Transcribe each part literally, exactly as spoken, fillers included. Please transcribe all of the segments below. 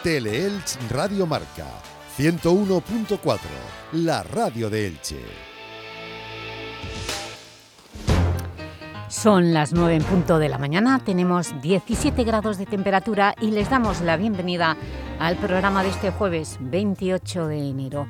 Teleelch Radio Marca, ciento uno punto cuatro, la radio de Elche. Son las nueve en punto de la mañana, tenemos diecisiete grados de temperatura y les damos la bienvenida al programa de este jueves veintiocho de enero.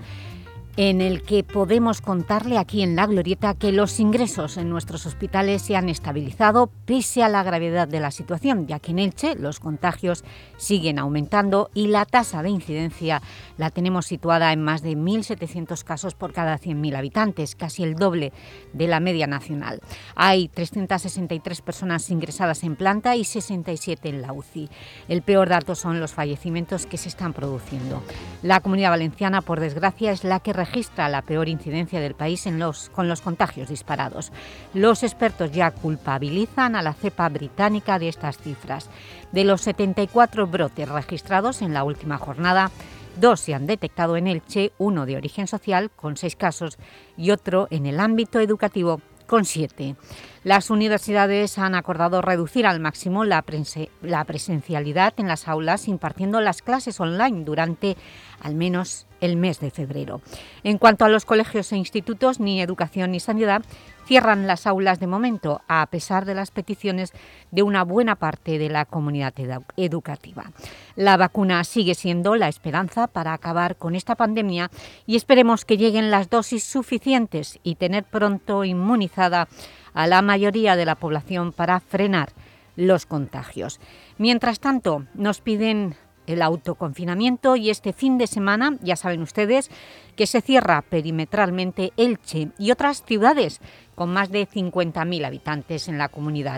En el que podemos contarle aquí en La Glorieta que los ingresos en nuestros hospitales se han estabilizado pese a la gravedad de la situación, ya que en Elche los contagios siguen aumentando y la tasa de incidencia la tenemos situada en más de mil setecientos casos por cada cien mil habitantes, casi el doble de la media nacional. Hay trescientas sesenta y tres personas ingresadas en planta y sesenta y siete en la U C I. El peor dato son los fallecimientos que se están produciendo. La Comunidad Valenciana, por desgracia, es la que registra la peor incidencia del país en los, con los contagios disparados. Los expertos ya culpabilizan a la cepa británica de estas cifras. De los setenta y cuatro brotes registrados en la última jornada, dos se han detectado en Elche, uno de origen social, con seis casos, y otro en el ámbito educativo, con siete. Las universidades han acordado reducir al máximo la, prese la presencialidad en las aulas, impartiendo las clases online durante al menos el mes de febrero. En cuanto a los colegios e institutos, ni Educación ni Sanidad cierran las aulas de momento, a pesar de las peticiones de una buena parte de la comunidad edu educativa. La vacuna sigue siendo la esperanza para acabar con esta pandemia y esperemos que lleguen las dosis suficientes y tener pronto inmunizada a la mayoría de la población para frenar los contagios. Mientras tanto, nos piden el autoconfinamiento y este fin de semana, ya saben ustedes, que se cierra perimetralmente Elche y otras ciudades con más de cincuenta mil habitantes en la comunidad.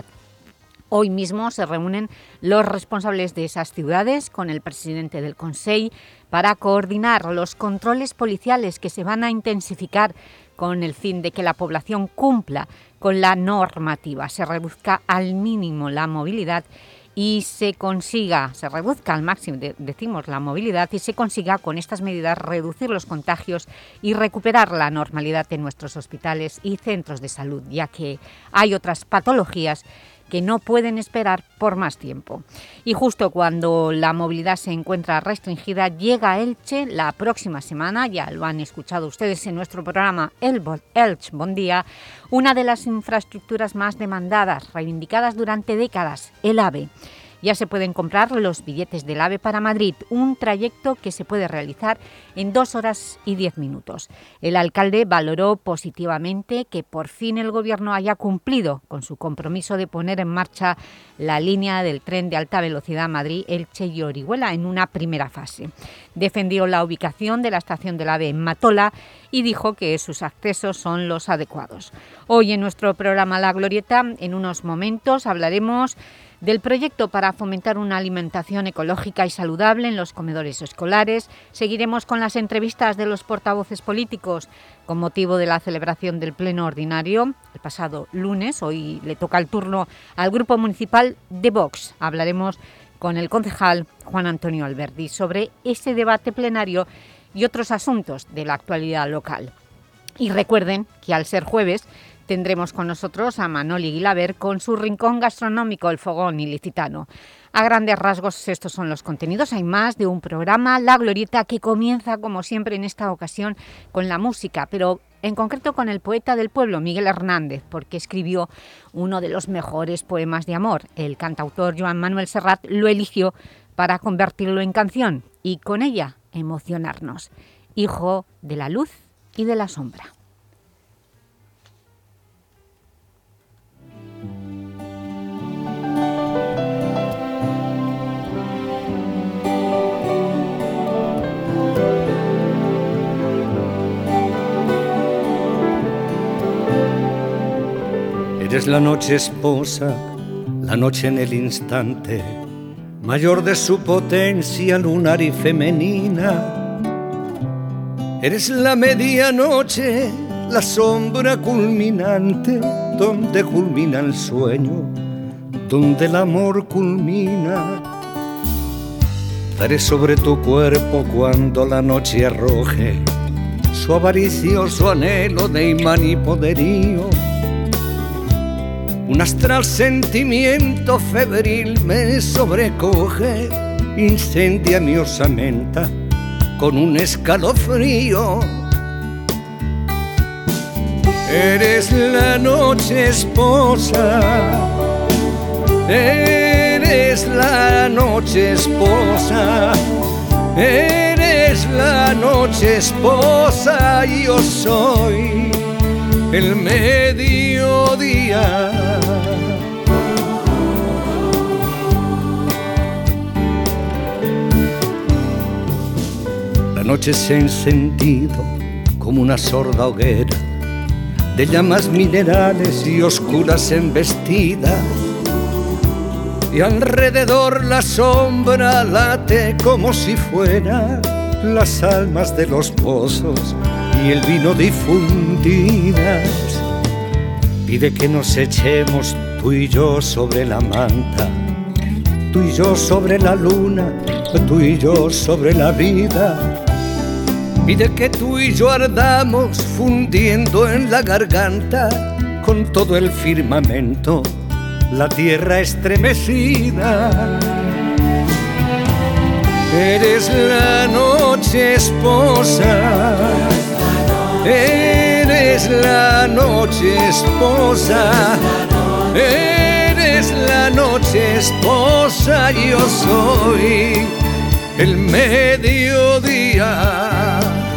Hoy mismo se reúnen los responsables de esas ciudades con el presidente del Consell para coordinar los controles policiales que se van a intensificar con el fin de que la población cumpla con la normativa, se reduzca al mínimo la movilidad y se consiga, se reduzca al máximo, de, decimos, la movilidad y se consiga con estas medidas reducir los contagios y recuperar la normalidad en nuestros hospitales y centros de salud, ya que hay otras patologías que no pueden esperar por más tiempo. Y justo cuando la movilidad se encuentra restringida, llega a Elche la próxima semana, ya lo han escuchado ustedes en nuestro programa El Elche Bon Día, una de las infraestructuras más demandadas, reivindicadas durante décadas, el AVE. Ya se pueden comprar los billetes del AVE para Madrid, un trayecto que se puede realizar en dos horas y diez minutos. El alcalde valoró positivamente que por fin el Gobierno haya cumplido con su compromiso de poner en marcha la línea del tren de alta velocidad Madrid-Elche y Orihuela en una primera fase. Defendió la ubicación de la estación del AVE en Matola y dijo que sus accesos son los adecuados. Hoy en nuestro programa La Glorieta, en unos momentos hablaremos del proyecto para fomentar una alimentación ecológica y saludable en los comedores escolares. Seguiremos con las entrevistas de los portavoces políticos con motivo de la celebración del Pleno Ordinario el pasado lunes. Hoy le toca el turno al Grupo Municipal de Vox. Hablaremos con el concejal Juan Antonio Alberdi sobre ese debate plenario y otros asuntos de la actualidad local. Y recuerden que al ser jueves tendremos con nosotros a Manoli Guilaber con su rincón gastronómico, el Fogón Ilicitano. A grandes rasgos estos son los contenidos. Hay más de un programa, La Glorieta, que comienza como siempre en esta ocasión con la música, pero en concreto con el poeta del pueblo, Miguel Hernández, porque escribió uno de los mejores poemas de amor. El cantautor Joan Manuel Serrat lo eligió para convertirlo en canción y con ella emocionarnos. Hijo de la luz y de la sombra. Eres la noche esposa, la noche en el instante, mayor de su potencia lunar y femenina. Eres la medianoche, la sombra culminante, donde culmina el sueño, donde el amor culmina. Daré sobre tu cuerpo cuando la noche arroje su avaricioso anhelo de imán y poderío. Un astral sentimiento febril me sobrecoge, incendia mi osamenta con un escalofrío. Eres la noche esposa, eres la noche esposa, eres la noche esposa, y yo soy el mediodía. La noche se ha encendido como una sorda hoguera de llamas minerales y oscuras embestidas, y alrededor la sombra late como si fueran las almas de los pozos y el vino difundidas. Pide que nos echemos tú y yo sobre la manta, tú y yo sobre la luna, tú y yo sobre la vida. Pide que tú y yo ardamos fundiendo en la garganta con todo el firmamento, la tierra estremecida. Eres la noche esposa, eres la noche esposa, eres la noche esposa, yo soy el mediodía.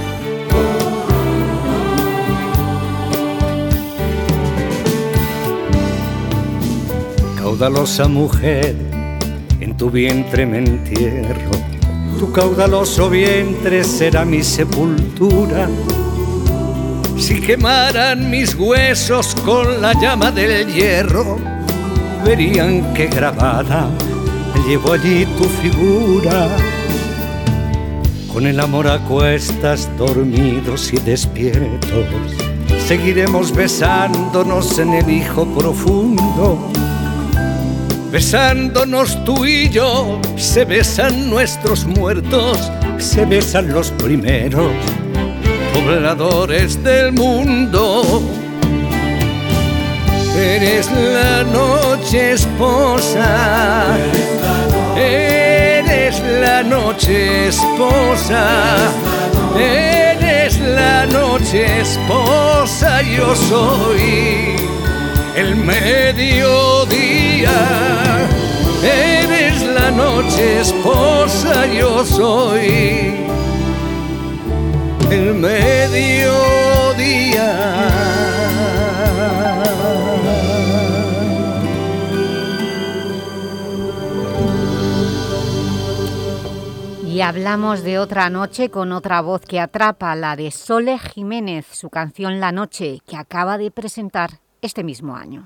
Caudalosa mujer, en tu vientre me entierro, tu caudaloso vientre será mi sepultura. Si quemaran mis huesos con la llama del hierro, verían que grabada llevo allí tu figura. Con el amor a cuestas, dormidos y despiertos, seguiremos besándonos en el hijo profundo. Besándonos tú y yo, se besan nuestros muertos, se besan los primeros pobladores del mundo. Eres la noche esposa, eres la noche esposa, eres la noche esposa, yo soy el mediodía. Eres la noche esposa, yo soy el mediodía. Y hablamos de otra noche con otra voz que atrapa, la de Sole Jiménez, su canción La Noche, que acaba de presentar este mismo año.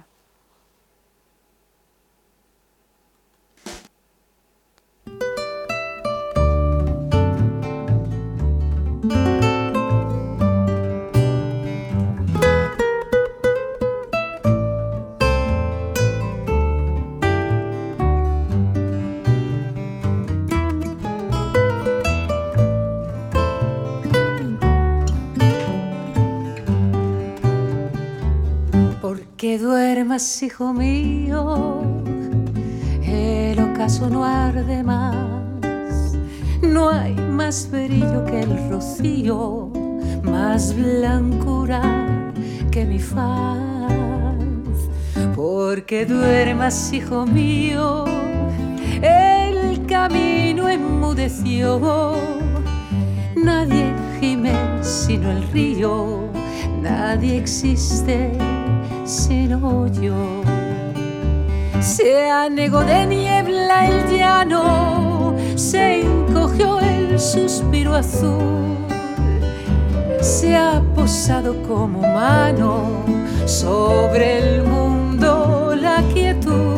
Que duermas, hijo mío, el ocaso no arde más, no hay más brillo que el rocío, más blancura que mi faz. Porque duermas, hijo mío, el camino enmudeció, nadie gime sino el río, nadie existe sino yo. Se anegó de niebla el llano, se encogió el suspiro azul, se ha posado como mano sobre el mundo la quietud.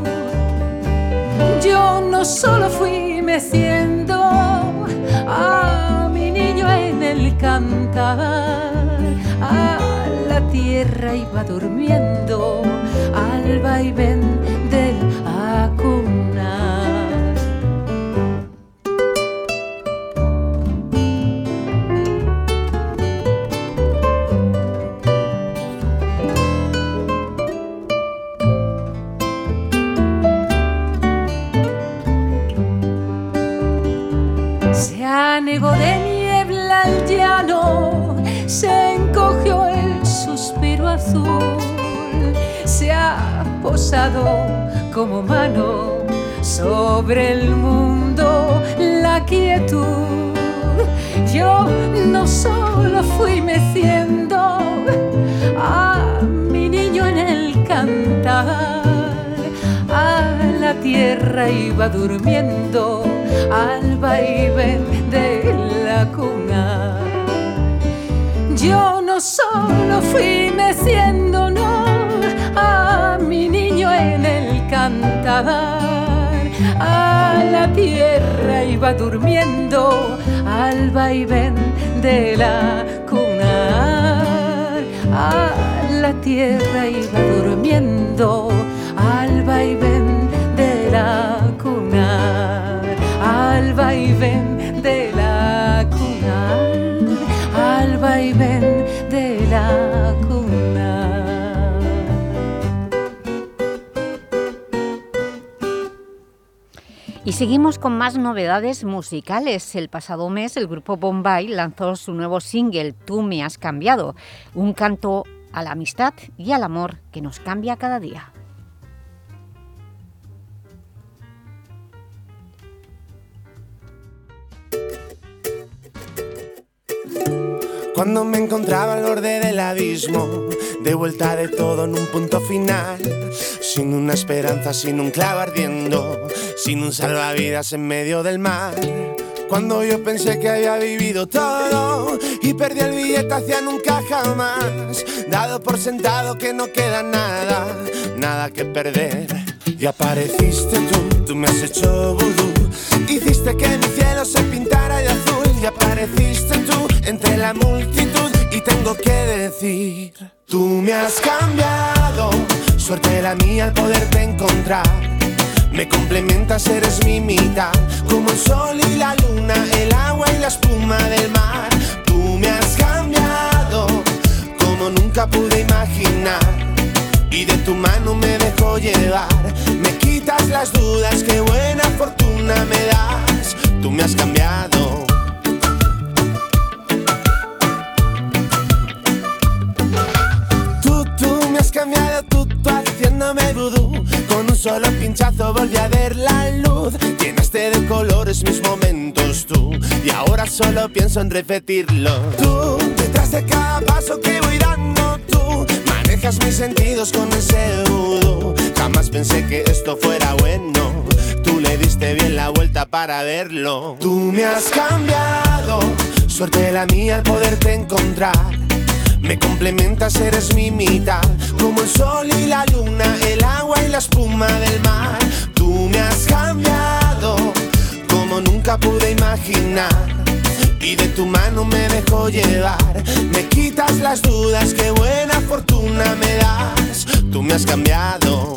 Yo no solo fui meciendo a mi niño en el cantar, a la tierra iba durmiendo al vaivén del acunar. anegó de niebla el llano, se encogió el suspiro azul, se ha posado como mano sobre el mundo la quietud. Yo no solo fui meciendo a mi niño en el cantar, a la tierra iba durmiendo al vaivén de la cuna. Yo no solo fui meciendo, no, a mi niño en el cantar, a la tierra iba durmiendo al vaivén de la cuna. A la tierra iba durmiendo al vaivén de la cuna, al vaivén de la cuna, al vaivén de la cuna. Y seguimos con más novedades musicales. El pasado mes el grupo Bombay lanzó su nuevo single, Tú me has cambiado, un canto a la amistad y al amor que nos cambia cada día. Cuando me encontraba al borde del abismo, de vuelta de todo en un punto final, sin una esperanza, sin un clavo ardiendo, sin un salvavidas en medio del mar. Cuando yo pensé que había vivido todo y perdí el billete hacia nunca jamás, dado por sentado que no queda nada, nada que perder. Y apareciste tú, tú me has hecho vudú, hiciste que mi cielo se pintara de azul. Y apareciste tú entre la multitud y tengo que decir, tú me has cambiado, suerte la mía al poderte encontrar. Me complementas, eres mi mitad, como el sol y la luna, el agua y la espuma del mar. Tú me has cambiado, como nunca pude imaginar, y de tu mano me dejo llevar. Me quitas las dudas, qué buena fortuna me das. Tú me has cambiado. Tú, tú me has cambiado, tú, tú haciéndome vudú. Con un solo pinchazo volví a ver la luz. Llenaste de colores mis momentos tú, y ahora solo pienso en repetirlo. Tú, detrás de cada paso que voy dando tú, manejas mis sentidos con ese vudú. Jamás pensé que esto fuera bueno, tú le diste bien la vuelta para verlo. Tú me has cambiado, suerte la mía al poderte encontrar. Me complementas, eres mi mitad, como el sol y la luna, el agua y la espuma del mar. Tú me has cambiado, como nunca pude imaginar, y de tu mano me dejo llevar. Me quitas las dudas, qué buena fortuna me das. Tú me has cambiado.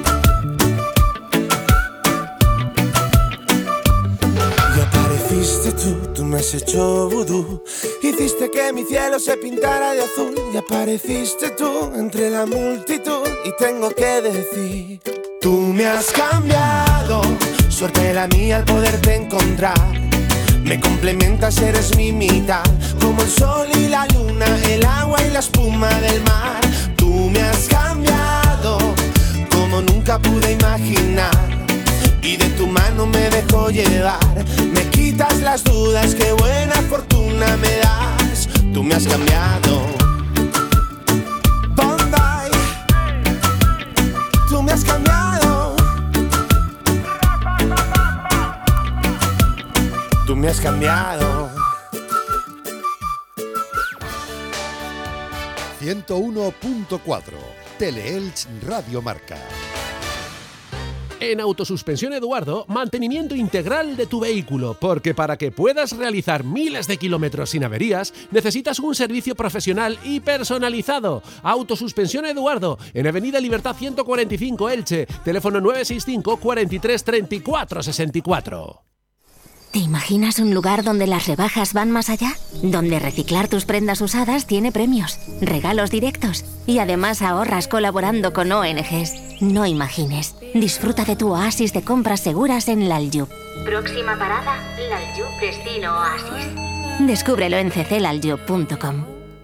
Y apareciste tú, tú me has hecho vudú, hiciste que mi cielo se pintara de azul. Y apareciste tú entre la multitud y tengo que decir, tú me has cambiado, suerte la mía al poderte encontrar. Me complementas, eres mi mitad, como el sol y la luna, el agua y la espuma del mar. Tú me has cambiado, como nunca pude imaginar, y de tu mano me dejo llevar. Me quitas las dudas, qué buena fortuna me das. Tú me has cambiado. Bombay, tú me has cambiado. Tú me has cambiado. ciento uno punto cuatro Teleelch Radio Marca. En Autosuspensión Eduardo, mantenimiento integral de tu vehículo, porque para que puedas realizar miles de kilómetros sin averías, necesitas un servicio profesional y personalizado. Autosuspensión Eduardo, en Avenida Libertad ciento cuarenta y cinco Elche, teléfono nueve seis cinco, cuarenta y tres, treinta y cuatro sesenta y cuatro. ¿Te imaginas un lugar donde las rebajas van más allá? Donde reciclar tus prendas usadas tiene premios, regalos directos y además ahorras colaborando con O N Ges. No imagines. Disfruta de tu oasis de compras seguras en L'Aljub. Próxima parada, L'Aljub Destino Oasis. Descúbrelo en c c laljub punto com.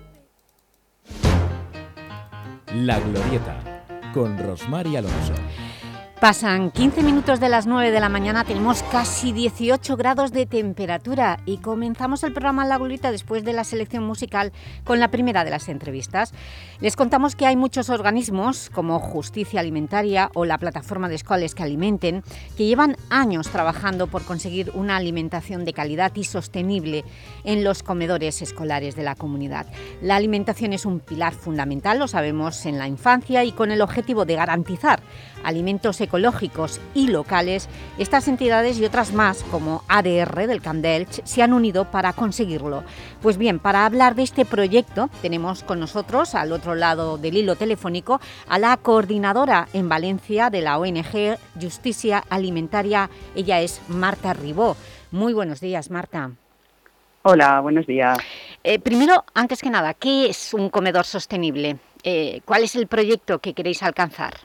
La Glorieta, con Rosmar y Alonso. Pasan quince minutos de las nueve de la mañana, tenemos casi dieciocho grados de temperatura y comenzamos el programa La Glorieta después de la selección musical con la primera de las entrevistas. Les contamos que hay muchos organismos como Justicia Alimentaria o la Plataforma de Escoles que Alimenten que llevan años trabajando por conseguir una alimentación de calidad y sostenible en los comedores escolares de la comunidad. La alimentación es un pilar fundamental, lo sabemos, en la infancia y con el objetivo de garantizar alimentos ecológicos y locales. Estas entidades y otras más, como A D R del Camp d'Elx, se han unido para conseguirlo. Pues bien, para hablar de este proyecto tenemos con nosotros, al otro lado del hilo telefónico, a la coordinadora en Valencia de la O N G Justicia Alimentaria. Ella es Marta Ribó. Muy buenos días, Marta. Hola, buenos días. Eh, primero, antes que nada, ¿qué es un comedor sostenible? Eh, ¿Cuál es el proyecto que queréis alcanzar?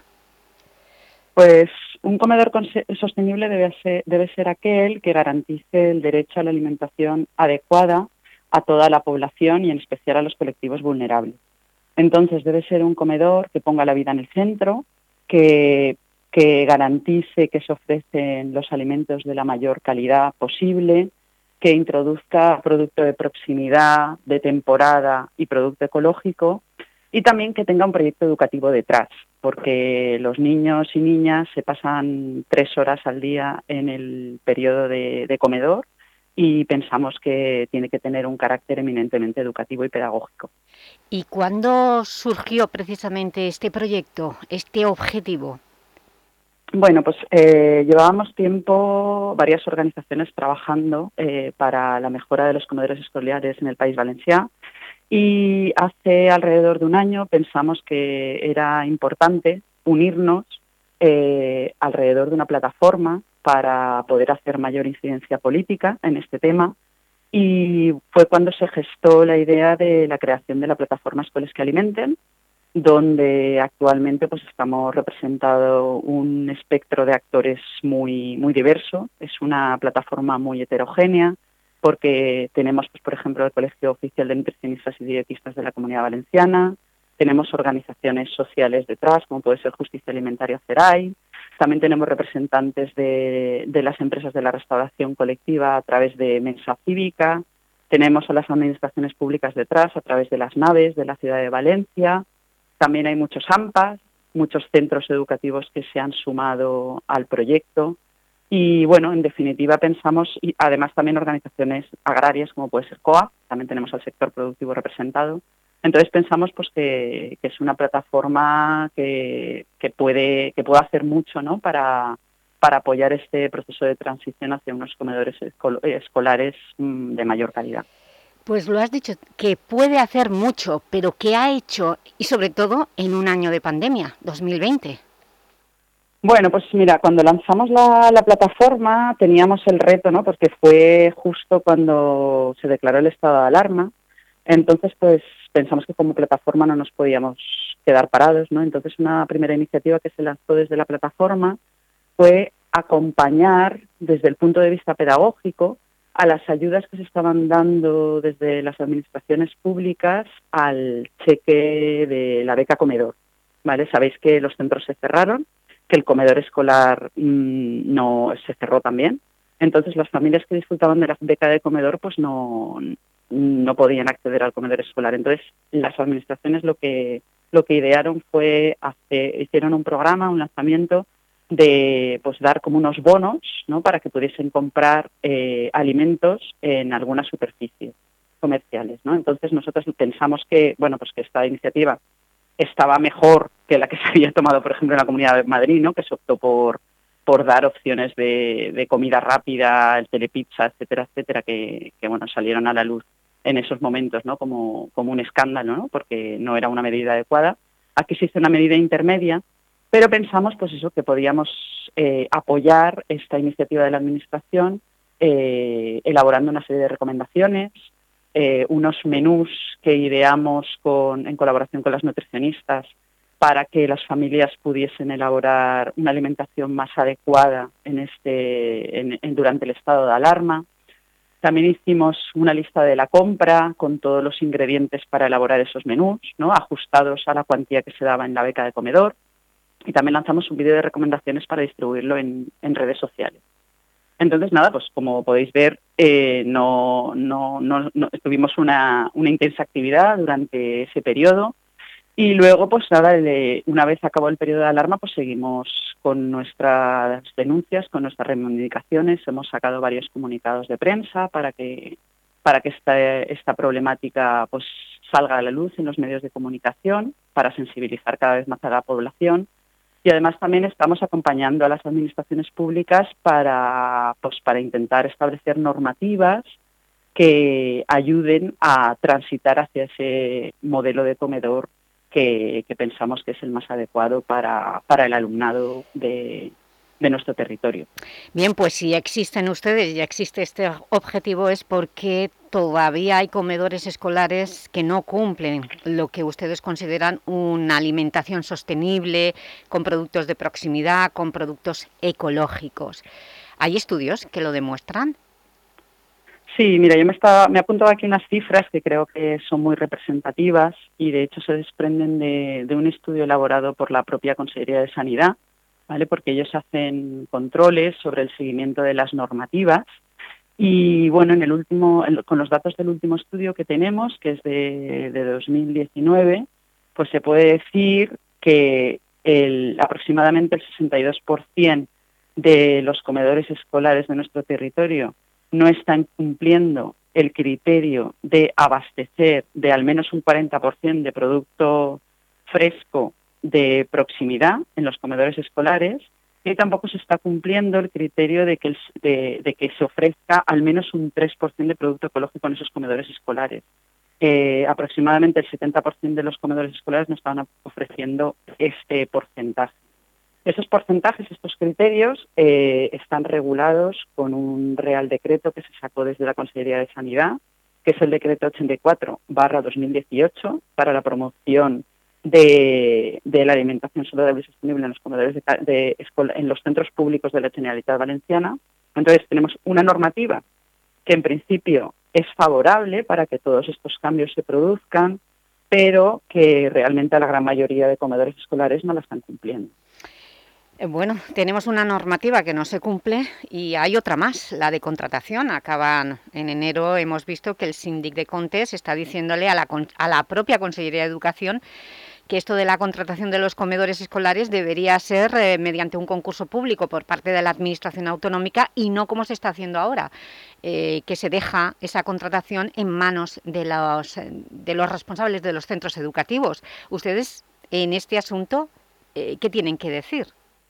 Pues un comedor sostenible debe ser, debe ser aquel que garantice el derecho a la alimentación adecuada a toda la población y en especial a los colectivos vulnerables. Entonces debe ser un comedor que ponga la vida en el centro, que, que garantice que se ofrecen los alimentos de la mayor calidad posible, que introduzca producto de proximidad, de temporada y producto ecológico, y también que tenga un proyecto educativo detrás, porque los niños y niñas se pasan tres horas al día en el periodo de, de comedor y pensamos que tiene que tener un carácter eminentemente educativo y pedagógico. ¿Y cuándo surgió precisamente este proyecto, este objetivo? Bueno, pues eh, llevábamos tiempo, varias organizaciones trabajando eh, para la mejora de los comedores escolares en el País Valencià. Y hace alrededor de un año pensamos que era importante unirnos eh, alrededor de una plataforma para poder hacer mayor incidencia política en este tema, y fue cuando se gestó la idea de la creación de la plataforma Escoles que Alimenten, donde actualmente pues estamos representado un espectro de actores muy, muy diverso. Es una plataforma muy heterogénea, porque tenemos, pues, por ejemplo, el Colegio Oficial de Nutricionistas y Dietistas de la Comunidad Valenciana, tenemos organizaciones sociales detrás, como puede ser Justicia Alimentaria CERAI, también tenemos representantes de, de las empresas de la restauración colectiva a través de Mensa Cívica, tenemos a las administraciones públicas detrás a través de las naves de la ciudad de Valencia, también hay muchos A M P As, muchos centros educativos que se han sumado al proyecto. Y bueno, en definitiva pensamos, y además también organizaciones agrarias como puede ser C O A, también tenemos al sector productivo representado. Entonces pensamos pues que, que es una plataforma que, que puede que puede hacer mucho, ¿no?, para, para apoyar este proceso de transición hacia unos comedores escol- escolares mmm, de mayor calidad. Pues lo has dicho, que puede hacer mucho, pero ¿qué ha hecho? Y sobre todo en un año de pandemia, dos mil veinte. Bueno, pues mira, cuando lanzamos la, la plataforma teníamos el reto, ¿no?, porque fue justo cuando se declaró el estado de alarma. Entonces, pues pensamos que como plataforma no nos podíamos quedar parados, ¿no? Entonces, una primera iniciativa que se lanzó desde la plataforma fue acompañar desde el punto de vista pedagógico a las ayudas que se estaban dando desde las administraciones públicas al cheque de la beca comedor, ¿vale? Sabéis que los centros se cerraron, que el comedor escolar mmm, no se cerró también. Entonces, las familias que disfrutaban de la beca de comedor pues no, no podían acceder al comedor escolar. Entonces, las administraciones lo que lo que idearon fue hacer, hicieron un programa, un lanzamiento de pues dar como unos bonos, ¿no?, para que pudiesen comprar eh, alimentos en algunas superficies comerciales, ¿no? Entonces, nosotros pensamos que, bueno, pues que esta iniciativa estaba mejor que la que se había tomado, por ejemplo, en la Comunidad de Madrid, ¿no?, que se optó por, por dar opciones de, de comida rápida, el telepizza, etcétera, etcétera, que, que bueno, salieron a la luz en esos momentos, ¿no?, como, como un escándalo, ¿no?, porque no era una medida adecuada. Aquí se hizo una medida intermedia, pero pensamos, pues eso, que podíamos eh, apoyar esta iniciativa de la Administración eh, elaborando una serie de recomendaciones, eh, unos menús que ideamos con, en colaboración con las nutricionistas para que las familias pudiesen elaborar una alimentación más adecuada en este, en, en, durante el estado de alarma. También hicimos una lista de la compra con todos los ingredientes para elaborar esos menús, ¿no?, ajustados a la cuantía que se daba en la beca de comedor. Y también lanzamos un vídeo de recomendaciones para distribuirlo en, en redes sociales. Entonces, nada, pues como podéis ver, eh, no, no, no, no tuvimos una, una intensa actividad durante ese periodo. Y luego, pues nada, le, una vez acabó el periodo de alarma, pues seguimos con nuestras denuncias, con nuestras reivindicaciones. Hemos sacado varios comunicados de prensa para que para que esta, esta problemática pues salga a la luz en los medios de comunicación, para sensibilizar cada vez más a la población. Y además también estamos acompañando a las administraciones públicas para, pues, para intentar establecer normativas que ayuden a transitar hacia ese modelo de comedor Que, que pensamos que es el más adecuado para, para el alumnado de, de nuestro territorio. Bien, pues si existen ustedes, ya existe este objetivo, es porque todavía hay comedores escolares que no cumplen lo que ustedes consideran una alimentación sostenible, con productos de proximidad, con productos ecológicos. ¿Hay estudios que lo demuestran? Sí, mira, yo me, estaba, me he apuntado aquí unas cifras que creo que son muy representativas y de hecho se desprenden de, de un estudio elaborado por la propia Consellería de Sanidad, ¿vale? Porque ellos hacen controles sobre el seguimiento de las normativas y bueno, en el último, en, con los datos del último estudio que tenemos, que es de, de dos mil diecinueve, pues se puede decir que el, aproximadamente el sesenta y dos por ciento de los comedores escolares de nuestro territorio no están cumpliendo el criterio de abastecer de al menos un cuarenta por ciento de producto fresco de proximidad en los comedores escolares, y tampoco se está cumpliendo el criterio de que, el, de, de que se ofrezca al menos un tres por ciento de producto ecológico en esos comedores escolares. Eh, aproximadamente el setenta por ciento de los comedores escolares no estaban ofreciendo este porcentaje. Esos porcentajes, estos criterios, eh, están regulados con un Real Decreto que se sacó desde la Consellería de Sanidad, que es el Decreto ochenta y cuatro barra dos mil dieciocho para la promoción de, de la alimentación saludable y sostenible en los comedores de, de escuela, en los centros públicos de la Generalitat Valenciana. Entonces tenemos una normativa que en principio es favorable para que todos estos cambios se produzcan, pero que realmente la gran mayoría de comedores escolares no la están cumpliendo. Bueno, tenemos una normativa que no se cumple y hay otra más, la de contratación. Acaban en enero, hemos visto que el síndic de Comptes está diciéndole a la, a la propia Consellería de Educación que esto de la contratación de los comedores escolares debería ser eh, mediante un concurso público por parte de la Administración Autonómica y no como se está haciendo ahora, eh, que se deja esa contratación en manos de los, de los responsables de los centros educativos. Ustedes, en este asunto, eh, ¿qué tienen que decir?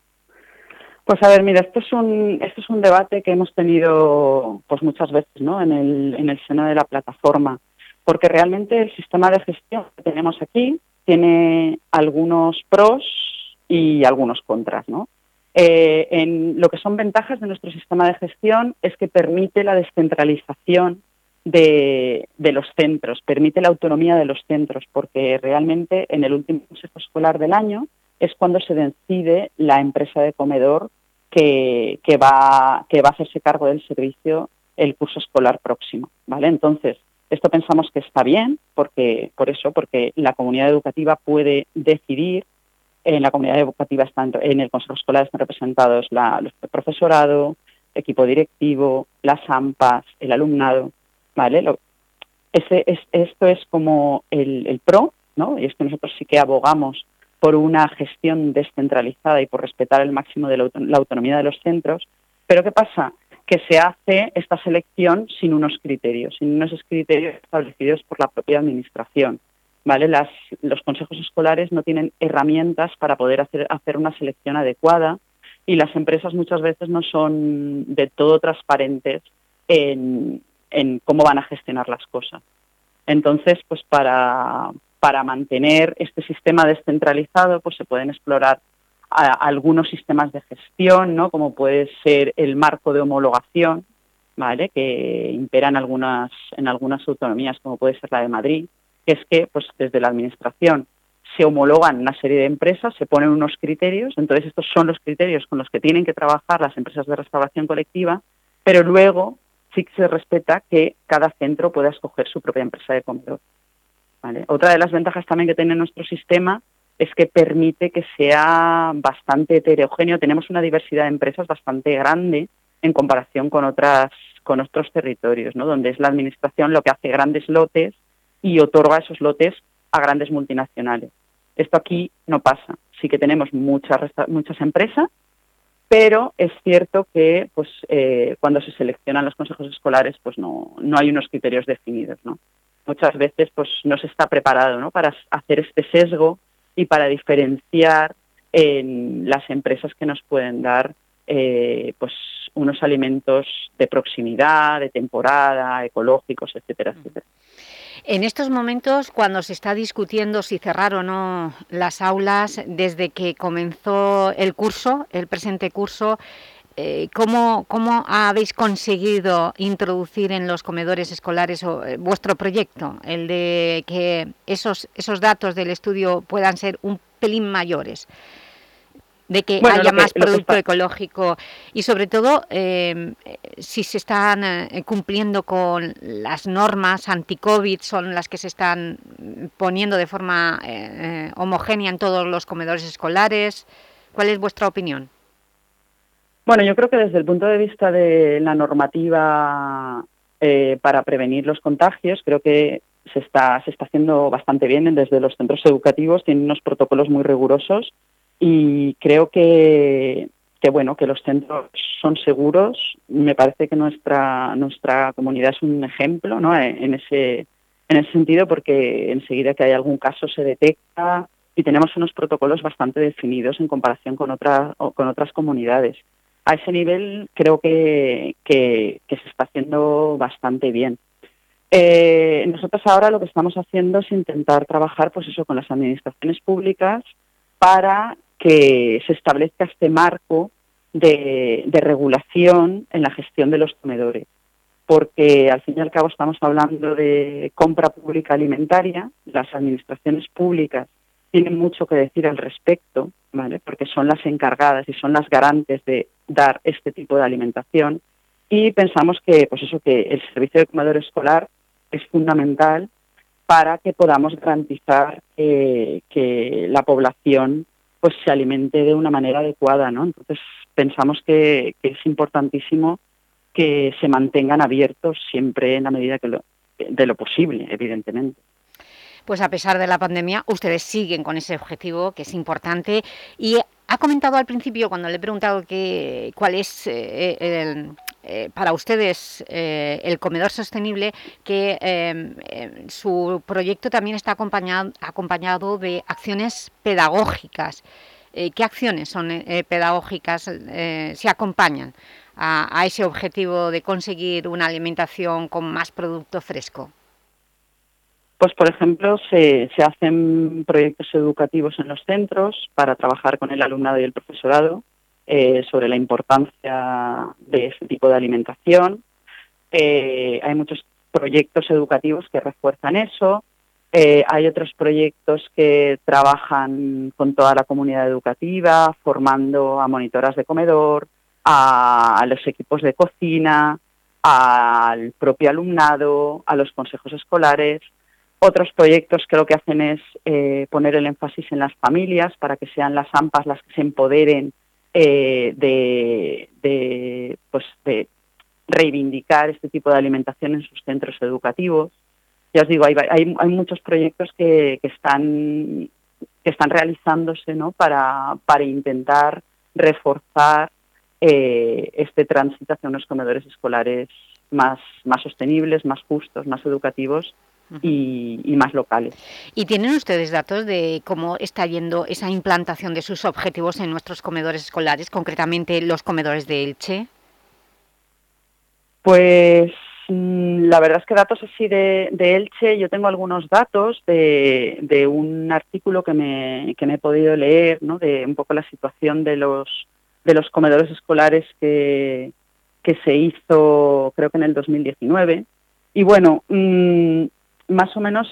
Pues a ver, mira, esto es un esto es un debate que hemos tenido pues muchas veces, ¿no?, en el en el seno de la plataforma, porque realmente el sistema de gestión que tenemos aquí tiene algunos pros y algunos contras, ¿no? Eh, en lo que son ventajas de nuestro sistema de gestión es que permite la descentralización de, de los centros, permite la autonomía de los centros, porque realmente en el último consejo escolar del año es cuando se decide la empresa de comedor que, que, va, que va a hacerse cargo del servicio el curso escolar próximo, ¿vale? Entonces, esto pensamos que está bien, porque por eso, porque la comunidad educativa puede decidir. En la comunidad educativa están, en el consejo escolar están representados la, el profesorado, equipo directivo, las AMPAs, el alumnado, ¿vale? Lo, ese, es, esto es como el, el pro, ¿no? Y es que nosotros sí que abogamos por una gestión descentralizada y por respetar el máximo de la, auton- la autonomía de los centros. Pero ¿qué pasa? Que se hace esta selección sin unos criterios, sin unos criterios establecidos por la propia administración, ¿vale? Las, los consejos escolares no tienen herramientas para poder hacer, hacer una selección adecuada y las empresas muchas veces no son de todo transparentes en, en cómo van a gestionar las cosas. Entonces, pues para... Para mantener este sistema descentralizado, pues se pueden explorar a, a algunos sistemas de gestión, ¿no?, como puede ser el marco de homologación, ¿vale?, que impera en algunas, en algunas autonomías, como puede ser la de Madrid, que es que pues desde la Administración se homologan una serie de empresas, se ponen unos criterios, entonces estos son los criterios con los que tienen que trabajar las empresas de restauración colectiva, pero luego sí que se respeta que cada centro pueda escoger su propia empresa de comedor, ¿vale? Otra de las ventajas también que tiene nuestro sistema es que permite que sea bastante heterogéneo. Tenemos una diversidad de empresas bastante grande en comparación con otras con otros territorios, ¿no? Donde es la administración lo que hace grandes lotes y otorga esos lotes a grandes multinacionales. Esto aquí no pasa. Sí que tenemos muchas muchas empresas, pero es cierto que pues eh, cuando se seleccionan los consejos escolares pues no no hay unos criterios definidos, ¿no? Muchas veces pues no se está preparado, ¿no?, para hacer este sesgo y para diferenciar en las empresas que nos pueden dar eh, pues unos alimentos de proximidad, de temporada, ecológicos, etcétera, etcétera. En estos momentos, cuando se está discutiendo si cerrar o no las aulas, desde que comenzó el curso, el presente curso, eh, ¿cómo, ¿cómo habéis conseguido introducir en los comedores escolares o, eh, vuestro proyecto, el de que esos, esos datos del estudio puedan ser un pelín mayores? De que bueno, haya que, más producto ecológico y sobre todo eh, si se están eh, cumpliendo con las normas anti-COVID, son las que se están poniendo de forma eh, homogénea en todos los comedores escolares. ¿Cuál es vuestra opinión? Bueno, yo creo que desde el punto de vista de la normativa eh, para prevenir los contagios, creo que se está, se está haciendo bastante bien desde los centros educativos, tienen unos protocolos muy rigurosos. Y creo que, que bueno que los centros son seguros. Me parece que nuestra nuestra comunidad es un ejemplo, ¿no?, en ese en ese sentido, porque enseguida que hay algún caso se detecta y tenemos unos protocolos bastante definidos en comparación con otras con otras comunidades. A ese nivel creo que que, que se está haciendo bastante bien. Eh, nosotros ahora lo que estamos haciendo es intentar trabajar, pues eso, con las administraciones públicas para que se establezca este marco de, de regulación en la gestión de los comedores, porque al fin y al cabo estamos hablando de compra pública alimentaria. Las administraciones públicas tienen mucho que decir al respecto, ¿vale?, porque son las encargadas y son las garantes de dar este tipo de alimentación, y pensamos que, pues eso, que el servicio de comedor escolar es fundamental para que podamos garantizar eh, que la población pues se alimente de una manera adecuada, ¿no? Entonces pensamos que, que es importantísimo que se mantengan abiertos siempre en la medida que lo, de lo posible, evidentemente. Pues a pesar de la pandemia, ustedes siguen con ese objetivo, que es importante, y ha comentado al principio, cuando le he preguntado que, cuál es eh, el, eh, para ustedes eh, el comedor sostenible, que eh, eh, su proyecto también está acompañado, acompañado de acciones pedagógicas. Eh, ¿Qué acciones son eh, pedagógicas eh, se acompañan a, a ese objetivo de conseguir una alimentación con más producto fresco? Pues, por ejemplo, se, se hacen proyectos educativos en los centros para trabajar con el alumnado y el profesorado eh, sobre la importancia de este tipo de alimentación. Eh, hay muchos proyectos educativos que refuerzan eso. Eh, hay otros proyectos que trabajan con toda la comunidad educativa, formando a monitoras de comedor, a, a los equipos de cocina, al propio alumnado, a los consejos escolares. Otros proyectos que lo que hacen es eh, poner el énfasis en las familias para que sean las A M P As las que se empoderen eh, de, de, pues de reivindicar este tipo de alimentación en sus centros educativos. Ya os digo, hay, hay, hay muchos proyectos que, que están que están realizándose, ¿no?, para, para intentar reforzar eh, este tránsito hacia unos comedores escolares más, más sostenibles, más justos, más educativos. Y, y más locales. ¿Y tienen ustedes datos de cómo está yendo esa implantación de sus objetivos en nuestros comedores escolares, concretamente los comedores de Elche? Pues la verdad es que datos así de, de Elche, yo tengo algunos datos de, de un artículo que me, que me he podido leer, ¿no?, de un poco la situación de los, de los comedores escolares que, que se hizo, creo que en el dos mil diecinueve. Y bueno, mmm, más o menos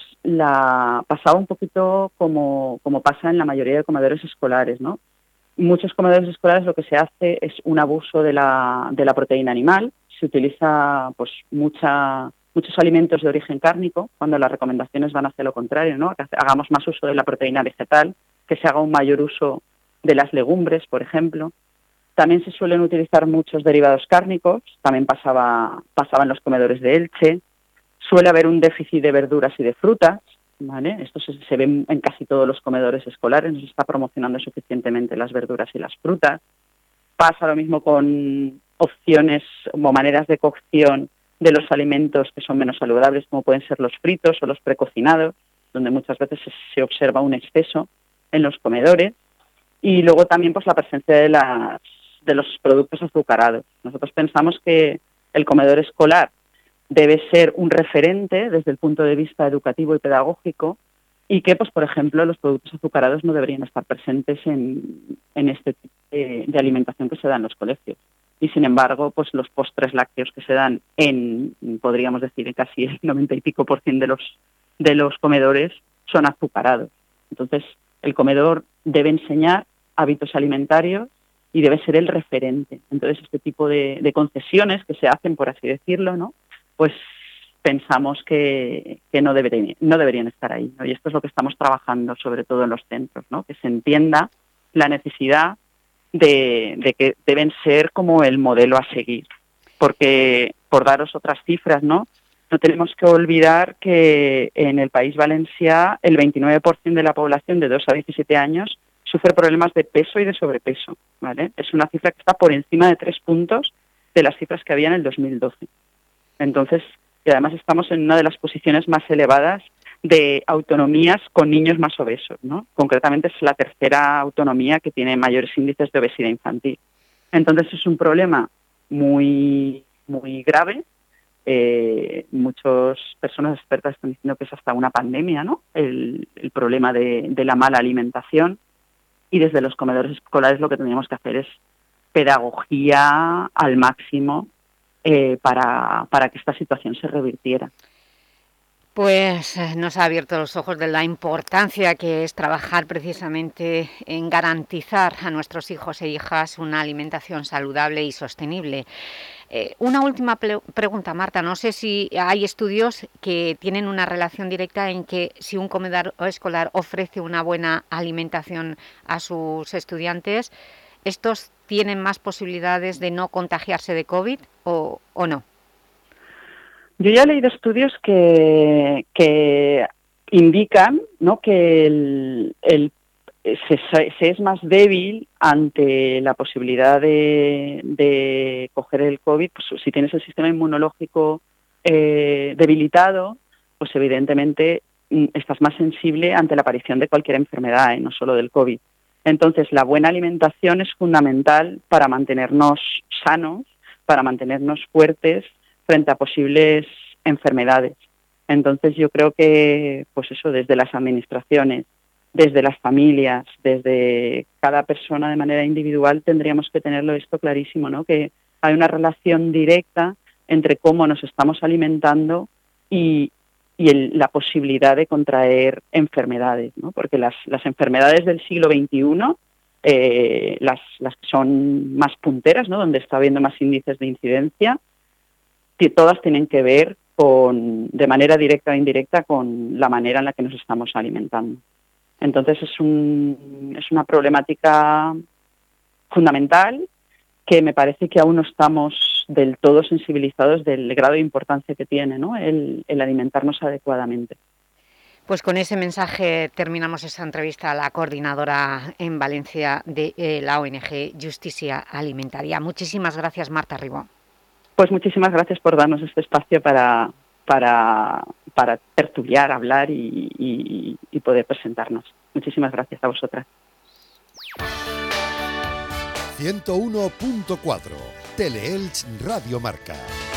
la pasaba un poquito como, como pasa en la mayoría de comedores escolares, ¿no? Muchos comedores escolares lo que se hace es un abuso de la, de la proteína animal. Se utiliza pues mucha, muchos alimentos de origen cárnico, cuando las recomendaciones van hacia lo contrario, ¿no? Que hagamos más uso de la proteína vegetal, que se haga un mayor uso de las legumbres, por ejemplo. También se suelen utilizar muchos derivados cárnicos, también pasaba, pasaba en los comedores de Elche. Suele haber un déficit de verduras y de frutas, ¿vale? Esto se, se ve en casi todos los comedores escolares, no se está promocionando suficientemente las verduras y las frutas. Pasa lo mismo con opciones o maneras de cocción de los alimentos que son menos saludables, como pueden ser los fritos o los precocinados, donde muchas veces se, se observa un exceso en los comedores. Y luego también pues la presencia de las de los productos azucarados. Nosotros pensamos que el comedor escolar debe ser un referente desde el punto de vista educativo y pedagógico, y que, pues por ejemplo, los productos azucarados no deberían estar presentes en, en este tipo de, de alimentación que se da en los colegios. Y sin embargo, pues los postres lácteos que se dan en, podríamos decir, en casi el noventa y pico por ciento de los, de los comedores son azucarados. Entonces, el comedor debe enseñar hábitos alimentarios y debe ser el referente. Entonces, este tipo de, de concesiones que se hacen, por así decirlo, ¿no? Pues pensamos que, que no, deberían, no deberían estar ahí, ¿no? Y esto es lo que estamos trabajando, sobre todo en los centros, ¿no? Que se entienda la necesidad de, de que deben ser como el modelo a seguir. Porque, por daros otras cifras, ¿no? No tenemos que olvidar que en el País Valencià el veintinueve por ciento de la población de dos a diecisiete años sufre problemas de peso y de sobrepeso, ¿vale? Es una cifra que está por encima de tres puntos de las cifras que había en el dos mil doce. Entonces, y además estamos en una de las posiciones más elevadas de autonomías con niños más obesos, ¿no? Concretamente es la tercera autonomía que tiene mayores índices de obesidad infantil. Entonces es un problema muy, muy grave. Eh, muchas personas expertas están diciendo que es hasta una pandemia, ¿no? El, el problema de, de la mala alimentación. Y desde los comedores escolares lo que tendríamos que hacer es pedagogía al máximo eh, para, para que esta situación se revirtiera. Pues nos ha abierto los ojos de la importancia que es trabajar precisamente en garantizar a nuestros hijos e hijas una alimentación saludable y sostenible. Eh, una última pregunta, Marta. No sé si hay estudios que tienen una relación directa en que si un comedor escolar ofrece una buena alimentación a sus estudiantes, ¿estos tienen más posibilidades de no contagiarse de COVID o, o no? Yo ya he leído estudios que, que indican, ¿no?, que el, el, se, se es más débil ante la posibilidad de, de coger el COVID. Pues si tienes el sistema inmunológico eh, debilitado, pues evidentemente estás más sensible ante la aparición de cualquier enfermedad, ¿eh?, no solo del COVID. Entonces, la buena alimentación es fundamental para mantenernos sanos, para mantenernos fuertes frente a posibles enfermedades. Entonces yo creo que, pues eso, desde las administraciones, desde las familias, desde cada persona de manera individual tendríamos que tenerlo esto clarísimo, ¿no? Que hay una relación directa entre cómo nos estamos alimentando y, y el, la posibilidad de contraer enfermedades, ¿no? Porque las, las enfermedades del siglo veintiuno, eh, las, las que son más punteras, ¿no?, donde está habiendo más índices de incidencia, que todas tienen que ver con, de manera directa o indirecta, con la manera en la que nos estamos alimentando. Entonces es un, es una problemática fundamental que me parece que aún no estamos del todo sensibilizados del grado de importancia que tiene, ¿no?, el, el alimentarnos adecuadamente. Pues con ese mensaje terminamos esta entrevista a la coordinadora en Valencia de eh, la O N G Justícia Alimentaria. Muchísimas gracias, Marta Ribó. Pues muchísimas gracias por darnos este espacio para, para, para tertuliar, hablar y, y, y poder presentarnos. Muchísimas gracias a vosotras. ciento uno punto cuatro Teleelch Radio Marca.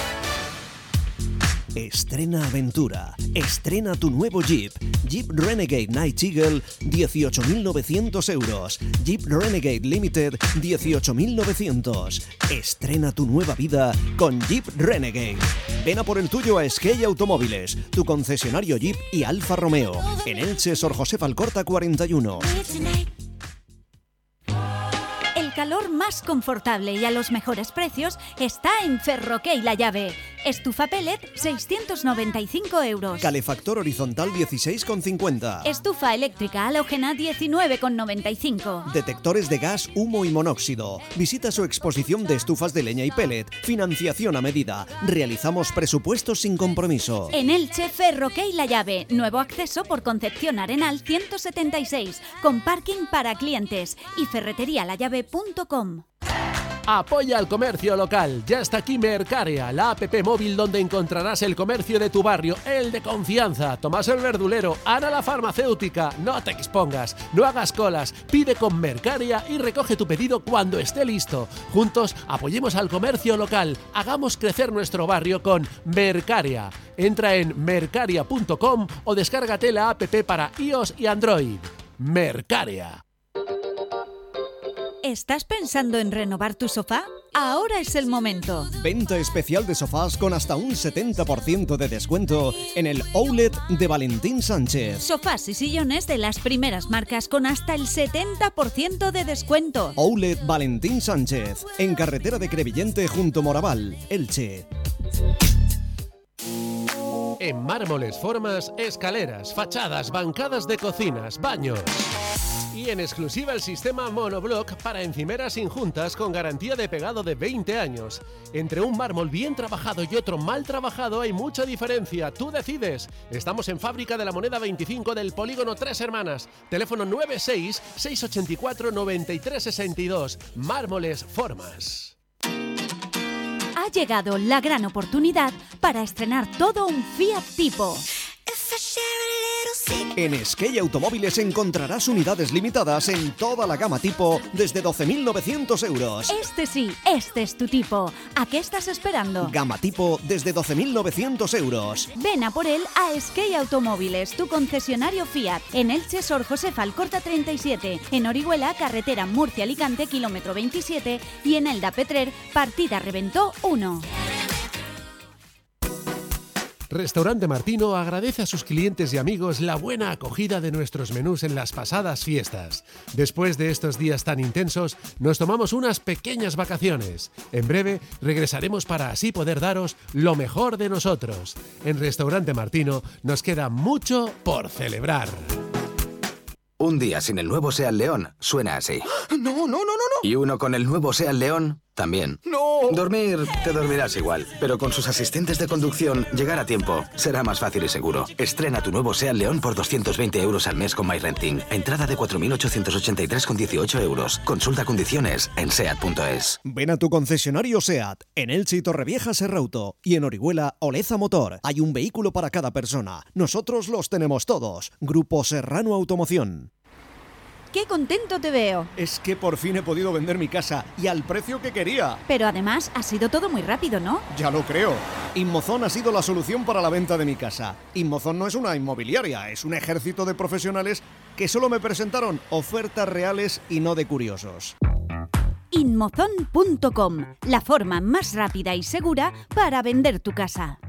Estrena aventura. Estrena tu nuevo Jeep. Jeep Renegade Night Eagle, dieciocho mil novecientos euros. Jeep Renegade Limited, dieciocho mil novecientos. Estrena tu nueva vida con Jeep Renegade. Ven a por el tuyo a Skey Automóviles, tu concesionario Jeep y Alfa Romeo. En Elche, Sor José Alcorta cuarenta y uno. El calor más confortable y a los mejores precios está en Ferroquey La Llave. Estufa pellet, seiscientos noventa y cinco euros. Calefactor horizontal, dieciséis con cincuenta. Estufa eléctrica halógena, diecinueve con noventa y cinco. Detectores de gas, humo y monóxido. Visita su exposición de estufas de leña y pellet. Financiación a medida. Realizamos presupuestos sin compromiso. En Elche, Ferroquey La Llave. Nuevo acceso por Concepción Arenal ciento setenta y seis. Con parking para clientes. Y ferretería la llave punto com. Apoya al comercio local. Ya está aquí Mercaria, la app móvil donde encontrarás el comercio de tu barrio, el de confianza. Tomás el verdulero, Ana la farmacéutica. No te expongas, no hagas colas. Pide con Mercaria y recoge tu pedido cuando esté listo. Juntos apoyemos al comercio local. Hagamos crecer nuestro barrio con Mercaria. Entra en mercaria punto com o descárgate la app para iOS y Android. Mercaria. ¿Estás pensando en renovar tu sofá? Ahora es el momento. Venta especial de sofás con hasta un setenta por ciento de descuento en el Outlet de Valentín Sánchez. Sofás y sillones de las primeras marcas con hasta el setenta por ciento de descuento. Outlet Valentín Sánchez, en carretera de Crevillente junto Moraval, Elche. En mármoles, formas, escaleras, fachadas, bancadas de cocinas, baños. Y en exclusiva el sistema monoblock para encimeras sin juntas con garantía de pegado de veinte años. Entre un mármol bien trabajado y otro mal trabajado hay mucha diferencia. Tú decides. Estamos en Fábrica de la Moneda veinticinco del Polígono Tres Hermanas. Teléfono nueve seis, seis ocho cuatro, nueve tres seis dos. Mármoles Formas. Ha llegado la gran oportunidad para estrenar todo un Fiat Tipo. En Skey Automóviles encontrarás unidades limitadas en toda la gama Tipo desde doce mil novecientos euros. Este sí, este es tu tipo. ¿A qué estás esperando? Gama Tipo desde doce mil novecientos euros. Ven a por él a Skey Automóviles, tu concesionario Fiat. En Elche, Sor José Alcorta treinta y siete. En Orihuela, carretera Murcia-Alicante, kilómetro veintisiete. Y en Elda Petrer, partida Reventó uno. Restaurante Martino agradece a sus clientes y amigos la buena acogida de nuestros menús en las pasadas fiestas. Después de estos días tan intensos, nos tomamos unas pequeñas vacaciones. En breve regresaremos para así poder daros lo mejor de nosotros. En Restaurante Martino nos queda mucho por celebrar. Un día sin el nuevo Seat León suena así. No, no, no, no, no. Y uno con el nuevo Seat León también. No. Dormir, te dormirás igual. Pero con sus asistentes de conducción, llegar a tiempo será más fácil y seguro. Estrena tu nuevo Seat León por doscientos veinte euros al mes con MyRenting. Entrada de cuatro mil ochocientos ochenta y tres con dieciocho euros. Consulta condiciones en seat punto es. Ven a tu concesionario SEAT. En Elche y Torrevieja, Serrauto. Y en Orihuela, Oleza Motor. Hay un vehículo para cada persona. Nosotros los tenemos todos. Grupo Serrano Automoción. ¡Qué contento te veo! Es que por fin he podido vender mi casa y al precio que quería. Pero además ha sido todo muy rápido, ¿no? Ya lo creo. Inmozon ha sido la solución para la venta de mi casa. Inmozon no es una inmobiliaria, es un ejército de profesionales que solo me presentaron ofertas reales y no de curiosos. Inmozon punto com, la forma más rápida y segura para vender tu casa.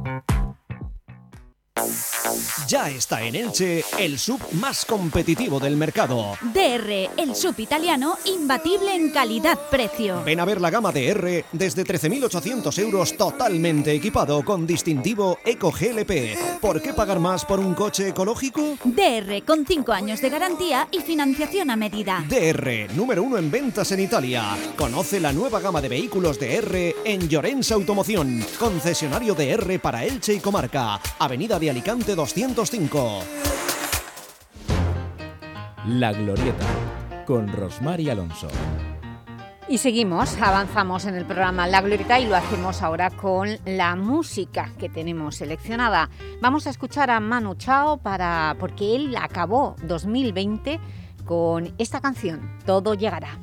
Ya está en Elche el sub más competitivo del mercado. D R, el sub italiano, imbatible en calidad-precio. Ven a ver la gama D R desde trece mil ochocientos euros totalmente equipado con distintivo Eco G L P. ¿Por qué pagar más por un coche ecológico? D R, con cinco años de garantía y financiación a medida. D R, número uno en ventas en Italia. Conoce la nueva gama de vehículos D R en Llorenza Automoción. Concesionario D R para Elche y comarca. Avenida de Alicante doscientos cinco. La Glorieta, con Rosmar y Alonso. Y seguimos, avanzamos en el programa La Glorieta y lo hacemos ahora con la música que tenemos seleccionada. Vamos a escuchar a Manu Chao para, porque él acabó dos mil veinte con esta canción, Todo llegará.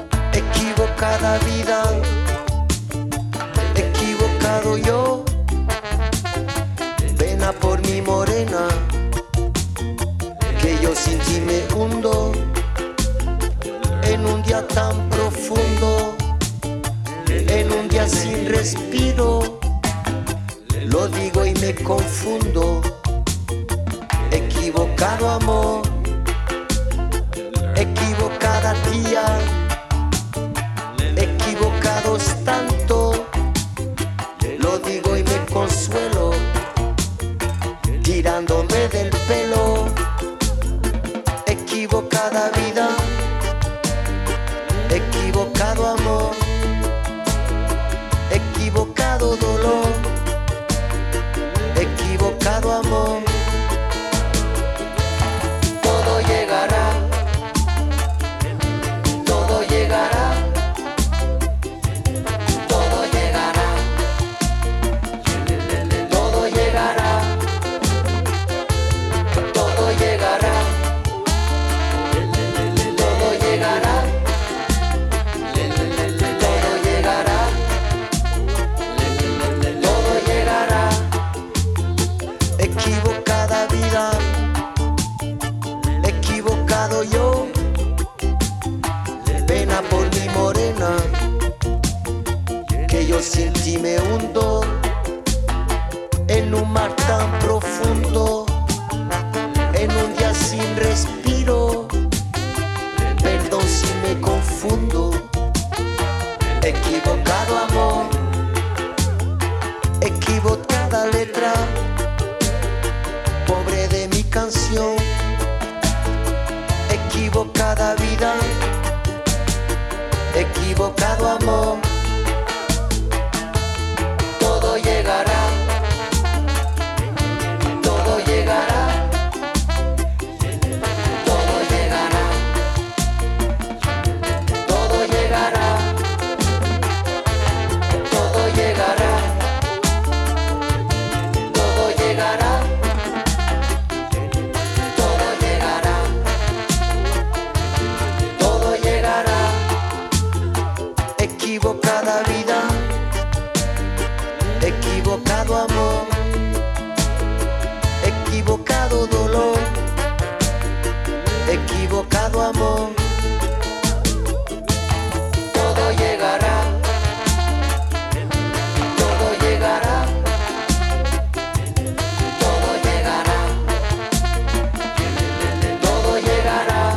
Cada vida, equivocado yo, lo digo y me confundo. Equivocado amor, equivocada tía, equivocados tanto, lo digo y me consuelo, tirándome del pelo. Equivocada vida, equivocado amor, equivocado dolor, equivocado amor. Todo llegará, todo llegará, todo llegará, todo llegará, todo llegará, todo llegará, todo llegará, todo llegará. Equivocada vida, equivocado yo, pena por mi morena, que yo sin ti me hundo en un mar tan profundo, en un día sin respiro. Perdón si me confundo. Equivocado amor, equivocada letra, pobre de mi canción. Equivocada vida, equivocado amor. Todo llegará, todo llegará, todo llegará, todo llegará, todo llegará, todo llegará, todo llegará, todo llegará. Equivocada vida, equivocado amor, equivocado dolor, equivocado amor. Todo llegará, todo llegará, todo llegará, todo llegará.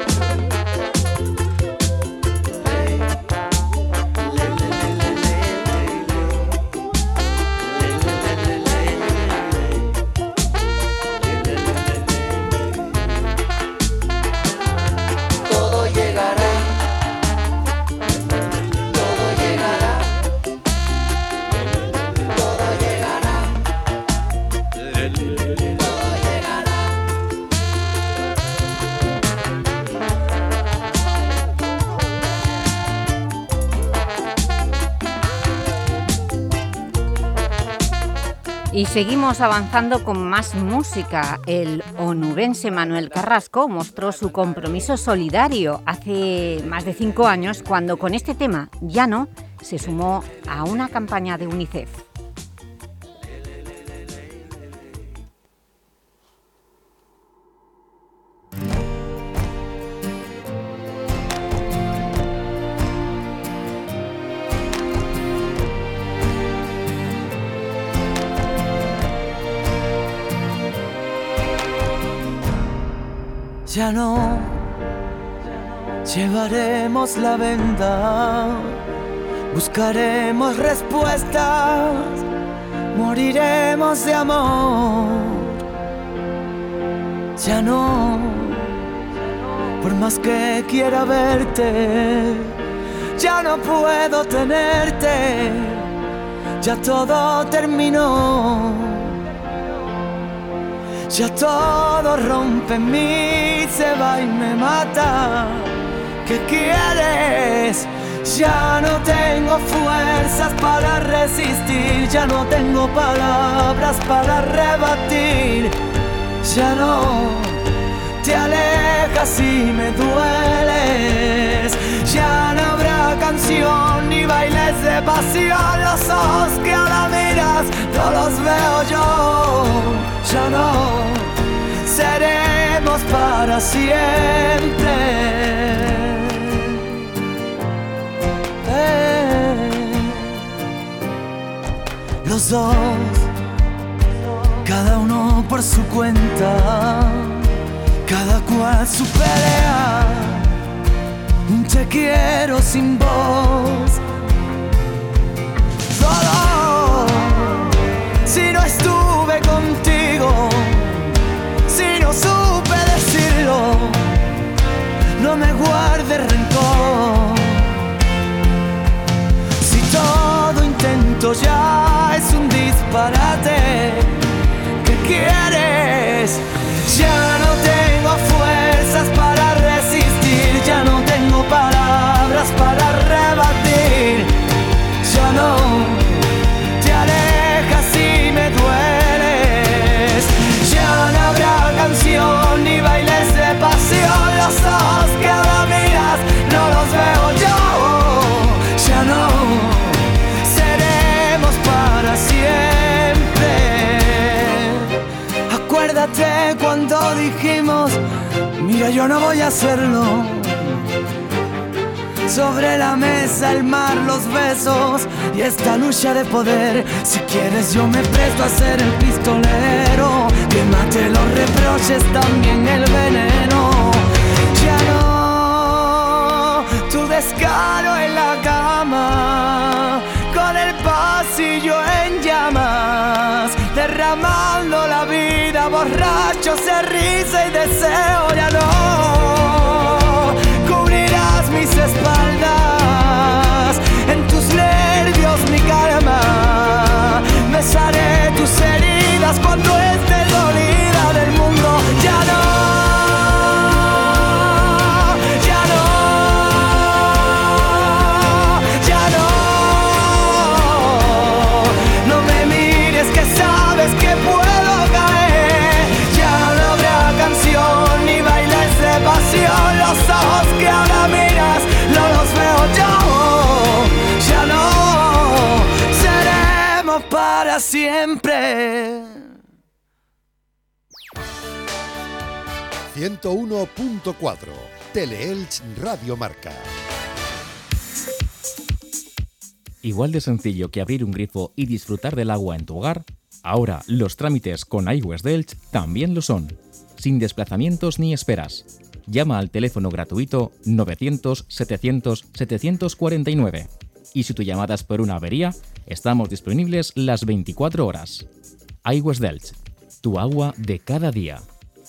Todo llegará, todo llegará, todo llegará, todo llegará. Y seguimos avanzando con más música. El onubense Manuel Carrasco mostró su compromiso solidario hace más de cinco años cuando con este tema, Ya no, se sumó a una campaña de UNICEF. Ya no llevaremos la venda, buscaremos respuestas, moriremos de amor. Ya no, por más que quiera verte, ya no puedo tenerte, ya todo terminó. Ya todo rompe en mí, se va y me mata. ¿Qué quieres? Ya no tengo fuerzas para resistir, ya no tengo palabras para rebatir. Ya no te alejas y me dueles. Ya no habrá canción ni bailes de pasión. Los ojos que ahora miras no los veo yo. Ya no seremos para siempre. Eh. Los dos cada uno por su cuenta, cada cual su pelea. Te quiero sin voz, solo si no estuve contigo, si no supe decirlo, no me guardes rencor. Si todo intento ya es un disparate, ¿qué quieres? Ya no tengo fuerzas para resistir, ya no tengo palabras para rebatir. Ya no te alejas y me dueles, ya no habrá canción ni bailes de pasión. Los ojos que ahora miras no los veo yo, ya no seremos para siempre. Acuérdate cuando dijimos, mira, yo no voy a hacerlo. Sobre la mesa el mar, los besos y esta lucha de poder. Si quieres yo me presto a ser el pistolero, que mate los reproches, también el veneno. Ya no tu descaro en la cama, con el pasillo en llamas, derramando la vida, borrachos de risa y deseo. Ya no cubrirás mis espaldas, en tus nervios mi calma, besaré tus heridas cuando esté dolida del mundo. Ya no, ya no, ya no, no me mires que sabes que puedo caer. Ya no habrá canción ni bailes de pasión. Los ojos que ahora miras no los veo yo. Ya no seremos para siempre. ciento uno punto cuatro Teleelch Radio Marca. Igual de sencillo que abrir un grifo y disfrutar del agua en tu hogar, ahora los trámites con iWest Elch también lo son, sin desplazamientos ni esperas. Llama al teléfono gratuito novecientos setecientos setecientos cuarenta y nueve y si tu llamada es por una avería, estamos disponibles las veinticuatro horas. iWest Elch, tu agua de cada día.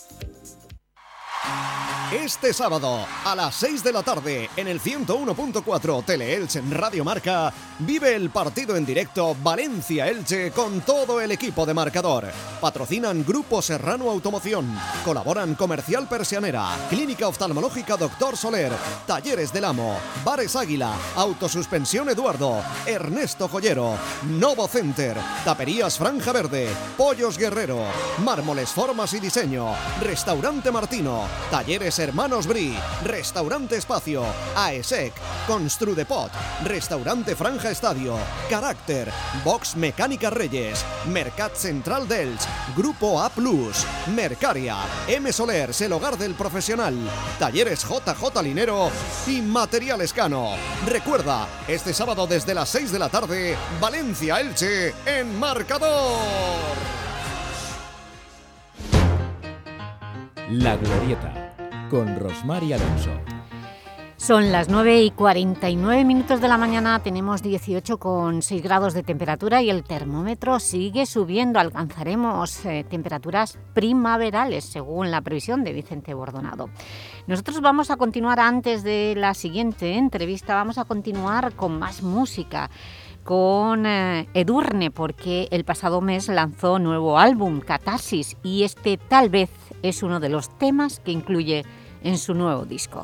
Este sábado, a las seis de la tarde, en el ciento uno punto cuatro Teleelch en Radio Marca, vive el partido en directo Valencia-Elche con todo el equipo de Marcador. Patrocinan Grupo Serrano Automoción, colaboran Comercial Persianera, Clínica Oftalmológica Doctor Soler, Talleres del Amo, Bares Águila, Autosuspensión Eduardo, Ernesto Joyero, Novo Center, Taperías Franja Verde, Pollos Guerrero, Mármoles Formas y Diseño, Restaurante Martino, Talleres Hermanos Bri, Restaurante Espacio, AESEC, Construdepot, Restaurante Franja Estadio, Carácter, Box Mecánica Reyes, Mercat Central d'Elx, Grupo A plus, Mercaria, M Solers, el hogar del profesional, Talleres J J Linero y Material Escano. Recuerda, este sábado desde las seis de la tarde, Valencia-Elche en Marcador. La Glorieta, con Rosmar y Alonso. Son las nueve y cuarenta y nueve minutos de la mañana, tenemos dieciocho coma seis grados de temperatura y el termómetro sigue subiendo. Alcanzaremos eh, temperaturas primaverales, según la previsión de Vicente Bordonado. Nosotros vamos a continuar, antes de la siguiente entrevista, vamos a continuar con más música, con eh, Edurne, porque el pasado mes lanzó nuevo álbum, Catarsis, y este tal vez es uno de los temas que incluye en su nuevo disco.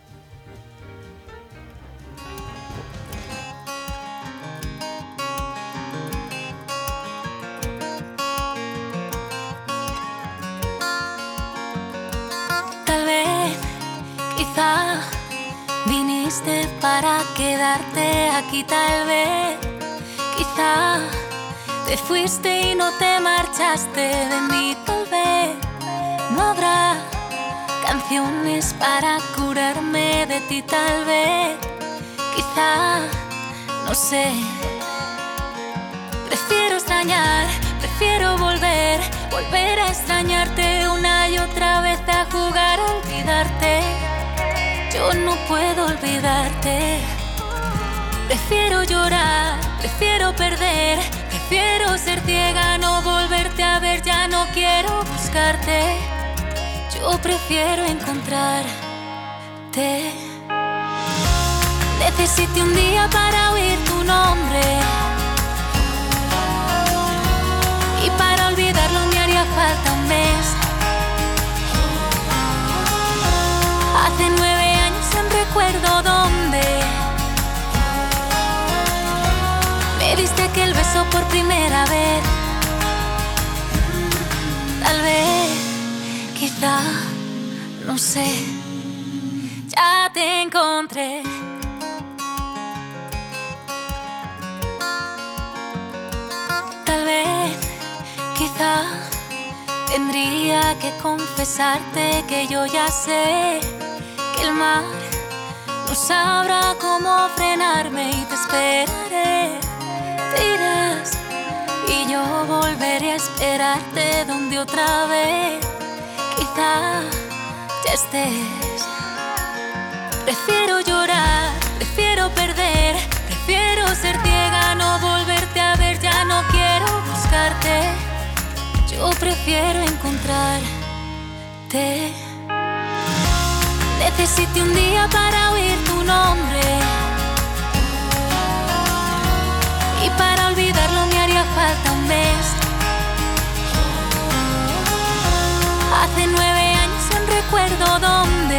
Tal vez, quizá, viniste para quedarte aquí, tal vez, quizá, te fuiste y no te marchaste de mí, tal vez, no habrá canciones para curarme de ti, tal vez, quizá, no sé. Prefiero extrañar, prefiero volver volver a extrañarte una y otra vez, a jugar a olvidarte. Yo no puedo olvidarte. Prefiero llorar, prefiero perder, prefiero ser ciega, no volverte a ver, ya no quiero buscarte. Yo prefiero encontrarte. Necesito un día para oír tu nombre, y para olvidarlo me haría falta un mes. Hace nueve años no recuerdo dónde me diste aquel beso por primera vez. Tal vez, quizá, no sé, ya te encontré. Tal vez, quizá, tendría que confesarte que yo ya sé que el mar no sabrá cómo frenarme, y te esperaré. Te irás y yo volveré a esperarte donde otra vez quizá ya estés. Prefiero llorar, prefiero perder, prefiero ser ciega, no volverte a ver, ya no quiero buscarte. Yo prefiero encontrarte. Necesito un día para oír tu nombre, y para olvidarlo me haría falta un mes. Hace nueve años no recuerdo dónde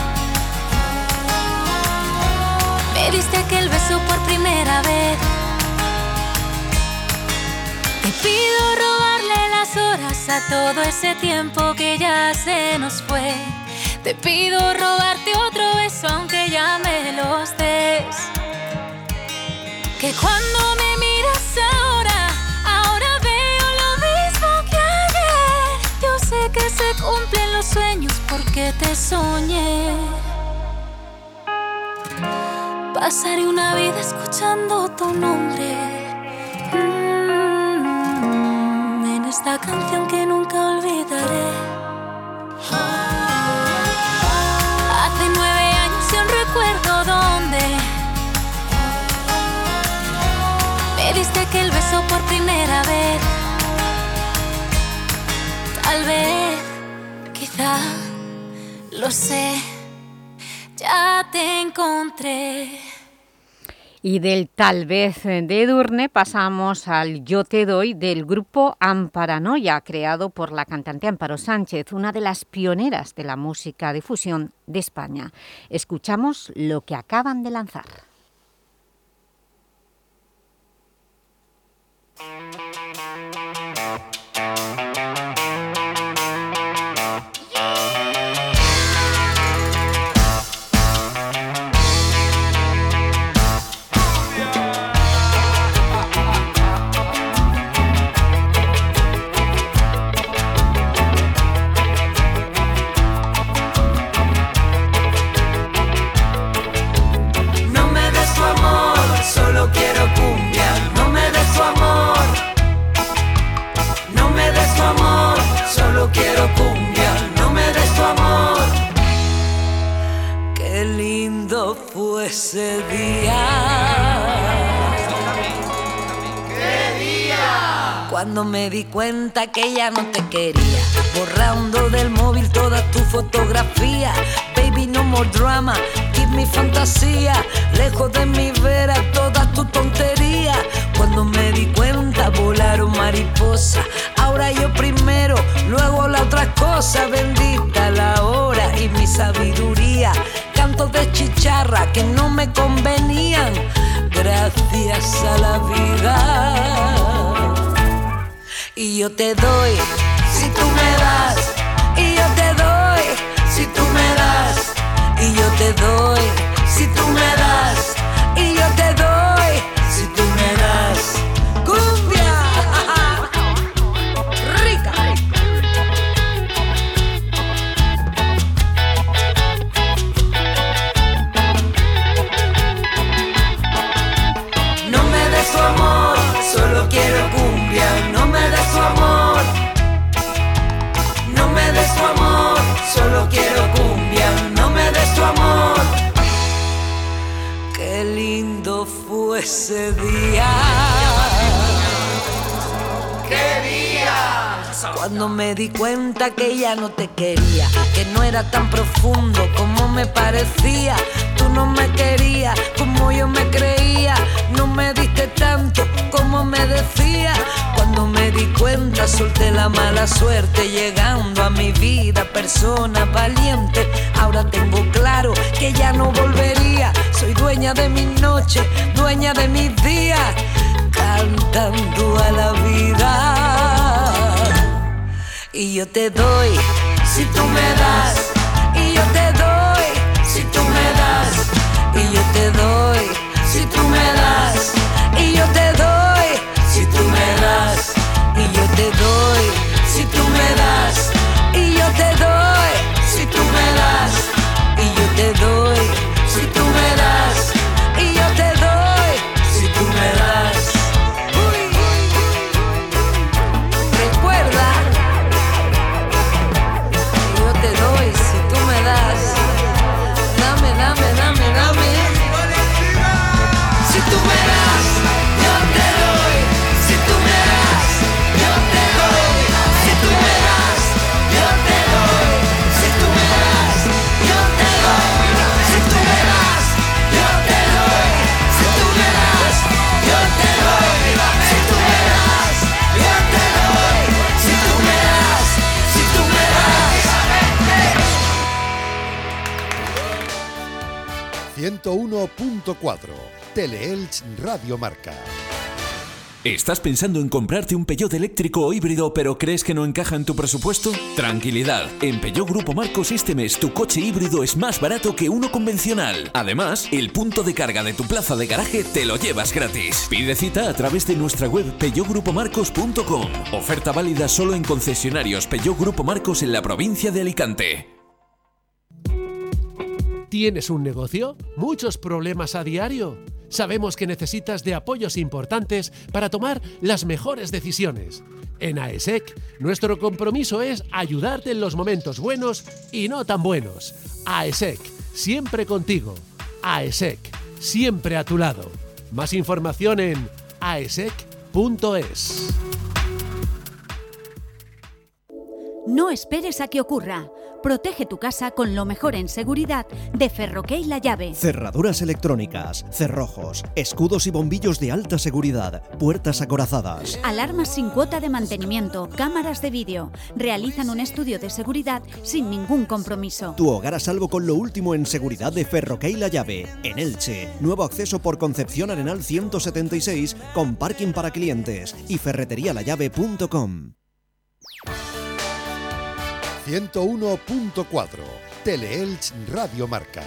me diste aquel beso por primera vez. Te pido robarle las horas a todo ese tiempo que ya se nos fue. Te pido robarte otro beso aunque ya me los des. Que cuando me miras ahora, ahora veo lo mismo que ayer. Yo sé que se cumplen los sueños porque te soñé. Pasaré una vida escuchando tu nombre, mm, en esta canción que nunca olvidaré. Hace nueve años y no recuerdo dónde me diste aquel beso por primera vez. Tal vez, quizá, lo sé, ya te encontré. Y del tal vez de Edurne pasamos al Yo te doy del grupo Amparanoia, creado por la cantante Amparo Sánchez, una de las pioneras de la música de fusión de España. Escuchamos lo que acaban de lanzar. Ese día, ¿qué día? Cuando me di cuenta que ya no te quería, borrando del móvil todas tus fotografías. Baby, no more drama, keep me fantasía, lejos de mi vera todas tus tonterías. Cuando me di cuenta volaron mariposas, ahora yo primero, luego la otra cosa. Bendita la hora y mi sabiduría, cantos de chicharra que no me convenían, gracias a la vida. Y yo te doy, si tú me das, y yo te doy, si tú me das, y yo te doy, si tú me das, y yo te doy, si tú me das. ¡Cumbia! ¡Rica! No me des tu amor, solo quiero cumbia. No me des tu amor, ese día. ¡Qué día! Cuando me di cuenta que ya no te quería, que no era tan profundo como me parecía. Tú no me querías como yo me creía, no me diste tanto como me decía. Cuando me di cuenta solté la mala suerte, llegando a mi vida persona valiente. Ahora tengo claro que ya no volvería. Soy dueña de mis noches, dueña de mis días, cantando a la vida. Y yo te doy si tú me das, y yo te doy si tú me das, y yo te doy si tú me das, y yo te doy si tú me das, y yo te doy si tú me das, y yo te doy si tú me das, y yo te doy si tú me das, y yo te doy si tú me das. Uy. Recuerda, yo te doy si tú me das. Dame, dame, dame, dame. Si tú me das, yo te doy. Si tú me das, yo te doy. Si tú me das, yo te doy. Si tú me das, yo te doy. Si tú me das, yo te doy. Si tú me das, yo te doy. Si tú me das, yo te doy. Si tú me das, si tú me das. ciento uno punto cuatro Teleelch Radio Marca. ¿Estás pensando en comprarte un Peugeot eléctrico o híbrido pero crees que no encaja en tu presupuesto? Tranquilidad, en Peugeot Grupo Marcos este mes tu coche híbrido es más barato que uno convencional. Además, el punto de carga de tu plaza de garaje te lo llevas gratis. Pide cita a través de nuestra web peugeot grupo marcos punto com. Oferta válida solo en concesionarios Peugeot Grupo Marcos en la provincia de Alicante. ¿Tienes un negocio? ¿Muchos problemas a diario? Sabemos que necesitas de apoyos importantes para tomar las mejores decisiones. En AESEC, nuestro compromiso es ayudarte en los momentos buenos y no tan buenos. AESEC, siempre contigo. AESEC, siempre a tu lado. Más información en aesec punto es. No esperes a que ocurra. Protege tu casa con lo mejor en seguridad de Ferroquey La Llave. Cerraduras electrónicas, cerrojos, escudos y bombillos de alta seguridad, puertas acorazadas. Alarmas sin cuota de mantenimiento, cámaras de vídeo. Realizan un estudio de seguridad sin ningún compromiso. Tu hogar a salvo con lo último en seguridad de Ferroquey La Llave. En Elche, nuevo acceso por Concepción Arenal ciento setenta y seis con parking para clientes y ferretería la llave punto com. ciento uno punto cuatro Teleelch Radio Marca.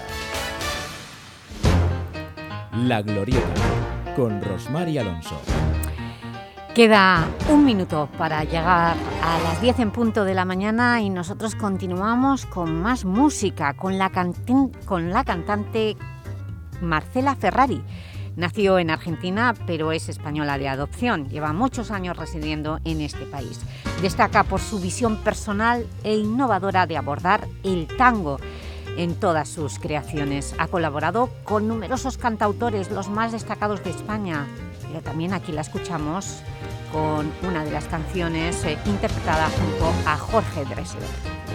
La Glorieta con Rosmar y Alonso. Queda un minuto para llegar a las diez en punto de la mañana y nosotros continuamos con más música, con la, cantin- con la cantante Marcela Ferrari. Nació en Argentina, pero es española de adopción. Lleva muchos años residiendo en este país. Destaca por su visión personal e innovadora de abordar el tango en todas sus creaciones. Ha colaborado con numerosos cantautores, los más destacados de España, pero también aquí la escuchamos con una de las canciones eh, interpretada junto a Jorge Drexler.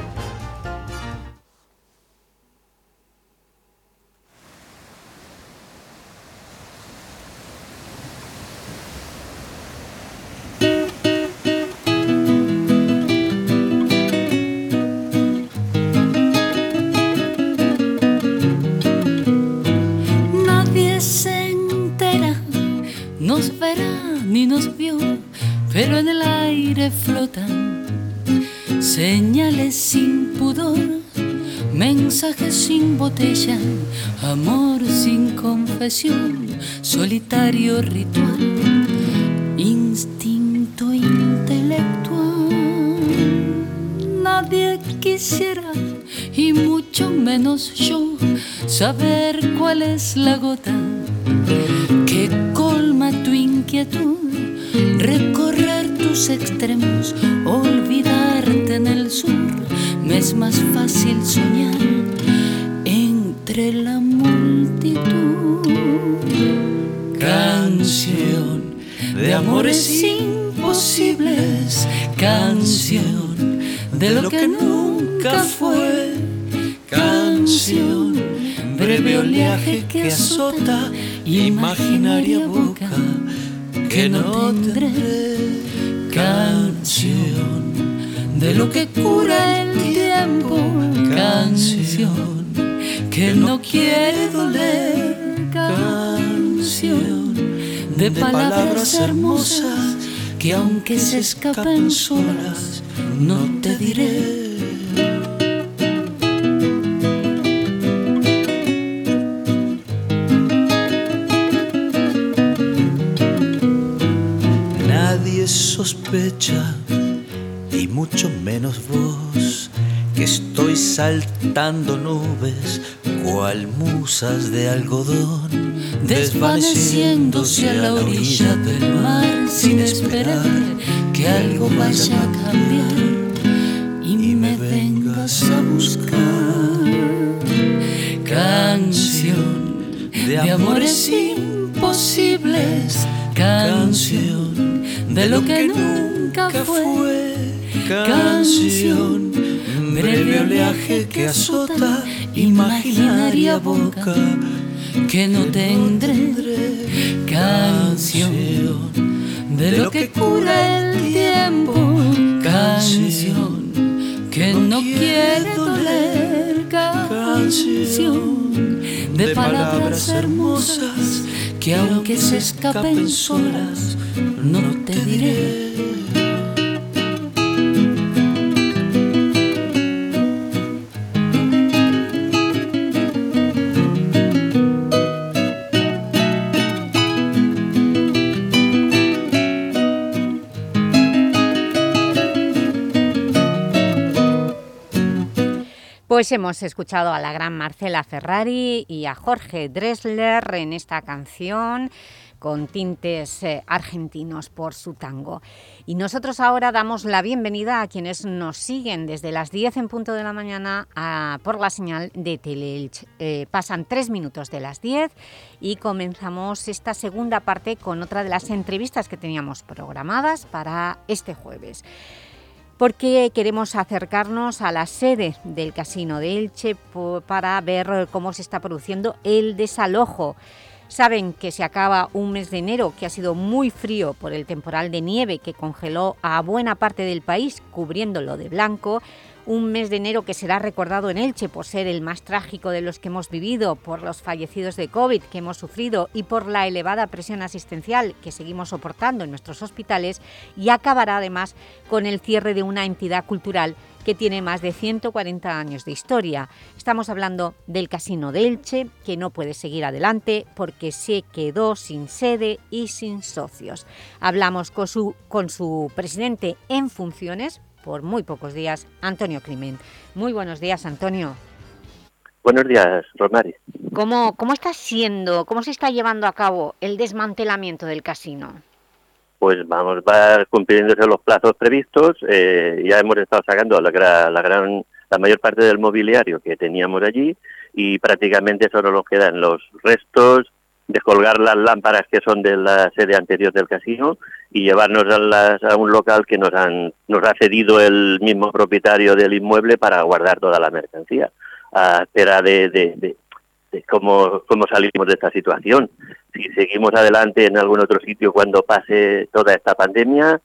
Ni nos vio, pero en el aire flotan señales sin pudor, mensajes sin botella, amor sin confesión, solitario ritual, instinto intelectual. Nadie quisiera, y mucho menos yo, saber cuál es la gota que colma tu inquietud, recorrer tus extremos, olvidarte en el sur. Me es más fácil soñar entre la multitud. Can amores imposibles, canción de lo que nunca fue, canción, breve oleaje que azota, imaginaria boca que no tendré, canción de lo que cura el tiempo, canción que no quiere doler, canción de palabras hermosas que aunque se escapen solas no te diré. Nadie sospecha, y mucho menos vos, que estoy saltando nubes cual musas de algodón, desvaneciéndose a la orilla del mar sin esperar que algo vaya a cambiar y me vengas a buscar. Canción de amores imposibles, canción de lo que nunca fue, canción breve oleaje que azota, imaginaria boca que no tendré, canción de lo que cura el tiempo, canción que no quiere doler, canción de palabras hermosas que aunque se escapen solas no te diré. Pues hemos escuchado a la gran Marcela Ferrari y a Jorge Drexler en esta canción con tintes eh, argentinos por su tango. Y nosotros ahora damos la bienvenida a quienes nos siguen desde las diez en punto de la mañana a, por la señal de Teleelch. Eh, pasan tres minutos de las diez y comenzamos esta segunda parte con otra de las entrevistas que teníamos programadas para este jueves, porque queremos acercarnos a la sede del Casino de Elche para ver cómo se está produciendo el desalojo. Saben que se acaba un mes de enero que ha sido muy frío por el temporal de nieve que congeló a buena parte del país, cubriéndolo de blanco. Un mes de enero que será recordado en Elche por ser el más trágico de los que hemos vivido, por los fallecidos de COVID que hemos sufrido y por la elevada presión asistencial que seguimos soportando en nuestros hospitales, y acabará además con el cierre de una entidad cultural que tiene más de ciento cuarenta años de historia. Estamos hablando del Casino de Elche, que no puede seguir adelante porque se quedó sin sede y sin socios. Hablamos con su, con su presidente en funciones, por muy pocos días, Antonio Climent. Muy buenos días, Antonio. Buenos días, Rosmary. ¿Cómo, cómo está siendo, cómo se está llevando a cabo el desmantelamiento del casino? Pues vamos, va cumpliéndose los plazos previstos. Eh, ya hemos estado sacando la, la, gran, la mayor parte del mobiliario que teníamos allí y prácticamente solo nos quedan los restos, descolgar las lámparas que son de la sede anterior del casino y llevarnos a, las, a un local que nos han nos ha cedido el mismo propietario del inmueble para guardar toda la mercancía, a espera de, de, de, de cómo, cómo salimos de esta situación. Si seguimos adelante en algún otro sitio cuando pase toda esta pandemia,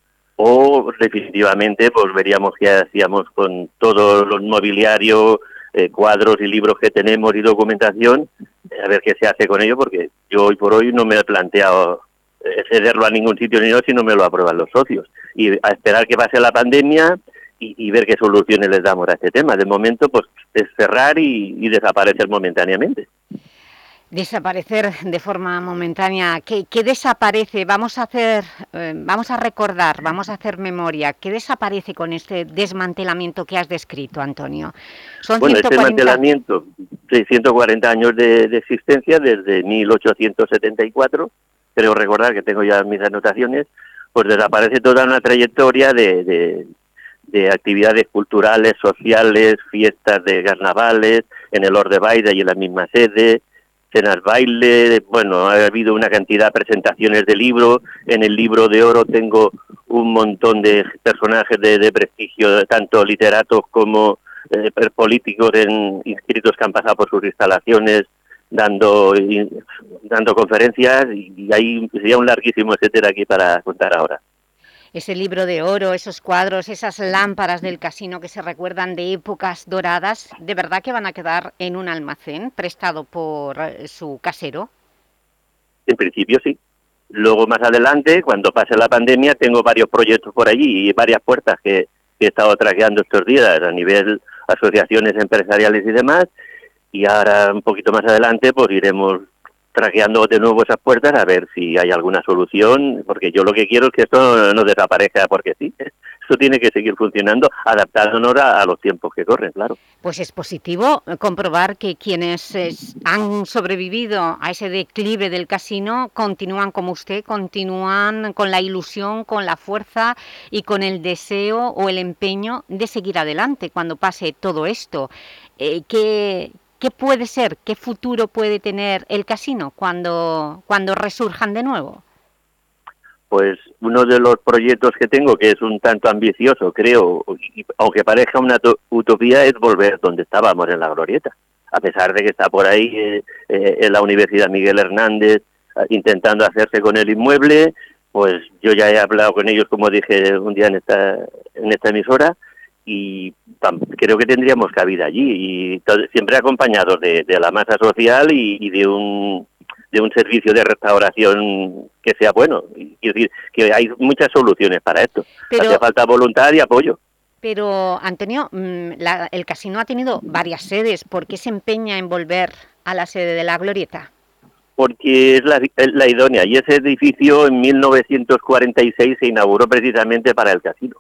o definitivamente pues veríamos qué hacíamos con todo el mobiliario, eh, cuadros y libros que tenemos y documentación, a ver qué se hace con ello, porque yo hoy por hoy no me he planteado cederlo a ningún sitio ni no, si no me lo aprueban los socios. Y a esperar que pase la pandemia y, y ver qué soluciones les damos a este tema. De momento, pues es cerrar y, y desaparecer momentáneamente. Desaparecer de forma momentánea. ¿Qué, qué desaparece? Vamos a hacer, eh, vamos a recordar, vamos a hacer memoria. ¿Qué desaparece con este desmantelamiento que has descrito, Antonio? Son bueno, ciento cuarenta... este desmantelamiento de ciento cuarenta años de, de existencia desde mil ochocientos setenta y cuatro, creo recordar que tengo ya mis anotaciones, pues desaparece toda una trayectoria de, de, de actividades culturales, sociales, fiestas de carnavales, en el Hort de Baida y en la misma sede. escenas baile, bueno, ha habido una cantidad de presentaciones de libros. En el libro de oro tengo un montón de personajes de, de prestigio, tanto literatos como eh, políticos en, inscritos que han pasado por sus instalaciones, dando y, dando conferencias, y, y ahí sería un larguísimo etcétera aquí para contar ahora. Ese libro de oro, esos cuadros, esas lámparas del casino que se recuerdan de épocas doradas, ¿de verdad que van a quedar en un almacén prestado por su casero? En principio sí. Luego más adelante, cuando pase la pandemia, tengo varios proyectos por allí y varias puertas que, que he estado traqueando estos días a nivel asociaciones empresariales y demás, y ahora un poquito más adelante pues iremos traqueando de nuevo esas puertas a ver si hay alguna solución, porque yo lo que quiero es que esto no desaparezca porque sí, esto tiene que seguir funcionando, adaptándonos a, a los tiempos que corren, claro. Pues es positivo comprobar que quienes es, han sobrevivido a ese declive del casino continúan como usted, continúan con la ilusión, con la fuerza y con el deseo o el empeño de seguir adelante cuando pase todo esto. Eh, ¿qué, ¿Qué puede ser, qué futuro puede tener el casino cuando, cuando resurjan de nuevo? Pues uno de los proyectos que tengo, que es un tanto ambicioso, creo, y, aunque parezca una utopía, es volver donde estábamos, en la Glorieta. A pesar de que está por ahí eh, eh, en la Universidad Miguel Hernández eh, intentando hacerse con el inmueble, pues yo ya he hablado con ellos, como dije un día en esta, en esta emisora, y creo que tendríamos cabida allí, y todo, siempre acompañados de, de la masa social y, y de un de un servicio de restauración que sea bueno. Quiero decir que hay muchas soluciones para esto. Pero, hace falta voluntad y apoyo. Pero, Antonio, la, el casino ha tenido varias sedes. ¿Por qué se empeña en volver a la sede de la Glorieta? Porque es la, es la idónea, y ese edificio en mil novecientos cuarenta y seis se inauguró precisamente para el casino.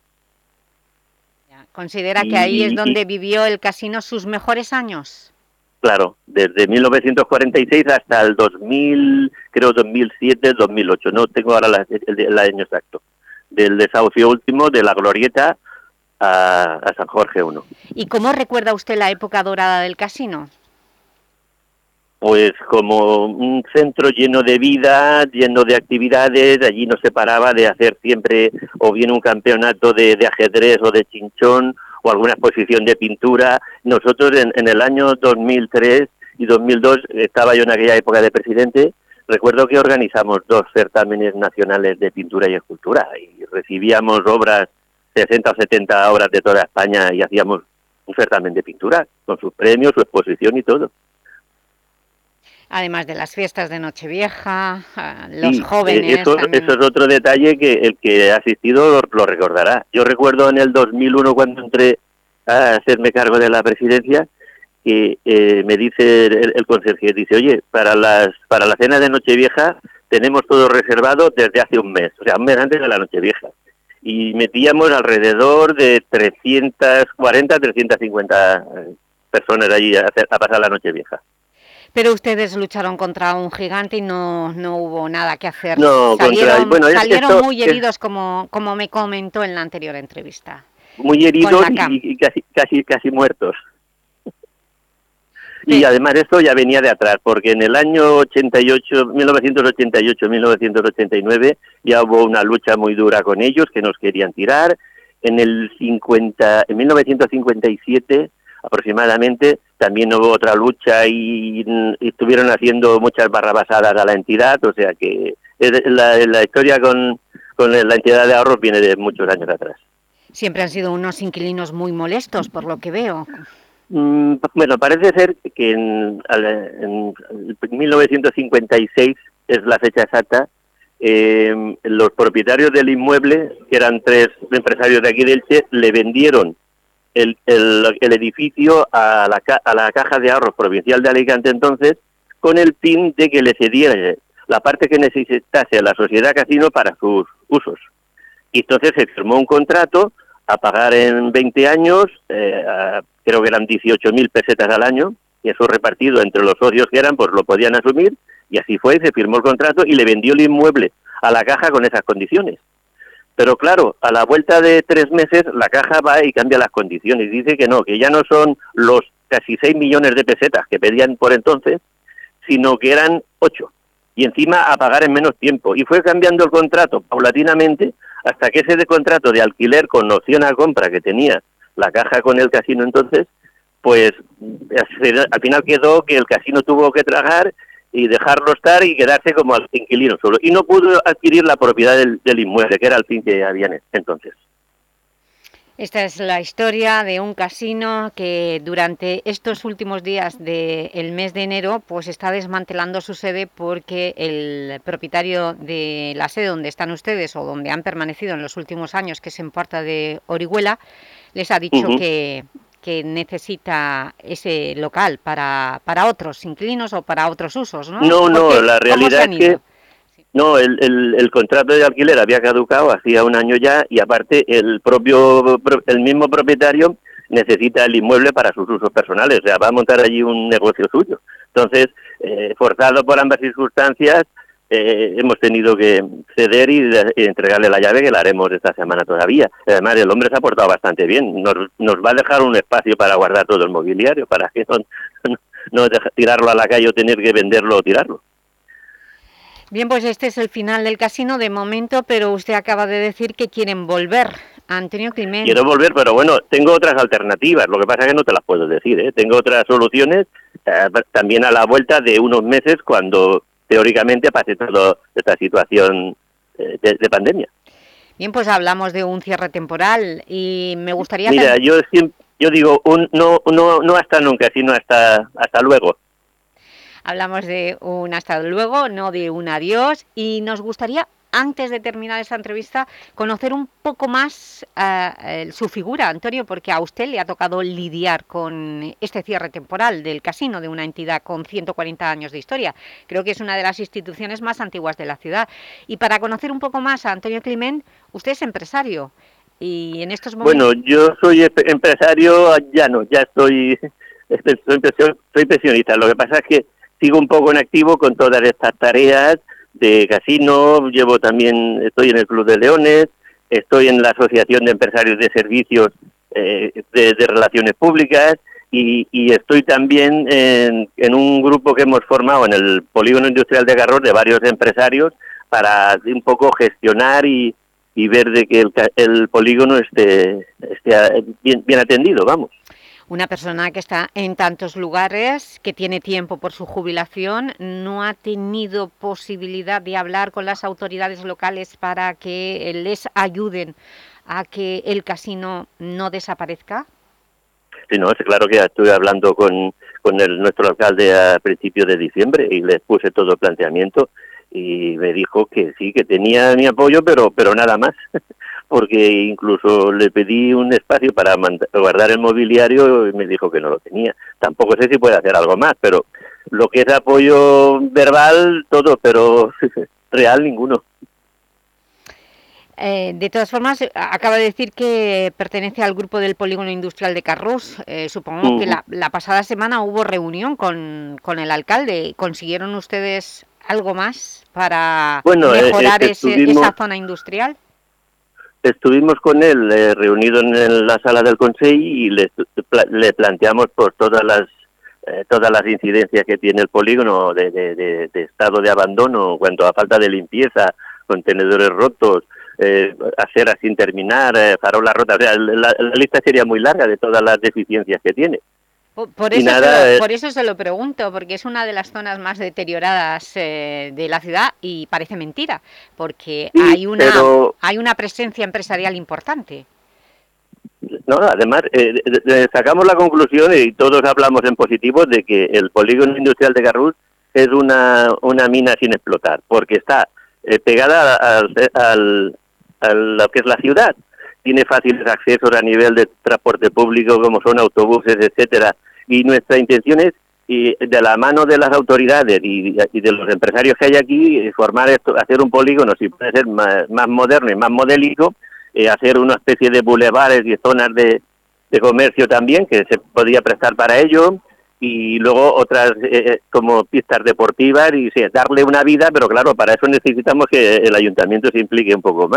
¿Considera que ahí es donde vivió el casino sus mejores años? Claro, desde mil novecientos cuarenta y seis hasta el dos mil, creo dos mil siete, dos mil ocho, no tengo ahora la, el, el año exacto. Del desahucio último de la Glorieta a, a San Jorge primero. ¿Y cómo recuerda usted la época dorada del casino? Pues como un centro lleno de vida, lleno de actividades. Allí no se paraba de hacer siempre o bien un campeonato de, de ajedrez o de chinchón o alguna exposición de pintura. Nosotros en, en el año dos mil tres y dos mil dos, estaba yo en aquella época de presidente, recuerdo que organizamos dos certámenes nacionales de pintura y escultura y recibíamos obras, sesenta o setenta obras de toda España, y hacíamos un certamen de pintura con sus premios, su exposición y todo. Además de las fiestas de Nochevieja, los sí, jóvenes... Eso, también... eso es otro detalle que el que ha asistido lo, lo recordará. Yo recuerdo en el dos mil uno, cuando entré a hacerme cargo de la presidencia, que eh, me dice el, el conserje, dice, oye, para las para la cena de Nochevieja tenemos todo reservado desde hace un mes, o sea, un mes antes de la Nochevieja. Y metíamos alrededor de trescientas cuarenta, trescientas cincuenta personas allí a, hacer, a pasar la Nochevieja. Pero ustedes lucharon contra un gigante y no, no hubo nada que hacer. No, salieron contra, bueno, salieron esto, muy heridos, es, como, como me comentó en la anterior entrevista. Muy heridos y, y casi, casi, casi muertos. Sí. Y además esto ya venía de atrás, porque en el año ochenta y ocho, mil novecientos ochenta y ocho, mil novecientos ochenta y nueve ya hubo una lucha muy dura con ellos, que nos querían tirar. En el cincuenta, en mil novecientos cincuenta y siete aproximadamente también hubo otra lucha y, y estuvieron haciendo muchas barrabasadas a la entidad, o sea que la, la historia con, con la entidad de ahorros viene de muchos años atrás. Siempre han sido unos inquilinos muy molestos, por lo que veo. Mm, bueno, parece ser que en, en, en mil novecientos cincuenta y seis es la fecha exacta. Eh, los propietarios del inmueble, que eran tres empresarios de aquí de Elche, le vendieron El, el, el edificio a la, a la Caja de Ahorros Provincial de Alicante entonces, con el fin de que le cediera la parte que necesitase a la sociedad casino para sus usos. Y entonces se firmó un contrato a pagar en veinte años, eh, a, creo que eran dieciocho mil pesetas al año, y eso repartido entre los socios que eran, pues lo podían asumir, y así fue, se firmó el contrato y le vendió el inmueble a la Caja con esas condiciones. Pero claro, a la vuelta de tres meses la Caja va y cambia las condiciones. Dice que no, que ya no son los casi seis millones de pesetas que pedían por entonces, sino que eran ocho. Y encima a pagar en menos tiempo. Y fue cambiando el contrato paulatinamente hasta que ese de contrato de alquiler con opción a compra que tenía la caja con el casino entonces, pues al final quedó que el casino tuvo que tragar y dejarlo estar y quedarse como al inquilino solo. Y no pudo adquirir la propiedad del, del inmueble, que era el fin que habían entonces. Esta es la historia de un casino que durante estos últimos días del mes de enero pues está desmantelando su sede porque el propietario de la sede donde están ustedes o donde han permanecido en los últimos años, que es en Puerta de Orihuela, les ha dicho uh-huh. que, que necesita ese local para, para otros inquilinos o para otros usos, ¿no? No, no, la realidad es que... No, el, el, el contrato de alquiler había caducado hacía un año ya y aparte el propio el mismo propietario necesita el inmueble para sus usos personales, o sea, va a montar allí un negocio suyo. Entonces, eh, forzado por ambas circunstancias, eh, hemos tenido que ceder y, de, y entregarle la llave, que la haremos esta semana todavía. Además, el hombre se ha portado bastante bien, nos, nos va a dejar un espacio para guardar todo el mobiliario, para que no, no, no deja, tirarlo a la calle o tener que venderlo o tirarlo. Bien, pues este es el final del casino de momento, pero usted acaba de decir que quieren volver. Antonio Climent. Quiero volver, pero bueno, tengo otras alternativas, lo que pasa es que no te las puedo decir, ¿eh? Tengo otras soluciones eh, también a la vuelta de unos meses cuando teóricamente pase toda esta situación eh, de, de pandemia. Bien, pues hablamos de un cierre temporal y me gustaría... Mira, hacer... yo siempre, yo digo, un, no, no, no hasta nunca, sino hasta, hasta luego. Hablamos de un hasta luego, no de un adiós, y nos gustaría, antes de terminar esta entrevista, conocer un poco más uh, su figura, Antonio, porque a usted le ha tocado lidiar con este cierre temporal del casino de una entidad con ciento cuarenta años de historia. Creo que es una de las instituciones más antiguas de la ciudad. Y para conocer un poco más a Antonio Climent, usted es empresario. Y en estos momentos... Bueno, yo soy empresario, ya no, ya estoy, soy pensionista. Lo que pasa es que sigo un poco en activo con todas estas tareas de casino, llevo también, estoy en el Club de Leones, estoy en la Asociación de Empresarios de Servicios eh, de, de Relaciones Públicas y, y estoy también en, en un grupo que hemos formado en el Polígono Industrial de Garros de varios empresarios para un poco gestionar y, y ver de que el, el polígono esté, esté bien, bien atendido, vamos. Una persona que está en tantos lugares, que tiene tiempo por su jubilación, ¿no ha tenido posibilidad de hablar con las autoridades locales para que les ayuden a que el casino no desaparezca? Sí, no, es claro que estuve hablando con, con el, nuestro alcalde a principios de diciembre y les puse todo el planteamiento y me dijo que sí, que tenía mi apoyo, pero, pero nada más. Porque incluso le pedí un espacio para guardar el mobiliario y me dijo que no lo tenía. Tampoco sé si puede hacer algo más, pero lo que es apoyo verbal, todo, pero real, ninguno. Eh, de todas formas, acaba de decir que pertenece al grupo del Polígono Industrial de Carrús. Eh, supongo uh-huh. que la, la pasada semana hubo reunión con, con el alcalde. ¿Consiguieron ustedes algo más para bueno, mejorar eh, ese, esa zona industrial? Estuvimos con él eh, reunido en, en la sala del Consejo y le, le planteamos por todas las eh, todas las incidencias que tiene el polígono de, de, de, de estado de abandono, cuanto a falta de limpieza, contenedores rotos, eh, aceras sin terminar, eh, farolas rotas. O sea, la, la lista sería muy larga de todas las deficiencias que tiene. Por, por, eso, nada, se lo, por eso se lo pregunto, porque es una de las zonas más deterioradas eh, de la ciudad y parece mentira, porque sí, hay una pero, hay una presencia empresarial importante. No, además, eh, de, de, sacamos la conclusión, y todos hablamos en positivo, de que el polígono industrial de Carrús es una, una mina sin explotar, porque está eh, pegada al, al, a lo que es la ciudad. Tiene fáciles accesos a nivel de transporte público, como son autobuses, etcétera. Y nuestra intención es, y de la mano de las autoridades y, y de los empresarios que hay aquí, formar esto, hacer un polígono, si puede ser más, más moderno y más modélico, eh, hacer una especie de bulevares y zonas de, de comercio también, que se podría prestar para ello, y luego otras eh, como pistas deportivas, y sí, darle una vida, pero claro, para eso necesitamos que el ayuntamiento se implique un poco más.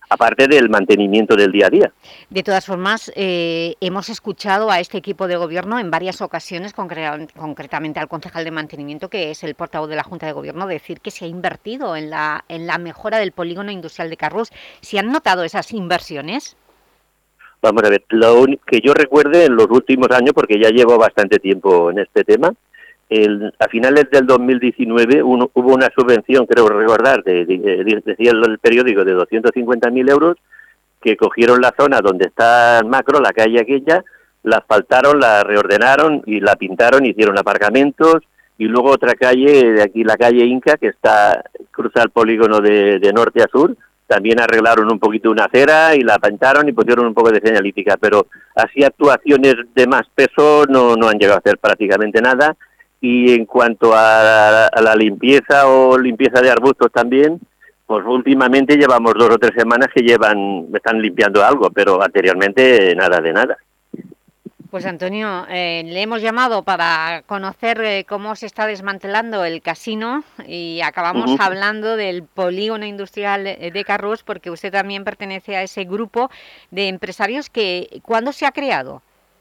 aparte del mantenimiento del día a día. De todas formas, eh, hemos escuchado a este equipo de gobierno en varias ocasiones, concre- concretamente al concejal de mantenimiento, que es el portavoz de la Junta de Gobierno, decir que se ha invertido en la, en la mejora del polígono industrial de Carrús. ¿Se han notado esas inversiones? Vamos a ver, lo único que yo recuerde en los últimos años, porque ya llevo bastante tiempo en este tema, el, a finales del dos mil diecinueve uno, hubo una subvención, creo recordar, de, de, de, decía el periódico, de doscientos cincuenta mil euros, que cogieron la zona donde está el Macro, la calle aquella, la asfaltaron, la reordenaron y la pintaron, hicieron aparcamientos, y luego otra calle, de aquí la calle Inca, que está cruza el polígono de, de norte a sur, también arreglaron un poquito una acera y la pintaron y pusieron un poco de señalítica, pero así actuaciones de más peso no, no han llegado a hacer prácticamente nada. Y en cuanto a, a la limpieza o limpieza de arbustos también, pues últimamente llevamos dos o tres semanas que llevan están limpiando algo, pero anteriormente nada de nada. Pues Antonio, eh, le hemos llamado para conocer eh, cómo se está desmantelando el casino y acabamos uh-huh. hablando del polígono industrial de Carrús, porque usted también pertenece a ese grupo de empresarios que ¿cuándo se ha creado?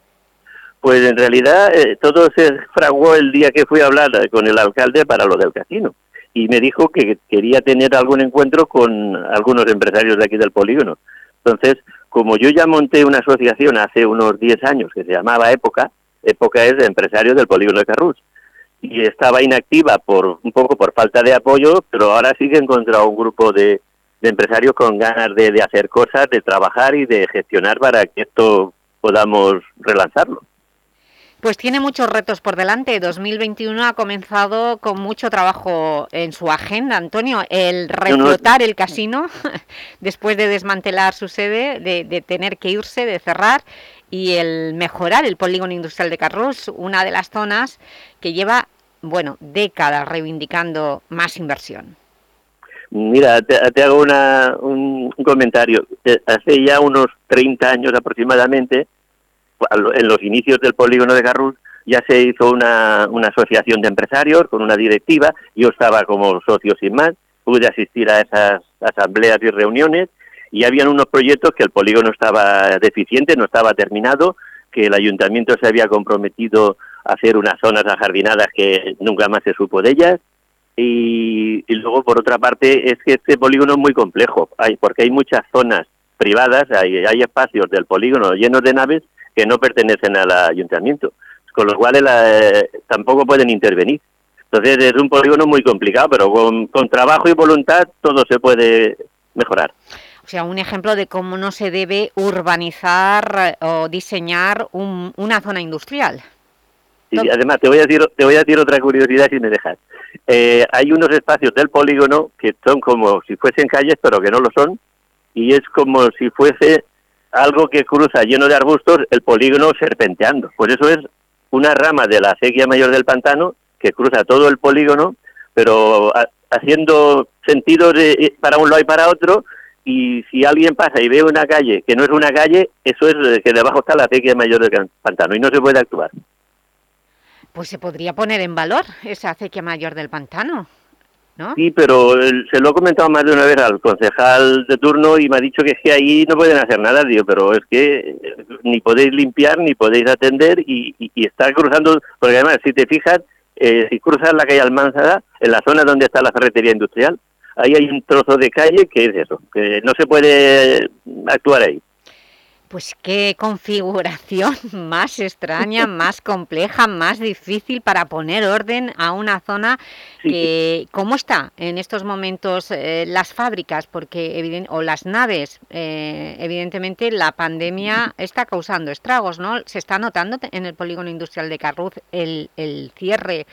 Pues en realidad eh, todo se fraguó el día que fui a hablar con el alcalde para lo del casino y me dijo que quería tener algún encuentro con algunos empresarios de aquí del polígono. Entonces, como yo ya monté una asociación hace unos diez años que se llamaba Época, Época es de empresarios del polígono de Carrús, y estaba inactiva por un poco por falta de apoyo, pero ahora sí que he encontrado un grupo de, de empresarios con ganas de, de hacer cosas, de trabajar y de gestionar para que esto podamos relanzarlo. Pues tiene muchos retos por delante. dos mil veintiuno ha comenzado con mucho trabajo en su agenda, Antonio. El reflotar el casino después de desmantelar su sede, de, de tener que irse, de cerrar, y el mejorar el polígono industrial de Carrús, una de las zonas que lleva, bueno, décadas reivindicando más inversión. Mira, te, te hago una, un, un comentario. Hace ya unos treinta años aproximadamente, en los inicios del polígono de Carrús, ya se hizo una, una asociación de empresarios con una directiva. Yo estaba como socio sin más, pude asistir a esas asambleas y reuniones, y habían unos proyectos que el polígono estaba deficiente, no estaba terminado, que el ayuntamiento se había comprometido a hacer unas zonas ajardinadas que nunca más se supo de ellas. Y, y luego, por otra parte, es que este polígono es muy complejo, hay, porque hay muchas zonas privadas, hay, hay espacios del polígono llenos de naves que no pertenecen al ayuntamiento, con los cuales eh, tampoco pueden intervenir. Entonces es un polígono muy complicado, pero con, con trabajo y voluntad todo se puede mejorar. O sea, un ejemplo de cómo no se debe urbanizar o diseñar un, una zona industrial. Y además te voy a decir te voy a decir otra curiosidad si me dejas. Eh, hay unos espacios del polígono que son como si fuesen calles, pero que no lo son, y es como si fuese algo que cruza lleno de arbustos el polígono serpenteando. Pues eso es una rama de la acequia mayor del pantano que cruza todo el polígono, pero a, haciendo sentido de, para un lado y para otro, y si alguien pasa y ve una calle que no es una calle, eso es que debajo está la acequia mayor del pantano y no se puede actuar. Pues se podría poner en valor esa acequia mayor del pantano, ¿no? Sí, pero el, se lo he comentado más de una vez al concejal de turno y me ha dicho que es que ahí no pueden hacer nada, tío, pero es que ni podéis limpiar ni podéis atender y, y, y está cruzando, porque además si te fijas, eh, si cruzas la calle Almanzara, en la zona donde está la ferretería industrial, ahí hay un trozo de calle que es eso, que no se puede actuar ahí. Pues qué configuración más extraña, más compleja, más difícil para poner orden a una zona que... ¿Cómo está en estos momentos eh, las fábricas? Porque evident, o las naves, eh, evidentemente la pandemia está causando estragos, ¿no? ¿Se está notando en el polígono industrial de Carrús el, el cierre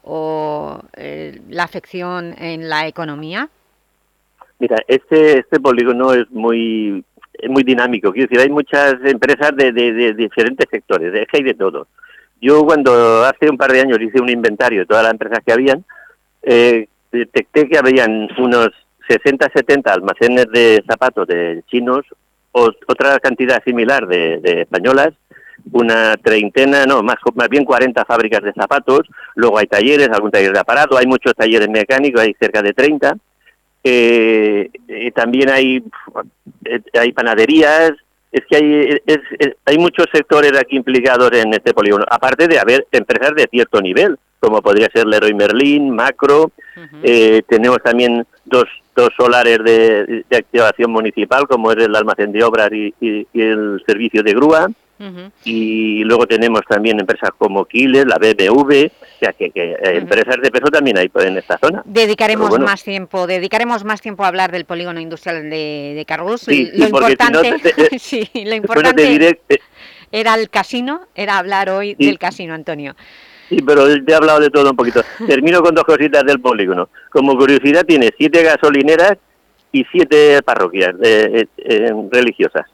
o eh, la afección en la economía? Mira, este, este polígono es muy... es muy dinámico, quiero decir, hay muchas empresas de, de, de diferentes sectores, es que hay de todo. Yo cuando hace un par de años hice un inventario de todas las empresas que habían, eh, detecté que habían unos sesenta, setenta almacenes de zapatos de chinos, o, otra cantidad similar de, de españolas, una treintena, no, más, más bien cuarenta fábricas de zapatos, luego hay talleres, algún taller de aparato, hay muchos talleres mecánicos, hay cerca de treinta, eh, eh, también hay, eh, hay panaderías, es que hay, es, es, hay muchos sectores aquí implicados en este polígono, aparte de haber empresas de cierto nivel, como podría ser Leroy Merlin, Macro, uh-huh. eh, tenemos también dos, dos solares de, de activación municipal, como es el almacén de obras y, y, y el servicio de grúa, uh-huh. y luego tenemos también empresas como Kiles, la B M W, o sea que, que uh-huh. empresas de peso también hay en esta zona. Dedicaremos bueno. más tiempo, dedicaremos más tiempo a hablar del polígono industrial de, de Carrús. Sí, lo sí, importante, si no te, te, sí, lo importante bueno, te diré, eh, era el casino, era hablar hoy sí. del casino, Antonio. Sí, pero te he hablado de todo un poquito. Termino con dos cositas del polígono. Como curiosidad, tiene siete gasolineras y siete parroquias eh, eh, religiosas.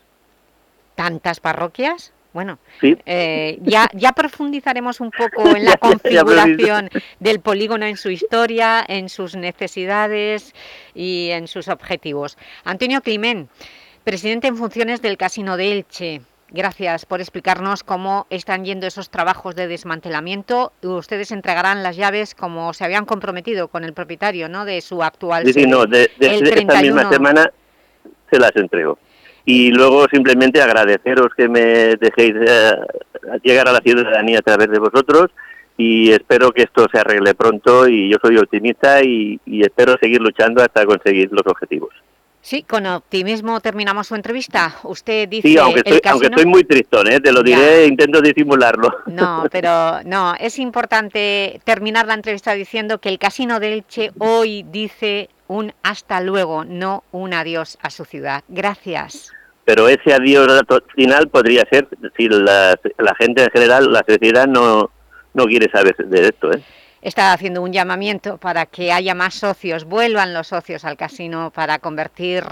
¿Tantas parroquias? Bueno, sí. eh, ya, ya profundizaremos un poco en la configuración del polígono, en su historia, en sus necesidades y en sus objetivos. Antonio Climent, presidente en funciones del Casino de Elche. Gracias por explicarnos cómo están yendo esos trabajos de desmantelamiento. Ustedes entregarán las llaves como se habían comprometido con el propietario, ¿no?, de su actual sí, sede. Sí, no, de, de, de esta misma semana se las entrego. Y luego simplemente agradeceros que me dejéis eh, llegar a la ciudadanía a través de vosotros y espero que esto se arregle pronto y yo soy optimista y, y espero seguir luchando hasta conseguir los objetivos. Sí, con optimismo terminamos su entrevista. Usted dice... Sí, aunque estoy, el casino... aunque estoy muy tristón, ¿eh? Te lo diré, ya. Intento disimularlo. No, pero no, es importante terminar la entrevista diciendo que el Casino de Elche hoy dice un hasta luego, no un adiós a su ciudad. Gracias. Pero ese adiós final podría ser si la, la gente en general, la sociedad no, no quiere saber de esto, ¿eh? Está haciendo un llamamiento para que haya más socios, vuelvan los socios al casino para convertir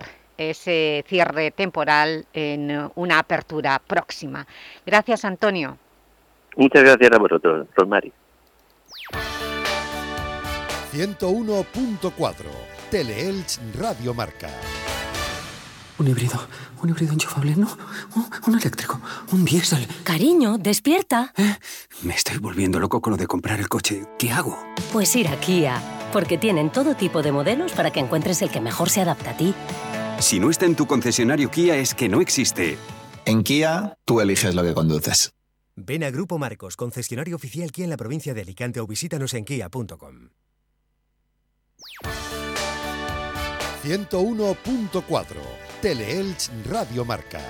ese cierre temporal en una apertura próxima. Gracias, Antonio. Muchas gracias a vosotros, Rosmari. ciento uno punto cuatro, Teleelch Radio Marca. Un híbrido, un híbrido enchufable, no, un, un eléctrico, un diésel. Cariño, despierta. ¿Eh? Me estoy volviendo loco con lo de comprar el coche. ¿Qué hago? Pues ir a Kia, porque tienen todo tipo de modelos para que encuentres el que mejor se adapta a ti. Si no está en tu concesionario Kia es que no existe. En Kia, tú eliges lo que conduces. Ven a Grupo Marcos, concesionario oficial Kia en la provincia de Alicante o visítanos en kia punto com. ciento uno punto cuatro, Teleelch Radio Marca.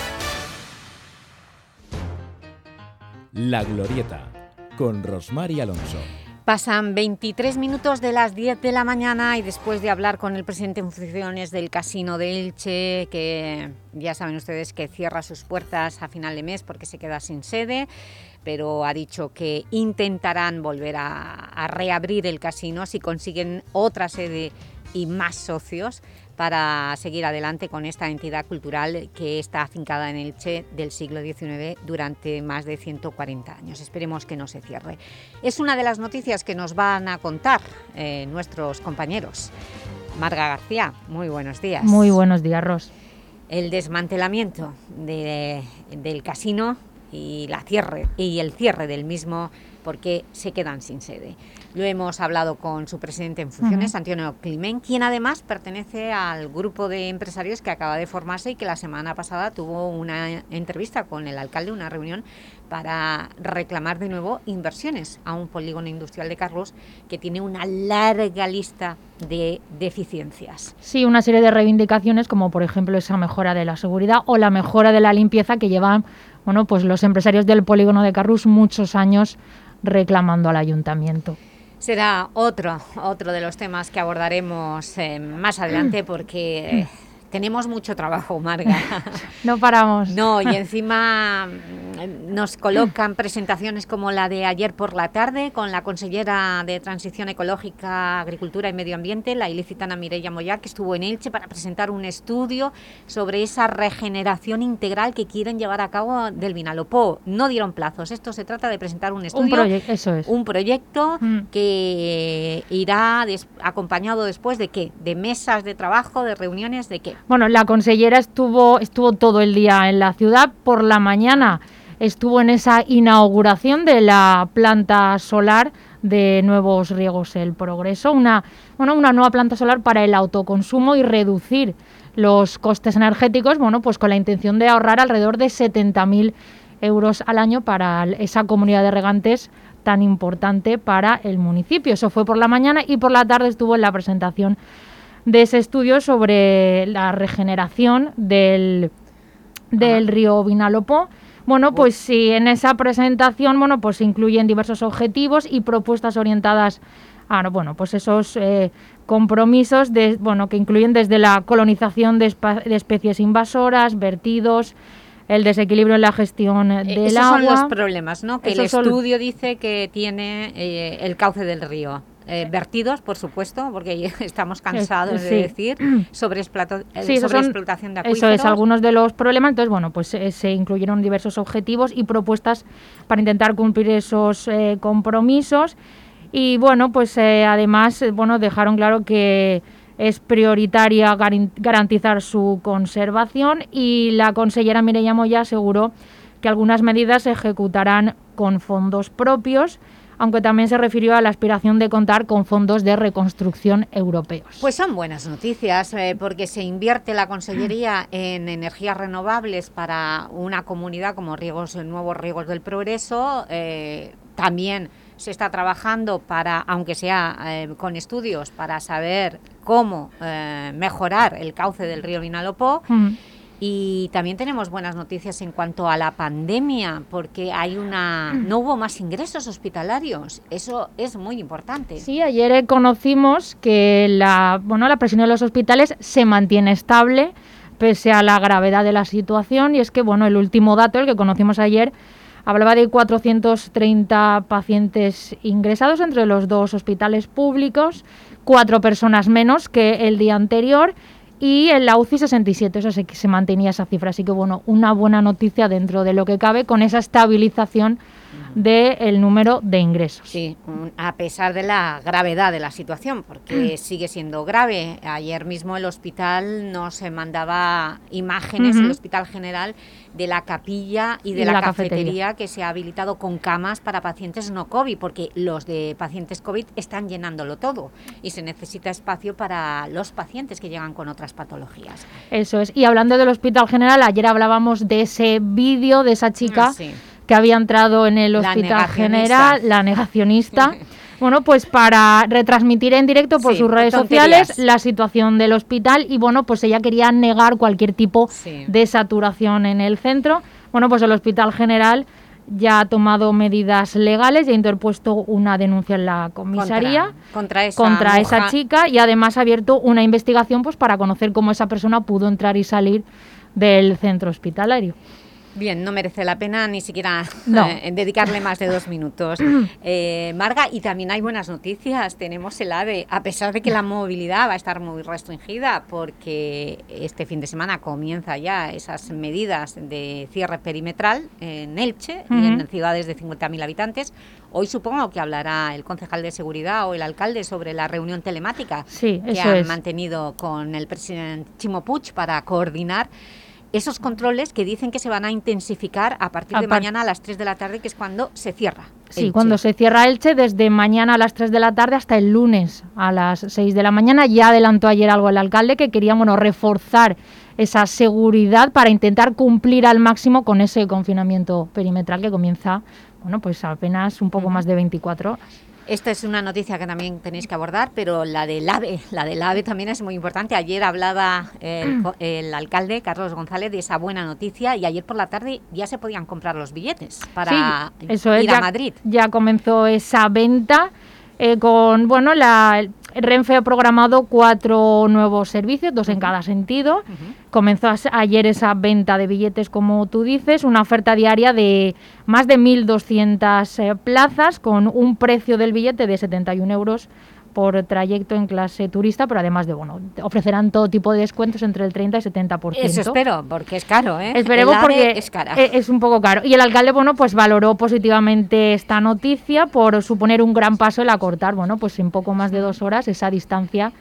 La Glorieta, con Rosmar y Alonso. Pasan veintitrés minutos de las diez de la mañana y después de hablar con el presidente en funciones del Casino de Elche, que ya saben ustedes que cierra sus puertas a final de mes porque se queda sin sede, pero ha dicho que intentarán volver a, a reabrir el casino si consiguen otra sede y más socios para seguir adelante con esta entidad cultural que está afincada en Elche del siglo diecinueve durante más de ciento cuarenta años. Esperemos que no se cierre. Es una de las noticias que nos van a contar eh, nuestros compañeros. Marga García, muy buenos días. Muy buenos días, Ros. El desmantelamiento de, del casino y, la cierre, y el cierre del mismo porque se quedan sin sede. Lo hemos hablado con su presidente en funciones, uh-huh. Antonio Climent, quien además pertenece al grupo de empresarios que acaba de formarse y que la semana pasada tuvo una entrevista con el alcalde, una reunión para reclamar de nuevo inversiones a un polígono industrial de Carrús que tiene una larga lista de deficiencias. Sí, una serie de reivindicaciones como por ejemplo esa mejora de la seguridad o la mejora de la limpieza que llevan bueno, pues los empresarios del polígono de Carrús muchos años reclamando al ayuntamiento. Será otro, otro de los temas que abordaremos eh, más adelante porque eh, tenemos mucho trabajo, Marga. No paramos. No, y encima nos colocan presentaciones como la de ayer por la tarde con la consellera de Transición Ecológica, Agricultura y Medio Ambiente, la ilicitana Mireia Moya, que estuvo en Elche para presentar un estudio sobre esa regeneración integral que quieren llevar a cabo del Vinalopó. No dieron plazos, esto se trata de presentar un estudio, un, proye- eso es. un proyecto mm. que irá des- acompañado después de ¿qué? De mesas de trabajo, de reuniones, ¿de qué? Bueno, la consellera estuvo, estuvo todo el día en la ciudad. Por la mañana estuvo en esa inauguración de la planta solar de Nuevos Riegos El Progreso, una, bueno, una nueva planta solar para el autoconsumo y reducir los costes energéticos, bueno, pues con la intención de ahorrar alrededor de setenta mil euros al año para esa comunidad de regantes tan importante para el municipio. Eso fue por la mañana, y por la tarde estuvo en la presentación de ese estudio sobre la regeneración del, del río Vinalopó. Bueno, pues sí, en esa presentación, bueno, pues se incluyen diversos objetivos y propuestas orientadas a, bueno, pues esos eh, compromisos de, bueno, que incluyen desde la colonización de, de especies invasoras, vertidos, el desequilibrio en la gestión del Esos agua. Esos son los problemas, ¿no? Que Esos el estudio son... dice que tiene eh, el cauce del río. Eh, vertidos, por supuesto, porque estamos cansados sí. de decir, sobre, explotación sí, sobre son, explotación de acuíferos. Eso es, algunos de los problemas. Entonces, bueno, pues eh, se incluyeron diversos objetivos y propuestas para intentar cumplir esos eh, compromisos. Y bueno, pues eh, además, eh, bueno, dejaron claro que es prioritaria gar- garantizar su conservación, y la consellera Mireia Moya aseguró que algunas medidas se ejecutarán con fondos propios, aunque también se refirió a la aspiración de contar con fondos de reconstrucción europeos. Pues son buenas noticias, eh, porque se invierte la Consellería en energías renovables para una comunidad como Riegos, Nuevos Riegos del Progreso. Eh, también se está trabajando para, aunque sea eh, con estudios, para saber cómo eh, mejorar el cauce del río Vinalopó. Mm. Y también tenemos buenas noticias en cuanto a la pandemia, porque hay una no hubo más ingresos hospitalarios. Eso es muy importante. Sí, ayer conocimos que la, bueno, la presión de los hospitales se mantiene estable pese a la gravedad de la situación, y es que, bueno, el último dato, el que conocimos ayer, hablaba de cuatrocientos treinta pacientes ingresados entre los dos hospitales públicos, cuatro personas menos que el día anterior, y en la U C I sesenta y siete, o sea, se, se mantenía esa cifra. Así que, bueno, una buena noticia dentro de lo que cabe, con esa estabilización del número de ingresos. Sí, a pesar de la gravedad de la situación, porque sigue siendo grave. Ayer mismo el hospital nos mandaba imágenes, uh-huh. el Hospital General, de la capilla y de, y la, la cafetería, cafetería que se ha habilitado con camas para pacientes no COVID, porque los de pacientes COVID están llenándolo todo y se necesita espacio para los pacientes que llegan con otras patologías. Eso es. Y hablando del Hospital General, ayer hablábamos de ese vídeo de esa chica, sí, que había entrado en el Hospital General, la negacionista, bueno, pues para retransmitir en directo por sí, sus redes tonterías. sociales la situación del hospital, y bueno, pues ella quería negar cualquier tipo sí. de saturación en el centro. Bueno, pues el Hospital General ya ha tomado medidas legales y ha interpuesto una denuncia en la comisaría contra, contra, esa, contra esa chica, y además ha abierto una investigación pues para conocer cómo esa persona pudo entrar y salir del centro hospitalario. Bien, no merece la pena ni siquiera no. eh, dedicarle más de dos minutos. Eh, Marga, y también hay buenas noticias. Tenemos el AVE, a pesar de que la movilidad va a estar muy restringida, porque este fin de semana comienza ya esas medidas de cierre perimetral en Elche uh-huh. y en ciudades de cincuenta mil habitantes. Hoy supongo que hablará el concejal de seguridad o el alcalde sobre la reunión telemática sí, que eso han es. mantenido con el presidente Chimo Puig para coordinar esos controles que dicen que se van a intensificar a partir de a par- mañana a las tres de la tarde, que es cuando se cierra Sí, Elche. Cuando se cierra Elche, desde mañana a las tres de la tarde hasta el lunes a las seis de la mañana. Ya adelantó ayer algo el alcalde, que quería, bueno, reforzar esa seguridad para intentar cumplir al máximo con ese confinamiento perimetral que comienza, bueno, pues apenas un poco uh-huh. más de veinticuatro horas. Esta es una noticia que también tenéis que abordar, pero la del AVE, la del AVE también es muy importante. Ayer hablaba el, el alcalde, Carlos González, de esa buena noticia, y ayer por la tarde ya se podían comprar los billetes para sí, eso ir es, a ya, Madrid. Ya comenzó esa venta eh, con, bueno, la... Renfe ha programado cuatro nuevos servicios, dos uh-huh. en cada sentido. Uh-huh. Comenzó ayer esa venta de billetes, como tú dices, una oferta diaria de más de mil doscientas eh, plazas, con un precio del billete de setenta y un euros por trayecto en clase turista, pero además de, bueno, ofrecerán todo tipo de descuentos entre el treinta y setenta por ciento. Eso espero, porque es caro, ¿eh? Esperemos, porque es, cara. es un poco caro. Y el alcalde, bueno, pues valoró positivamente esta noticia por suponer un gran paso el acortar, bueno, pues en poco más de dos horas esa distancia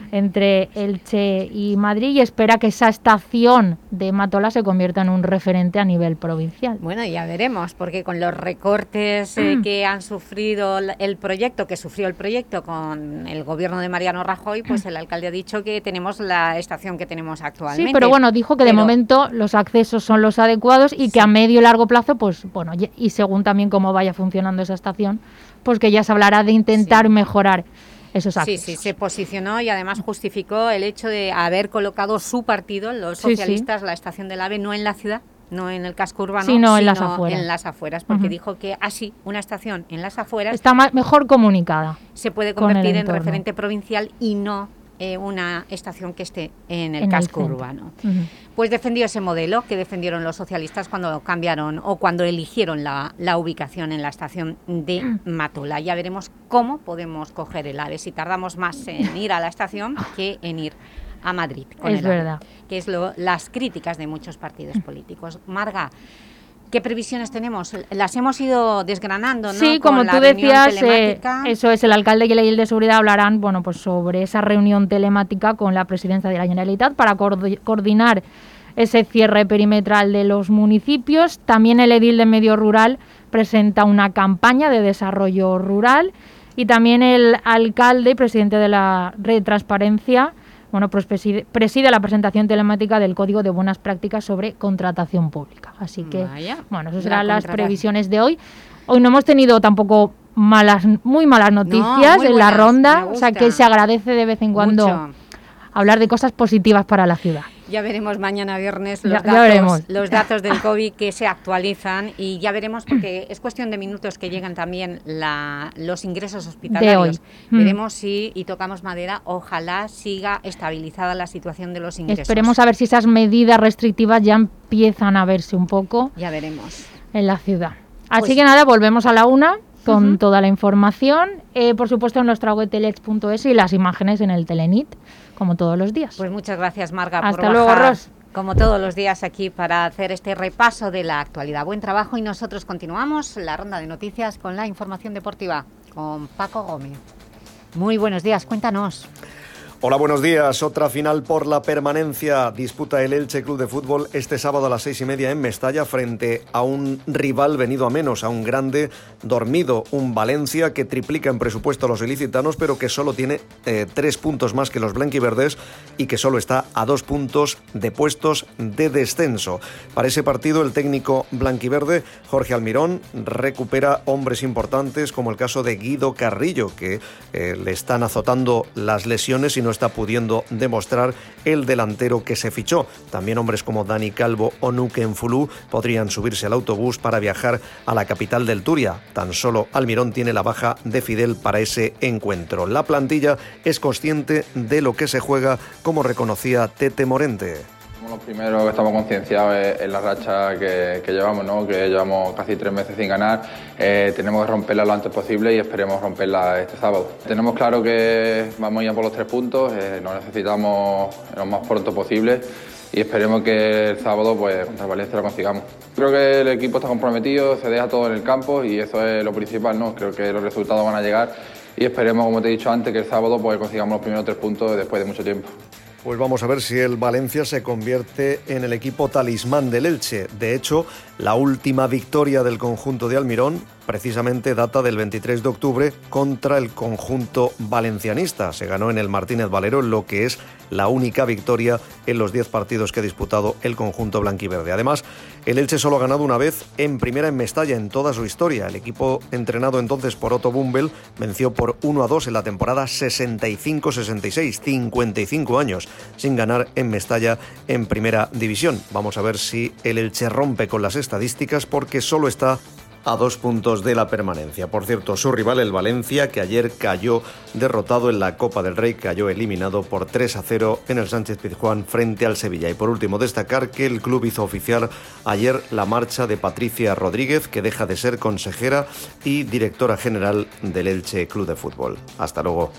entre Elche y Madrid y espera que esa estación de Matola se convierta en un referente a nivel provincial. Bueno, ya veremos, porque con los recortes eh, mm. que han sufrido el proyecto, que sufrió el proyecto con el gobierno de Mariano Rajoy, pues el alcalde ha dicho que tenemos la estación que tenemos actualmente. Sí, pero bueno, dijo que pero... de momento los accesos son los adecuados y sí. que a medio y largo plazo, pues bueno, y según también cómo vaya funcionando esa estación, pues que ya se hablará de intentar sí. mejorar esos actos. Sí, sí, se posicionó y además justificó el hecho de haber colocado su partido, los socialistas, sí, sí. la estación del AVE, no en la ciudad, no en el casco urbano, sí, no, sino en las afueras, en las afueras porque uh-huh. dijo que así una estación en las afueras está más, mejor comunicada. Se puede convertir en referente provincial y no eh, una estación que esté en el en casco el urbano. Uh-huh. Pues defendió ese modelo que defendieron los socialistas cuando cambiaron o cuando eligieron la, la ubicación en la estación de Matola. Ya veremos cómo podemos coger el AVE, si tardamos más en ir a la estación que en ir a Madrid. Con es el verdad. AVE, que es lo, las críticas de muchos partidos políticos. Marga, ¿qué previsiones tenemos? Las hemos ido desgranando, ¿no? Sí, como tú decías, eh, eso es, el alcalde y el edil de seguridad hablarán bueno, pues sobre esa reunión telemática con la presidencia de la Generalitat para coordinar ese cierre perimetral de los municipios. También el edil de Medio Rural presenta una campaña de desarrollo rural y también el alcalde y presidente de la Red de Transparencia bueno, pues preside, preside la presentación telemática del Código de Buenas Prácticas sobre contratación pública. Así que, Vaya, bueno, esas serán las previsiones de hoy. Hoy no hemos tenido tampoco malas, muy malas noticias no, en buenas, la ronda, o sea que se agradece de vez en cuando Mucho. hablar de cosas positivas para la ciudad. Ya veremos mañana viernes los, ya, datos, ya veremos. los datos del COVID que se actualizan y ya veremos, porque es cuestión de minutos que llegan también la, los ingresos hospitalarios. Veremos si, y tocamos madera, ojalá siga estabilizada la situación de los ingresos. Esperemos a ver si esas medidas restrictivas ya empiezan a verse un poco. Ya veremos. En la ciudad. Así pues, que nada, volvemos a la una con uh-huh. toda la información. Eh, por supuesto en nuestra web teleelch punto es y las imágenes en el Telenit, como todos los días. Pues muchas gracias, Marga, Hasta por luego, bajar, Ros. como todos los días, aquí para hacer este repaso de la actualidad. Buen trabajo y nosotros continuamos la ronda de noticias con la información deportiva, con Paco Gómez. Muy buenos días, cuéntanos. Hola, buenos días. Otra final por la permanencia. Disputa el Elche Club de Fútbol este sábado a las seis y media en Mestalla frente a un rival venido a menos, a un grande dormido, un Valencia que triplica en presupuesto a los ilicitanos, pero que solo tiene eh, tres puntos más que los blanquiverdes y que solo está a dos puntos de puestos de descenso. Para ese partido, el técnico blanquiverde, Jorge Almirón, recupera hombres importantes como el caso de Guido Carrillo, que eh, le están azotando las lesiones y no está pudiendo demostrar el delantero que se fichó. También hombres como Dani Calvo o Nuke Enfulú podrían subirse al autobús para viajar a la capital del Turia. Tan solo Almirón tiene la baja de Fidel para ese encuentro. La plantilla es consciente de lo que se juega, como reconocía Tete Morente. Somos los primeros que estamos concienciados en la racha que, que llevamos, ¿no? Que llevamos casi tres meses sin ganar. Eh, tenemos que romperla lo antes posible y esperemos romperla este sábado. Tenemos claro que vamos a ir por los tres puntos, eh, nos necesitamos lo más pronto posible y esperemos que el sábado pues, contra Valencia lo consigamos. Creo que el equipo está comprometido, se deja todo en el campo y eso es lo principal, ¿no? Creo que los resultados van a llegar y esperemos, como te he dicho antes, que el sábado pues, consigamos los primeros tres puntos después de mucho tiempo. Pues vamos a ver si el Valencia se convierte en el equipo talismán del Elche. De hecho, la última victoria del conjunto de Almirón precisamente data del veintitrés de octubre contra el conjunto valencianista. Se ganó en el Martínez Valero, lo que es la única victoria en los diez partidos que ha disputado el conjunto blanquiverde. Además, el Elche solo ha ganado una vez en primera en Mestalla en toda su historia. El equipo entrenado entonces por Otto Bumbel venció por uno a dos en la temporada sesenta y cinco sesenta y seis, cincuenta y cinco años sin ganar en Mestalla en primera división. Vamos a ver si el Elche rompe con las estadísticas porque solo está a dos puntos de la permanencia. Por cierto, su rival, el Valencia, que ayer cayó derrotado en la Copa del Rey, cayó eliminado por tres a cero en el Sánchez-Pizjuán frente al Sevilla. Y por último, destacar que el club hizo oficial ayer la marcha de Patricia Rodríguez, que deja de ser consejera y directora general del Elche Club de Fútbol. Hasta luego.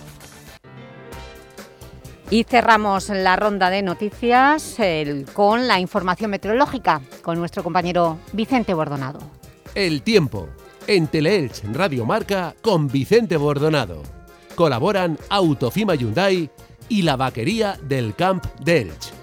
Y cerramos la ronda de noticias el, con la información meteorológica, con nuestro compañero Vicente Bordonado. El tiempo, en Teleelch Radio Marca con Vicente Bordonado. Colaboran Autofima Hyundai y la vaquería del Camp de Elche.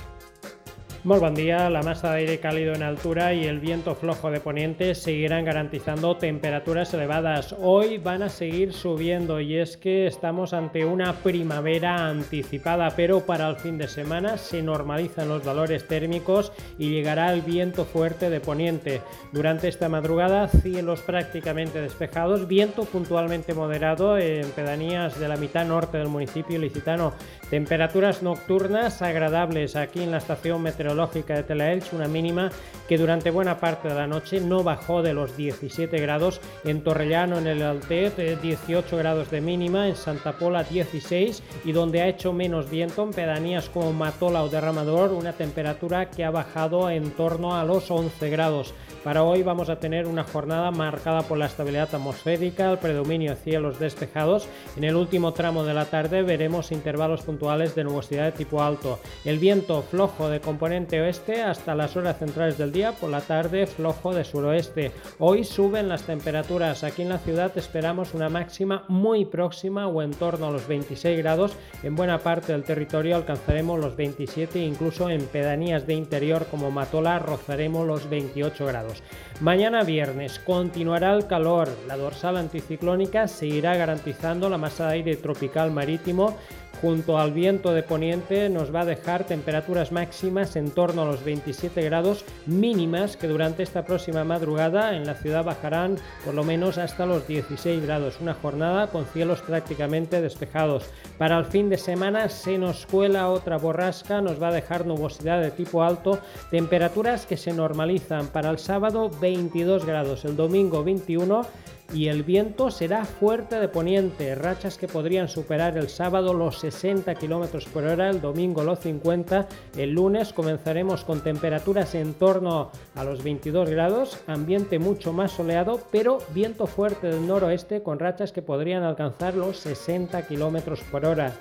Muy buen día. La masa de aire cálido en altura y el viento flojo de poniente seguirán garantizando temperaturas elevadas. Hoy van a seguir subiendo y es que estamos ante una primavera anticipada, pero para el fin de semana se normalizan los valores térmicos y llegará el viento fuerte de poniente. Durante esta madrugada, cielos prácticamente despejados, viento puntualmente moderado en pedanías de la mitad norte del municipio ilicitano. Temperaturas nocturnas agradables aquí en la estación meteorológica de Telaelch, una mínima que durante buena parte de la noche no bajó de los diecisiete grados, en Torrellano, en el Altet, dieciocho grados de mínima, en Santa Pola dieciséis, y donde ha hecho menos viento en pedanías como Matola o Derramador, una temperatura que ha bajado en torno a los once grados. Para hoy vamos a tener una jornada marcada por la estabilidad atmosférica, el predominio de cielos despejados. En el último tramo de la tarde veremos intervalos puntuales de nubosidad de tipo alto. El viento flojo de componente oeste hasta las horas centrales del día, por la tarde flojo de suroeste. Hoy suben las temperaturas. Aquí en la ciudad esperamos una máxima muy próxima o en torno a los veintiséis grados. En buena parte del territorio alcanzaremos los veintisiete, incluso en pedanías de interior como Matola rozaremos los veintiocho grados. Mañana viernes continuará el calor, la dorsal anticiclónica seguirá garantizando la masa de aire tropical marítimo. Junto al viento de poniente nos va a dejar temperaturas máximas en torno a los veintisiete grados, mínimas que durante esta próxima madrugada en la ciudad bajarán por lo menos hasta los dieciséis grados. Una jornada con cielos prácticamente despejados. Para el fin de semana se nos cuela otra borrasca, nos va a dejar nubosidad de tipo alto, temperaturas que se normalizan. Para el sábado veintidós grados, el domingo veintiuno, y el viento será fuerte de poniente, rachas que podrían superar el sábado los sesenta kilómetros por hora, el domingo los cincuenta, el lunes comenzaremos con temperaturas en torno a los veintidós grados, ambiente mucho más soleado, pero viento fuerte del noroeste con rachas que podrían alcanzar los sesenta kilómetros por hora.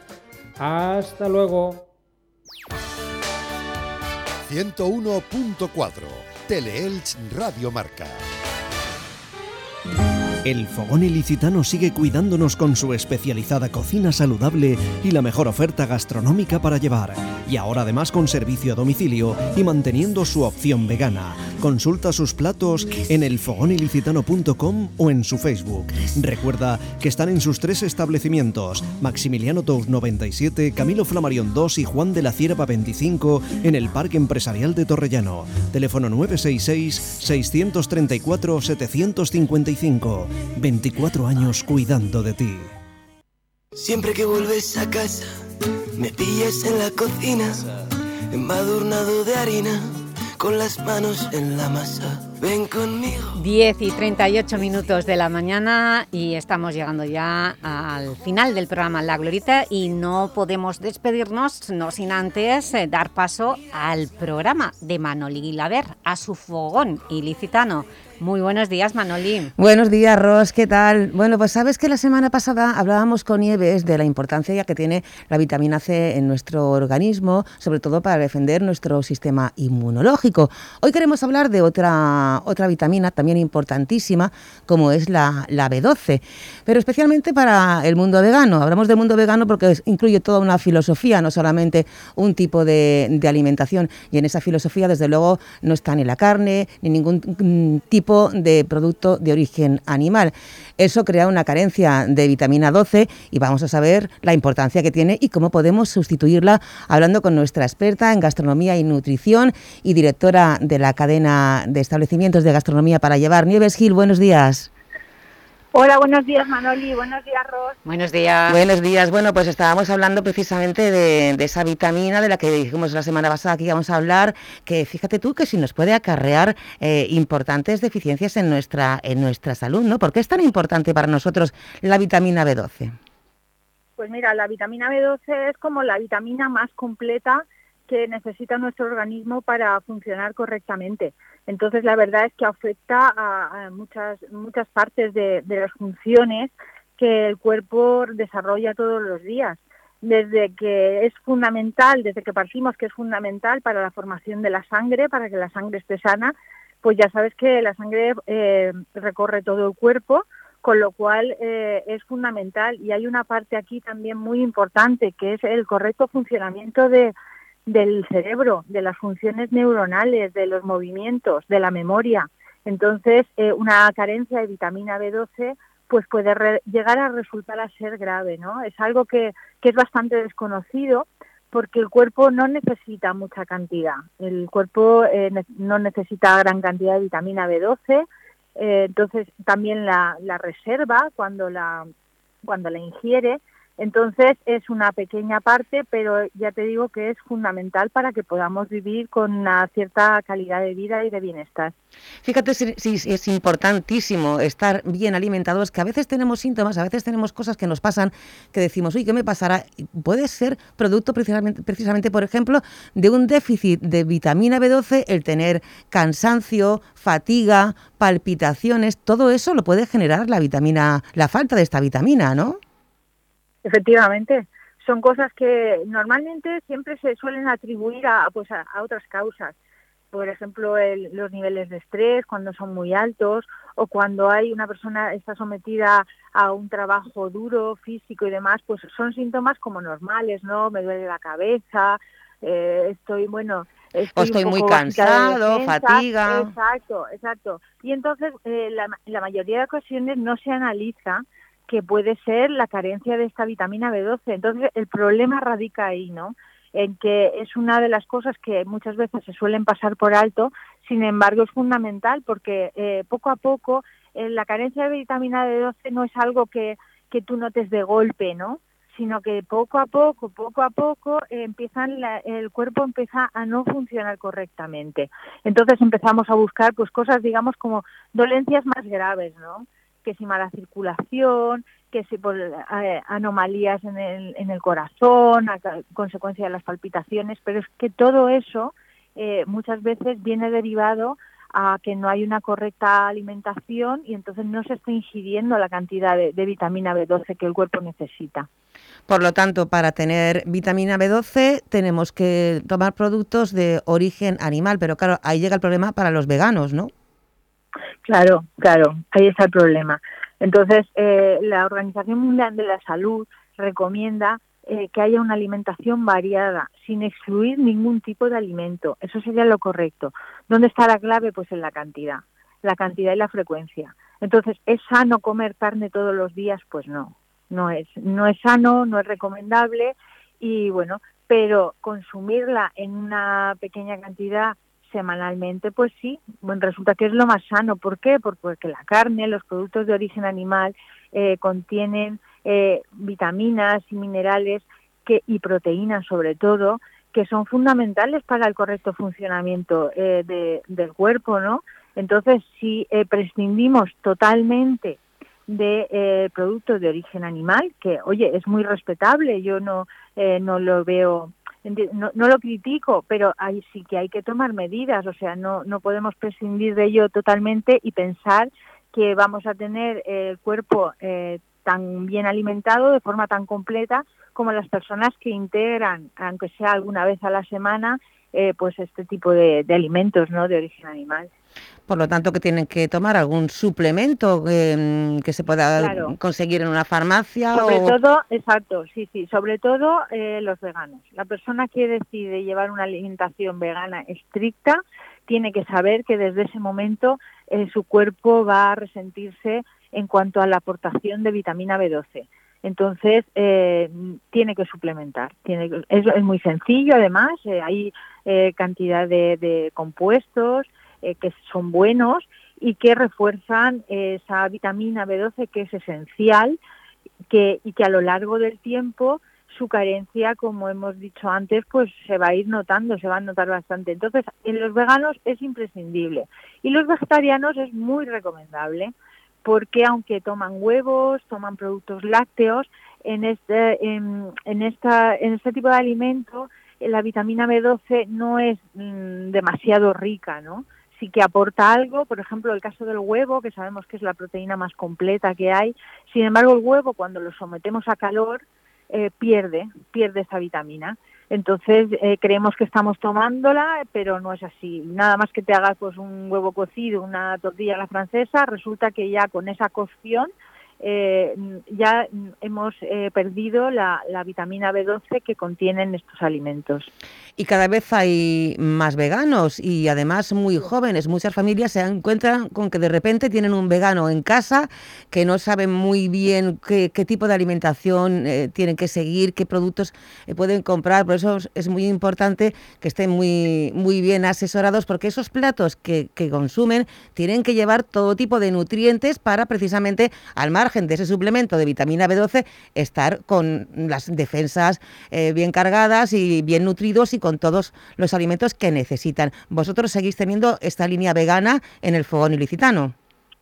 Hasta luego. ciento uno punto cuatro Tele-Elche Radio Marca. El Fogón Ilicitano sigue cuidándonos con su especializada cocina saludable y la mejor oferta gastronómica para llevar. Y ahora además con servicio a domicilio y manteniendo su opción vegana. Consulta sus platos en el fogón ilicitano punto com o en su Facebook. Recuerda que están en sus tres establecimientos: Maximiliano Tous noventa y siete, Camilo Flammarion dos y Juan de la Cierva veinticinco en el Parque Empresarial de Torrellano. Teléfono nueve seis seis, seis tres cuatro, siete cinco cinco. veinticuatro años cuidando de ti. Siempre que vuelves a casa, me pillas en la cocina, embadurnado de harina, con las manos en la masa. Ven conmigo. diez y treinta y ocho minutos de la mañana y estamos llegando ya al final del programa La Glorieta y no podemos despedirnos no sin antes eh, dar paso al programa de Manoli Guilaber, a su fogón ilicitano. Muy buenos días, Manoli. Buenos días, Ros, ¿qué tal? Bueno, pues sabes que la semana pasada hablábamos con Nieves de la importancia que tiene la vitamina C en nuestro organismo, sobre todo para defender nuestro sistema inmunológico. Hoy queremos hablar de otra, otra vitamina también importantísima, como es la, la B doce, pero especialmente para el mundo vegano. Hablamos del mundo vegano porque incluye toda una filosofía, no solamente un tipo de, de alimentación, y en esa filosofía, desde luego, no está ni la carne, ni ningún mm, tipo de producto de origen animal. Eso crea una carencia de vitamina doce y vamos a saber la importancia que tiene y cómo podemos sustituirla, hablando con nuestra experta en gastronomía y nutrición y directora de la cadena de establecimientos de gastronomía para llevar, Nieves Gil. Buenos días. Hola, buenos días, Manoli. Buenos días, Ros. Buenos días. Buenos días. Bueno, pues estábamos hablando precisamente de, de esa vitamina de la que dijimos la semana pasada que íbamos a hablar, que fíjate tú que si nos puede acarrear eh, importantes deficiencias en nuestra, en nuestra salud, ¿no? ¿Por qué es tan importante para nosotros la vitamina B doce? Pues mira, la vitamina B doce es como la vitamina más completa que necesita nuestro organismo para funcionar correctamente. Entonces, la verdad es que afecta a, a muchas muchas partes de, de las funciones que el cuerpo desarrolla todos los días. Desde que es fundamental, desde que partimos que es fundamental para la formación de la sangre, para que la sangre esté sana, pues ya sabes que la sangre eh, recorre todo el cuerpo, con lo cual eh, es fundamental. Y hay una parte aquí también muy importante, que es el correcto funcionamiento de, del cerebro, de las funciones neuronales, de los movimientos, de la memoria. Entonces, eh, una carencia de vitamina B doce pues puede re- llegar a resultar a ser grave, ¿no? Es algo que, que es bastante desconocido, porque el cuerpo no necesita mucha cantidad. El cuerpo eh, ne- no necesita gran cantidad de vitamina B doce, eh, entonces también la, la reserva cuando la, cuando la ingiere. Entonces es una pequeña parte, pero ya te digo que es fundamental para que podamos vivir con una cierta calidad de vida y de bienestar. Fíjate si, si, si es importantísimo estar bien alimentados, que a veces tenemos síntomas, a veces tenemos cosas que nos pasan, que decimos, uy, ¿qué me pasará? Puede ser producto precisamente, precisamente, por ejemplo, de un déficit de vitamina B doce, el tener cansancio, fatiga, palpitaciones, todo eso lo puede generar la vitamina, la falta de esta vitamina, ¿no? Efectivamente, son cosas que normalmente siempre se suelen atribuir a, pues a, a otras causas. Por ejemplo, el, los niveles de estrés cuando son muy altos, o cuando hay una persona está sometida a un trabajo duro, físico y demás, pues son síntomas como normales, ¿no? Me duele la cabeza, eh, estoy, bueno... Estoy, o estoy un poco muy cansado, de defensa. fatiga... Exacto, exacto. Y entonces, eh, la, la mayoría de ocasiones no se analiza que puede ser la carencia de esta vitamina B doce. Entonces, el problema radica ahí, ¿no? En que es una de las cosas que muchas veces se suelen pasar por alto, sin embargo es fundamental porque eh, poco a poco eh, la carencia de vitamina B doce no es algo que, que tú notes de golpe, ¿no? Sino que poco a poco, poco a poco eh, empiezan la, el cuerpo empieza a no funcionar correctamente. Entonces empezamos a buscar pues cosas, digamos, como dolencias más graves, ¿no? Que si mala circulación, que si por eh, anomalías en el, en el corazón, a consecuencia de las palpitaciones, pero es que todo eso eh, muchas veces viene derivado a que no hay una correcta alimentación y entonces no se está ingiriendo la cantidad de, de vitamina B doce que el cuerpo necesita. Por lo tanto, para tener vitamina B doce tenemos que tomar productos de origen animal, pero claro, ahí llega el problema para los veganos, ¿no? Claro, claro, ahí está el problema. Entonces, eh, la Organización Mundial de la Salud recomienda eh, que haya una alimentación variada, sin excluir ningún tipo de alimento. Eso sería lo correcto. ¿Dónde está la clave? Pues en la cantidad, la cantidad y la frecuencia. Entonces, ¿es sano comer carne todos los días? Pues no, no es, no es sano, no es recomendable y bueno, pero consumirla en una pequeña cantidad semanalmente, pues sí, bueno, resulta que es lo más sano. ¿Por qué? Porque la carne, los productos de origen animal eh, contienen eh, vitaminas y minerales que, y proteínas sobre todo, que son fundamentales para el correcto funcionamiento eh, de, del cuerpo, ¿no? Entonces, si eh, prescindimos totalmente de eh, productos de origen animal, que, oye, es muy respetable, yo no, eh, no lo veo... No, no lo critico, pero ahí sí que hay que tomar medidas, o sea, no, no podemos prescindir de ello totalmente y pensar que vamos a tener el cuerpo eh, tan bien alimentado, de forma tan completa, como las personas que integran, aunque sea alguna vez a la semana, eh, pues este tipo de, de alimentos, ¿no?, de origen animal. Por lo tanto, que tienen que tomar algún suplemento eh, que se pueda claro. conseguir en una farmacia. Sobre o... todo, exacto, sí, sí, sobre todo eh, los veganos. La persona que decide llevar una alimentación vegana estricta tiene que saber que desde ese momento eh, su cuerpo va a resentirse en cuanto a la aportación de vitamina B doce. Entonces, eh, tiene que suplementar. Tiene que, es, es muy sencillo, además, eh, hay eh, cantidad de, de compuestos eh, que son buenos y que refuerzan eh, esa vitamina B doce que es esencial que, y que a lo largo del tiempo su carencia, como hemos dicho antes, pues se va a ir notando, se va a notar bastante. Entonces, en los veganos es imprescindible y los vegetarianos es muy recomendable, porque aunque toman huevos, toman productos lácteos, en este, en, en esta, en este tipo de alimento la vitamina B doce no es mmm, demasiado rica, ¿no? Sí que aporta algo, por ejemplo, el caso del huevo, que sabemos que es la proteína más completa que hay. Sin embargo, el huevo, cuando lo sometemos a calor, eh, pierde, pierde esa vitamina. Entonces eh, creemos que estamos tomándola, pero no es así. Nada más que te hagas pues un huevo cocido, una tortilla a la francesa, resulta que ya con esa cocción eh, ya hemos eh, perdido la, la vitamina B doce que contienen estos alimentos. Y cada vez hay más veganos y además muy jóvenes. Muchas familias se encuentran con que de repente tienen un vegano en casa que no saben muy bien qué, qué tipo de alimentación eh, tienen que seguir, qué productos eh, pueden comprar. Por eso es muy importante que estén muy, muy bien asesorados, porque esos platos que, que consumen tienen que llevar todo tipo de nutrientes para precisamente, al margen de ese suplemento de vitamina B doce, estar con las defensas eh, bien cargadas y bien nutridos y con con todos los alimentos que necesitan. ¿Vosotros seguís teniendo esta línea vegana en el Fogón Ilicitano?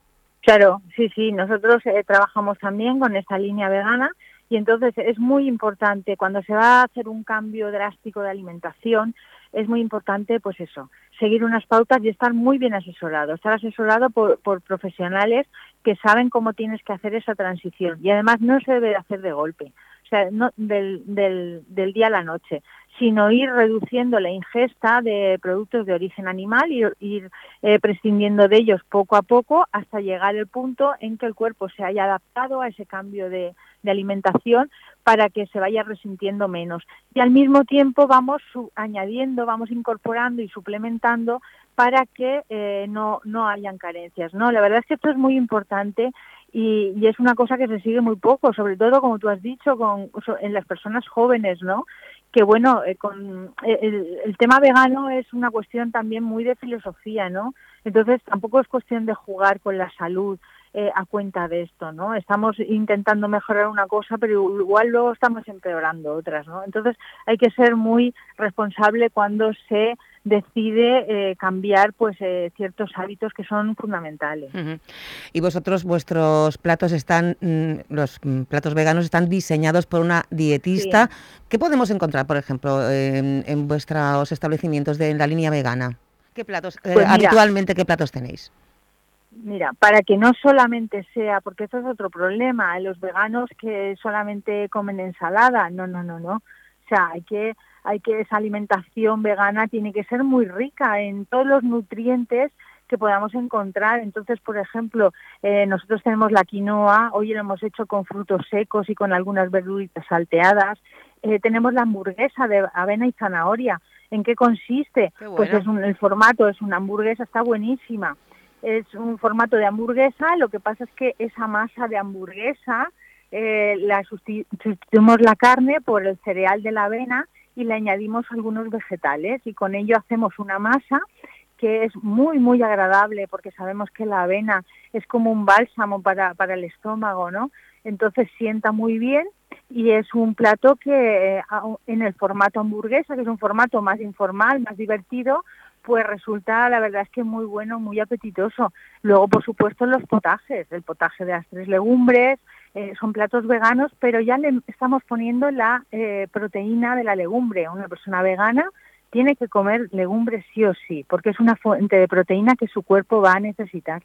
Claro, sí, sí, nosotros eh, trabajamos también con esta línea vegana y entonces es muy importante cuando se va a hacer un cambio drástico de alimentación, es muy importante pues eso, seguir unas pautas y estar muy bien asesorado, estar asesorado por, por profesionales que saben cómo tienes que hacer esa transición y además no se debe hacer de golpe, o sea, no del, del, del día a la noche, sino ir reduciendo la ingesta de productos de origen animal y ir, ir eh, prescindiendo de ellos poco a poco hasta llegar al punto en que el cuerpo se haya adaptado a ese cambio de, de alimentación para que se vaya resintiendo menos. Y al mismo tiempo vamos su, añadiendo, vamos incorporando y suplementando para que eh, no, no hayan carencias, ¿no? La verdad es que esto es muy importante y, y es una cosa que se sigue muy poco, sobre todo, como tú has dicho, con, en las personas jóvenes, ¿no? Que bueno, eh, con el, el tema vegano es una cuestión también muy de filosofía, ¿no? Entonces tampoco es cuestión de jugar con la salud eh, a cuenta de esto, ¿no? Estamos intentando mejorar una cosa, pero igual luego estamos empeorando otras, ¿no? Entonces hay que ser muy responsable cuando se decide eh, cambiar pues eh, ciertos hábitos que son fundamentales. Uh-huh. Y vosotros, vuestros platos están, mmm, los mmm, platos veganos están diseñados por una dietista. Sí. ¿Qué podemos encontrar, por ejemplo, en, en vuestros establecimientos de la línea vegana? ¿Qué platos, eh, pues mira, habitualmente, qué platos tenéis? Mira, para que no solamente sea, porque eso es otro problema, los veganos que solamente comen ensalada, no, no, no, no. O sea, hay que hay que esa alimentación vegana tiene que ser muy rica en todos los nutrientes que podamos encontrar. Entonces, por ejemplo, eh, nosotros tenemos la quinoa, hoy lo hemos hecho con frutos secos y con algunas verduritas salteadas. Eh, tenemos la hamburguesa de avena y zanahoria. ¿En qué consiste? Qué bueno. Pues es un, el formato, es una hamburguesa, está buenísima. Es un formato de hamburguesa, lo que pasa es que esa masa de hamburguesa eh, la sustituimos la carne por el cereal de la avena y le añadimos algunos vegetales y con ello hacemos una masa que es muy, muy agradable porque sabemos que la avena es como un bálsamo para, para el estómago, ¿no? Entonces sienta muy bien y es un plato que eh, en el formato hamburguesa, que es un formato más informal, más divertido, pues resulta, la verdad es que muy bueno, muy apetitoso. Luego, por supuesto, los potajes, el potaje de las tres legumbres, eh, son platos veganos, pero ya le estamos poniendo la eh, proteína de la legumbre. Una persona vegana tiene que comer legumbres sí o sí, porque es una fuente de proteína que su cuerpo va a necesitar.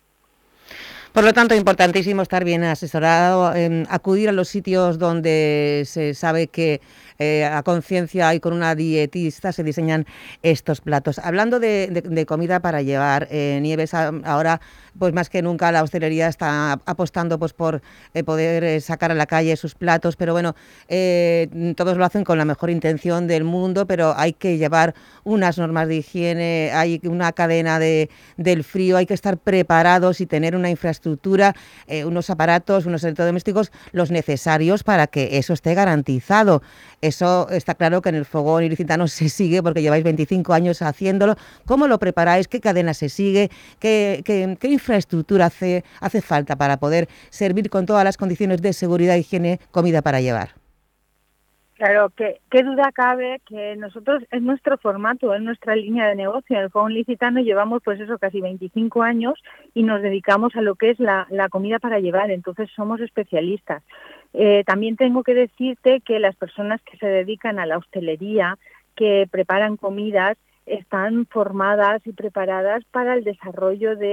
Por lo tanto, importantísimo estar bien asesorado, eh, acudir a los sitios donde se sabe que eh, a conciencia y con una dietista se diseñan estos platos. Hablando de, de, de comida para llevar, eh, Nieves, ahora pues más que nunca la hostelería está apostando pues por eh, poder eh, sacar a la calle sus platos, pero bueno, eh, todos lo hacen con la mejor intención del mundo, pero hay que llevar unas normas de higiene, hay una cadena de, del frío, hay que estar preparados y tener una infraestructura, eh, unos aparatos, unos electrodomésticos, los necesarios para que eso esté garantizado. Eso está claro que en el Fogón Ilicitano se sigue porque lleváis veinticinco años haciéndolo. ¿Cómo lo preparáis? ¿Qué cadena se sigue? ¿Qué, qué, qué infraestructura hace, hace falta para poder servir con todas las condiciones de seguridad, higiene, comida para llevar? Claro, que qué duda cabe que nosotros, es nuestro formato, es nuestra línea de negocio. En el Fogón Ilicitano llevamos pues eso casi veinticinco años y nos dedicamos a lo que es la, la comida para llevar, entonces somos especialistas. Eh, también tengo que decirte que las personas que se dedican a la hostelería, que preparan comidas, están formadas y preparadas para el desarrollo de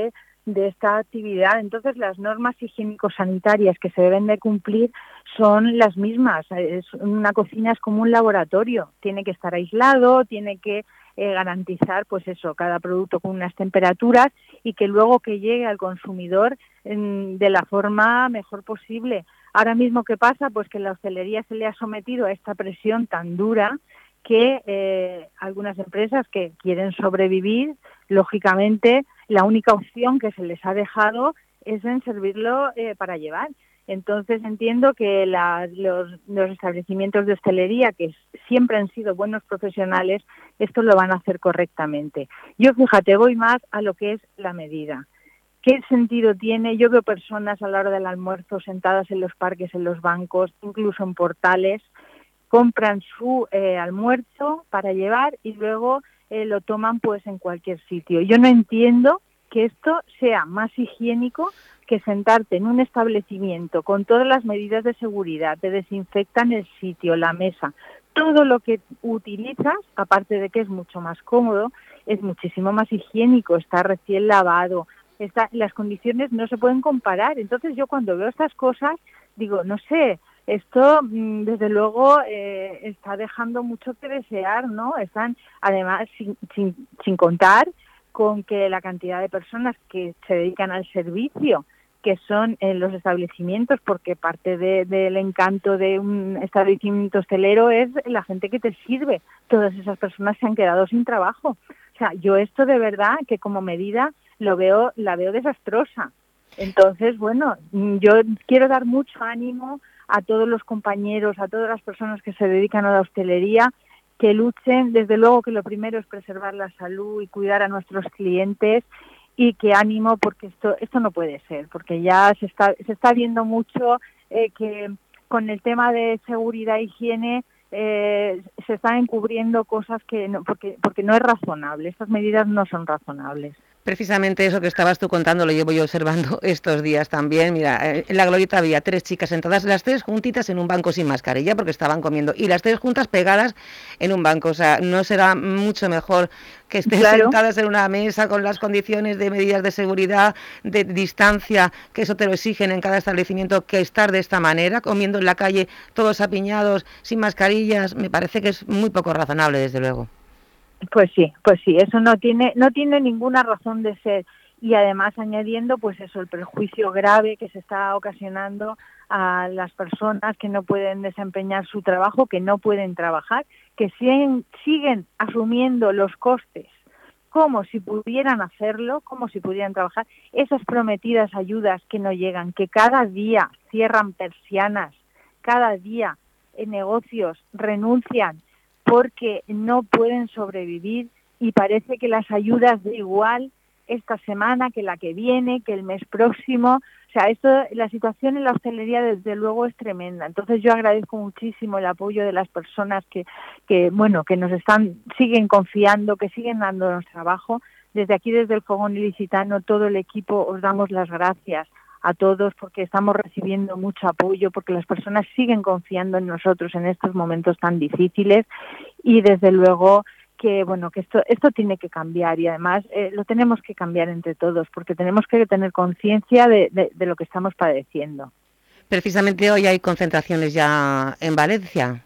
de esta actividad. Entonces, las normas higiénico-sanitarias que se deben de cumplir son las mismas. Es, una cocina es como un laboratorio, tiene que estar aislado, tiene que eh, garantizar, pues eso, cada producto con unas temperaturas y que luego que llegue al consumidor en, de la forma mejor posible. Ahora mismo, ¿qué pasa? Pues que la hostelería se le ha sometido a esta presión tan dura que eh, algunas empresas que quieren sobrevivir, lógicamente, la única opción que se les ha dejado es en servirlo eh, para llevar. Entonces entiendo que la, los, los establecimientos de hostelería, que siempre han sido buenos profesionales, esto lo van a hacer correctamente. Yo, fíjate, voy más a lo que es la medida. ¿Qué sentido tiene? Yo veo personas a la hora del almuerzo sentadas en los parques, en los bancos, incluso en portales, compran su eh, almuerzo para llevar y luego eh, lo toman pues en cualquier sitio. Yo no entiendo que esto sea más higiénico que sentarte en un establecimiento con todas las medidas de seguridad, te desinfectan el sitio, la mesa, todo lo que utilizas, aparte de que es mucho más cómodo, es muchísimo más higiénico, está recién lavado, está, las condiciones no se pueden comparar. Entonces yo cuando veo estas cosas digo, no sé, esto desde luego eh, está dejando mucho que desear, ¿no? Están además sin, sin, sin contar con que la cantidad de personas que se dedican al servicio, que son en los establecimientos, porque parte de, del encanto de un establecimiento hostelero es la gente que te sirve. Todas esas personas se han quedado sin trabajo. O sea, yo esto de verdad que como medida lo veo, la veo desastrosa. Entonces, bueno, yo quiero dar mucho ánimo a todos los compañeros, a todas las personas que se dedican a la hostelería, que luchen. Desde luego que lo primero es preservar la salud y cuidar a nuestros clientes, y que ánimo, porque esto esto no puede ser, porque ya se está se está viendo mucho eh, que con el tema de seguridad e higiene eh, se están encubriendo cosas que no, porque porque no es razonable, estas medidas no son razonables. Precisamente eso que estabas tú contando lo llevo yo observando estos días también. Mira, en la Glorieta había tres chicas sentadas, las tres juntitas en un banco sin mascarilla porque estaban comiendo, y las tres juntas pegadas en un banco. O sea, ¿no será mucho mejor que estén claro. sentadas en una mesa con las condiciones de medidas de seguridad, de distancia, que eso te lo exigen en cada establecimiento, que estar de esta manera, comiendo en la calle todos apiñados, sin mascarillas? Me parece que es muy poco razonable, desde luego. Pues sí, pues sí, eso no tiene no tiene ninguna razón de ser, y además añadiendo pues eso, el perjuicio grave que se está ocasionando a las personas que no pueden desempeñar su trabajo, que no pueden trabajar, que siguen, siguen asumiendo los costes como si pudieran hacerlo, como si pudieran trabajar, esas prometidas ayudas que no llegan, que cada día cierran persianas, cada día en negocios renuncian porque no pueden sobrevivir, y parece que las ayudas de igual esta semana que la que viene, que el mes próximo. O sea, esto, la situación en la hostelería desde luego es tremenda. Entonces yo agradezco muchísimo el apoyo de las personas que, que bueno, que nos están, siguen confiando, que siguen dándonos trabajo. Desde aquí, desde el Fogón Ilicitano, todo el equipo, os damos las gracias a todos, porque estamos recibiendo mucho apoyo, porque las personas siguen confiando en nosotros en estos momentos tan difíciles, y desde luego que bueno que esto esto tiene que cambiar, y además eh, lo tenemos que cambiar entre todos, porque tenemos que tener conciencia de, de, de lo que estamos padeciendo. Precisamente hoy hay concentraciones ya en Valencia.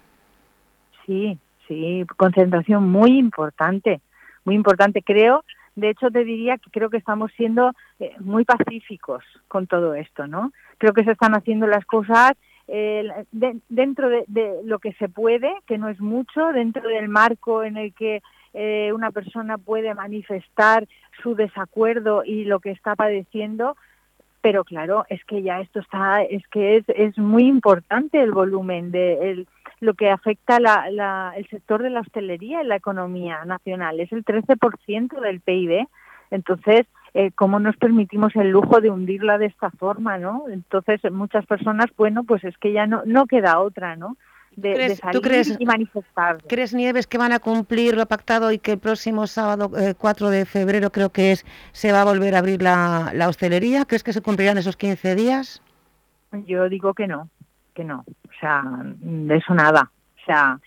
Sí, sí, concentración muy importante, muy importante, creo. De hecho, te diría que creo que estamos siendo eh, muy pacíficos con todo esto, ¿no? Creo que se están haciendo las cosas eh, de, dentro de, de lo que se puede, que no es mucho, dentro del marco en el que eh, una persona puede manifestar su desacuerdo y lo que está padeciendo. Pero claro, es que ya esto está, es que es, es muy importante el volumen de el, lo que afecta la, la, el sector de la hostelería en la economía nacional. Es el trece por ciento del P I B. Entonces, eh, ¿cómo nos permitimos el lujo de hundirla de esta forma, no? Entonces, muchas personas, bueno, pues es que ya no, no queda otra, ¿no? De, ¿Crees, de salir ¿tú crees, y manifestar. ¿Crees, Nieves, que van a cumplir lo pactado y que el próximo sábado, eh, cuatro de febrero, creo que es, se va a volver a abrir la, la hostelería? ¿Crees que se cumplirán esos quince días? Yo digo que no, que no. O sea, de eso nada. O sea,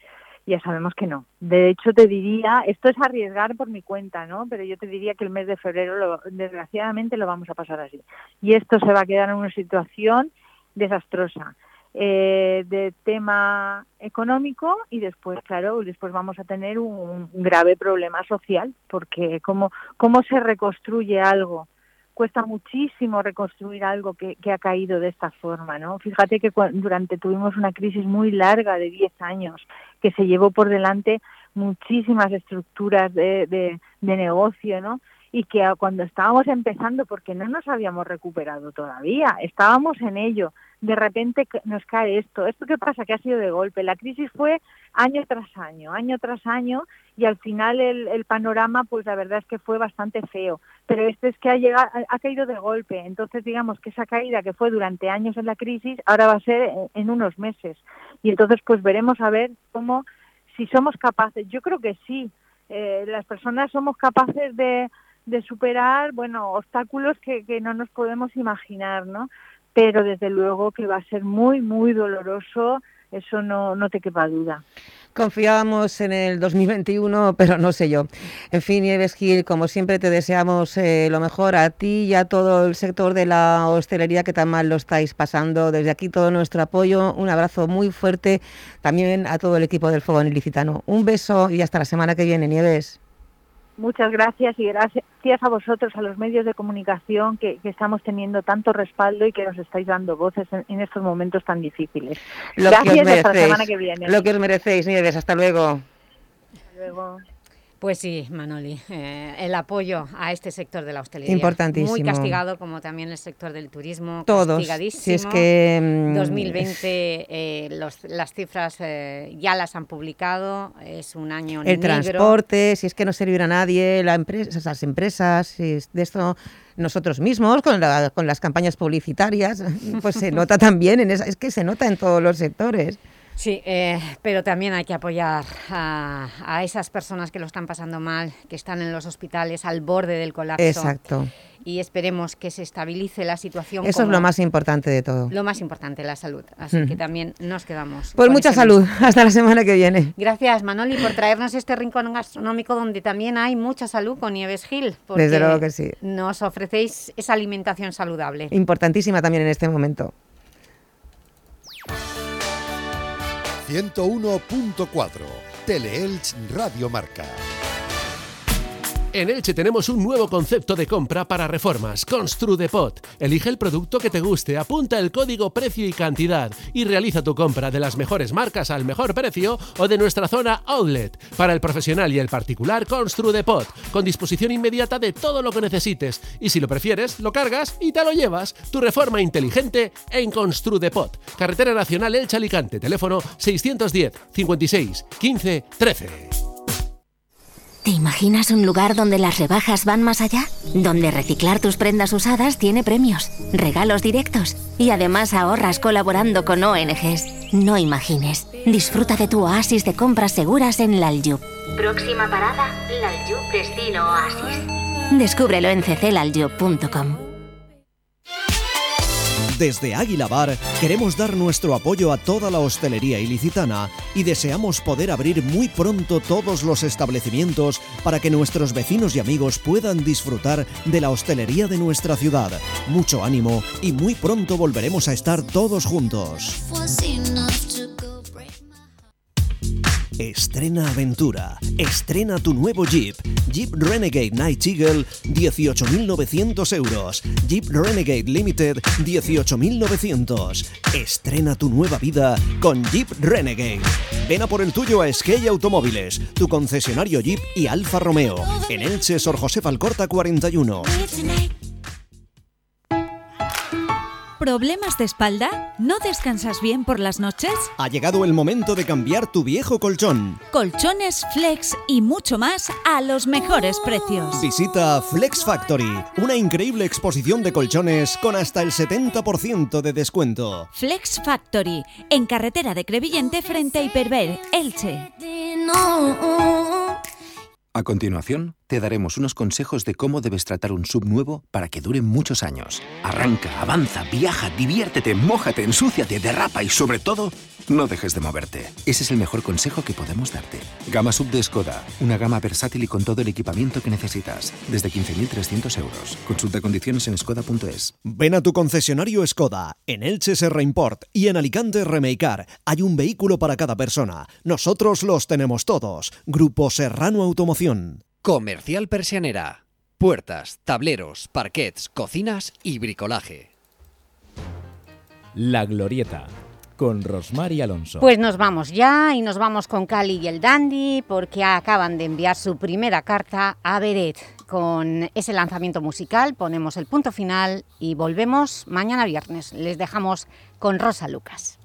Ya sabemos que no. De hecho, te diría, esto es arriesgar por mi cuenta, ¿no? Pero yo te diría que el mes de febrero, lo, desgraciadamente, lo vamos a pasar así. Y esto se va a quedar en una situación desastrosa. Eh, de tema económico y después, claro, después vamos a tener un, un grave problema social, porque cómo, cómo se reconstruye algo. Cuesta muchísimo reconstruir algo que, que ha caído de esta forma, ¿no? Fíjate que cu- durante tuvimos una crisis muy larga de diez años que se llevó por delante muchísimas estructuras de, de, de negocio, ¿no? Y que a, cuando estábamos empezando, porque no nos habíamos recuperado todavía, estábamos en ello, de repente nos cae esto. ¿Esto qué pasa? Que ha sido de golpe. La crisis fue año tras año, año tras año, y al final el, el panorama, pues la verdad es que fue bastante feo. Pero este es que ha, llegado, ha caído de golpe. Entonces, digamos que esa caída que fue durante años en la crisis, ahora va a ser en, en unos meses. Y entonces, pues veremos a ver cómo, si somos capaces. Yo creo que sí. Eh, las personas somos capaces de, de superar, bueno, obstáculos que, que no nos podemos imaginar, ¿no? Pero desde luego que va a ser muy, muy doloroso, eso no, no te quepa duda. Confiábamos en el dos mil veintiuno, pero no sé yo. En fin, Nieves Gil, como siempre te deseamos eh, lo mejor a ti y a todo el sector de la hostelería que tan mal lo estáis pasando. Desde aquí todo nuestro apoyo, un abrazo muy fuerte también a todo el equipo del Fogón Ilicitano. Un beso y hasta la semana que viene, Nieves. Muchas gracias y gracias a vosotros, a los medios de comunicación que, que estamos teniendo tanto respaldo y que nos estáis dando voces en, en estos momentos tan difíciles. Lo Gracias, que os merecéis, hasta la semana que viene. Lo que os merecéis, Nieves. Hasta luego. Hasta luego. Pues sí, Manoli, eh, el apoyo a este sector de la hostelería. Importantísimo. Muy castigado, como también el sector del turismo. Todos. Castigadísimo. Si es que... dos mil veinte, eh, los, las cifras eh, ya las han publicado, es un año el negro. Transporte, si es que no servirá a nadie, la empresa, las empresas, si es de esto... Nosotros mismos, con, la, con las campañas publicitarias, pues se nota también, en esa, es que se nota en todos los sectores. Sí, eh, pero también hay que apoyar a, a esas personas que lo están pasando mal, que están en los hospitales al borde del colapso. Exacto. Y esperemos que se estabilice la situación. Eso es lo más importante de todo. Lo más importante, la salud. Así mm. que también nos quedamos. Pues mucha salud. Mensaje. Hasta la semana que viene. Gracias, Manoli, por traernos este rincón gastronómico donde también hay mucha salud con Nieves Gil. Desde luego que sí. Nos ofrecéis esa alimentación saludable. Importantísima también en este momento. ciento uno punto cuatro, Teleelch Radio Marca. En Elche tenemos un nuevo concepto de compra para reformas, Construdepot. Elige el producto que te guste, apunta el código precio y cantidad y realiza tu compra de las mejores marcas al mejor precio o de nuestra zona Outlet. Para el profesional y el particular, Construdepot, con disposición inmediata de todo lo que necesites. Y si lo prefieres, lo cargas y te lo llevas. Tu reforma inteligente en Construdepot. Carretera Nacional Elche-Alicante, teléfono seiscientos diez, cincuenta y seis, quince, trece. ¿Te imaginas un lugar donde las rebajas van más allá? Donde reciclar tus prendas usadas tiene premios, regalos directos y además ahorras colaborando con O N Ges. No imagines. Disfruta de tu oasis de compras seguras en L'Aljub. Próxima parada, L'Aljub Destino Oasis. Descúbrelo en c c laljub punto com. Desde Águila Bar queremos dar nuestro apoyo a toda la hostelería ilicitana y deseamos poder abrir muy pronto todos los establecimientos para que nuestros vecinos y amigos puedan disfrutar de la hostelería de nuestra ciudad. Mucho ánimo y muy pronto volveremos a estar todos juntos. Estrena aventura. Estrena tu nuevo Jeep. Jeep Renegade Night Eagle, dieciocho mil novecientos euros. Jeep Renegade Limited, dieciocho mil novecientos. Estrena tu nueva vida con Jeep Renegade. Ven a por el tuyo a Skey Automóviles, tu concesionario Jeep y Alfa Romeo. En Elche, Sor José Alcorta cuarenta y uno. ¿Problemas de espalda? ¿No descansas bien por las noches? Ha llegado el momento de cambiar tu viejo colchón. Colchones, Flex y mucho más a los mejores precios. Visita Flex Factory, una increíble exposición de colchones con hasta el setenta por ciento de descuento. Flex Factory, en carretera de Crevillente frente a Hiperver, Elche. A continuación, te daremos unos consejos de cómo debes tratar un S U V nuevo para que dure muchos años. Arranca, avanza, viaja, diviértete, mójate, ensúciate, derrapa y, sobre todo, No dejes de moverte. Ese es el mejor consejo que podemos darte. Gama sub de Skoda. Una gama versátil y con todo el equipamiento que necesitas. Desde quince mil trescientos euros. Consulta condiciones en skoda punto es. Ven a tu concesionario Skoda. En Elche Serra Import y en Alicante Remeicar. Hay un vehículo para cada persona. Nosotros los tenemos todos. Grupo Serrano Automoción. Comercial Persianera. Puertas, tableros, parquets, cocinas y bricolaje. La Glorieta, con Rosmar y Alonso. Pues nos vamos ya y nos vamos con Cali y el Dandy porque acaban de enviar su primera carta a Beret. Con ese lanzamiento musical ponemos el punto final y volvemos mañana viernes. Les dejamos con Rosa Lucas.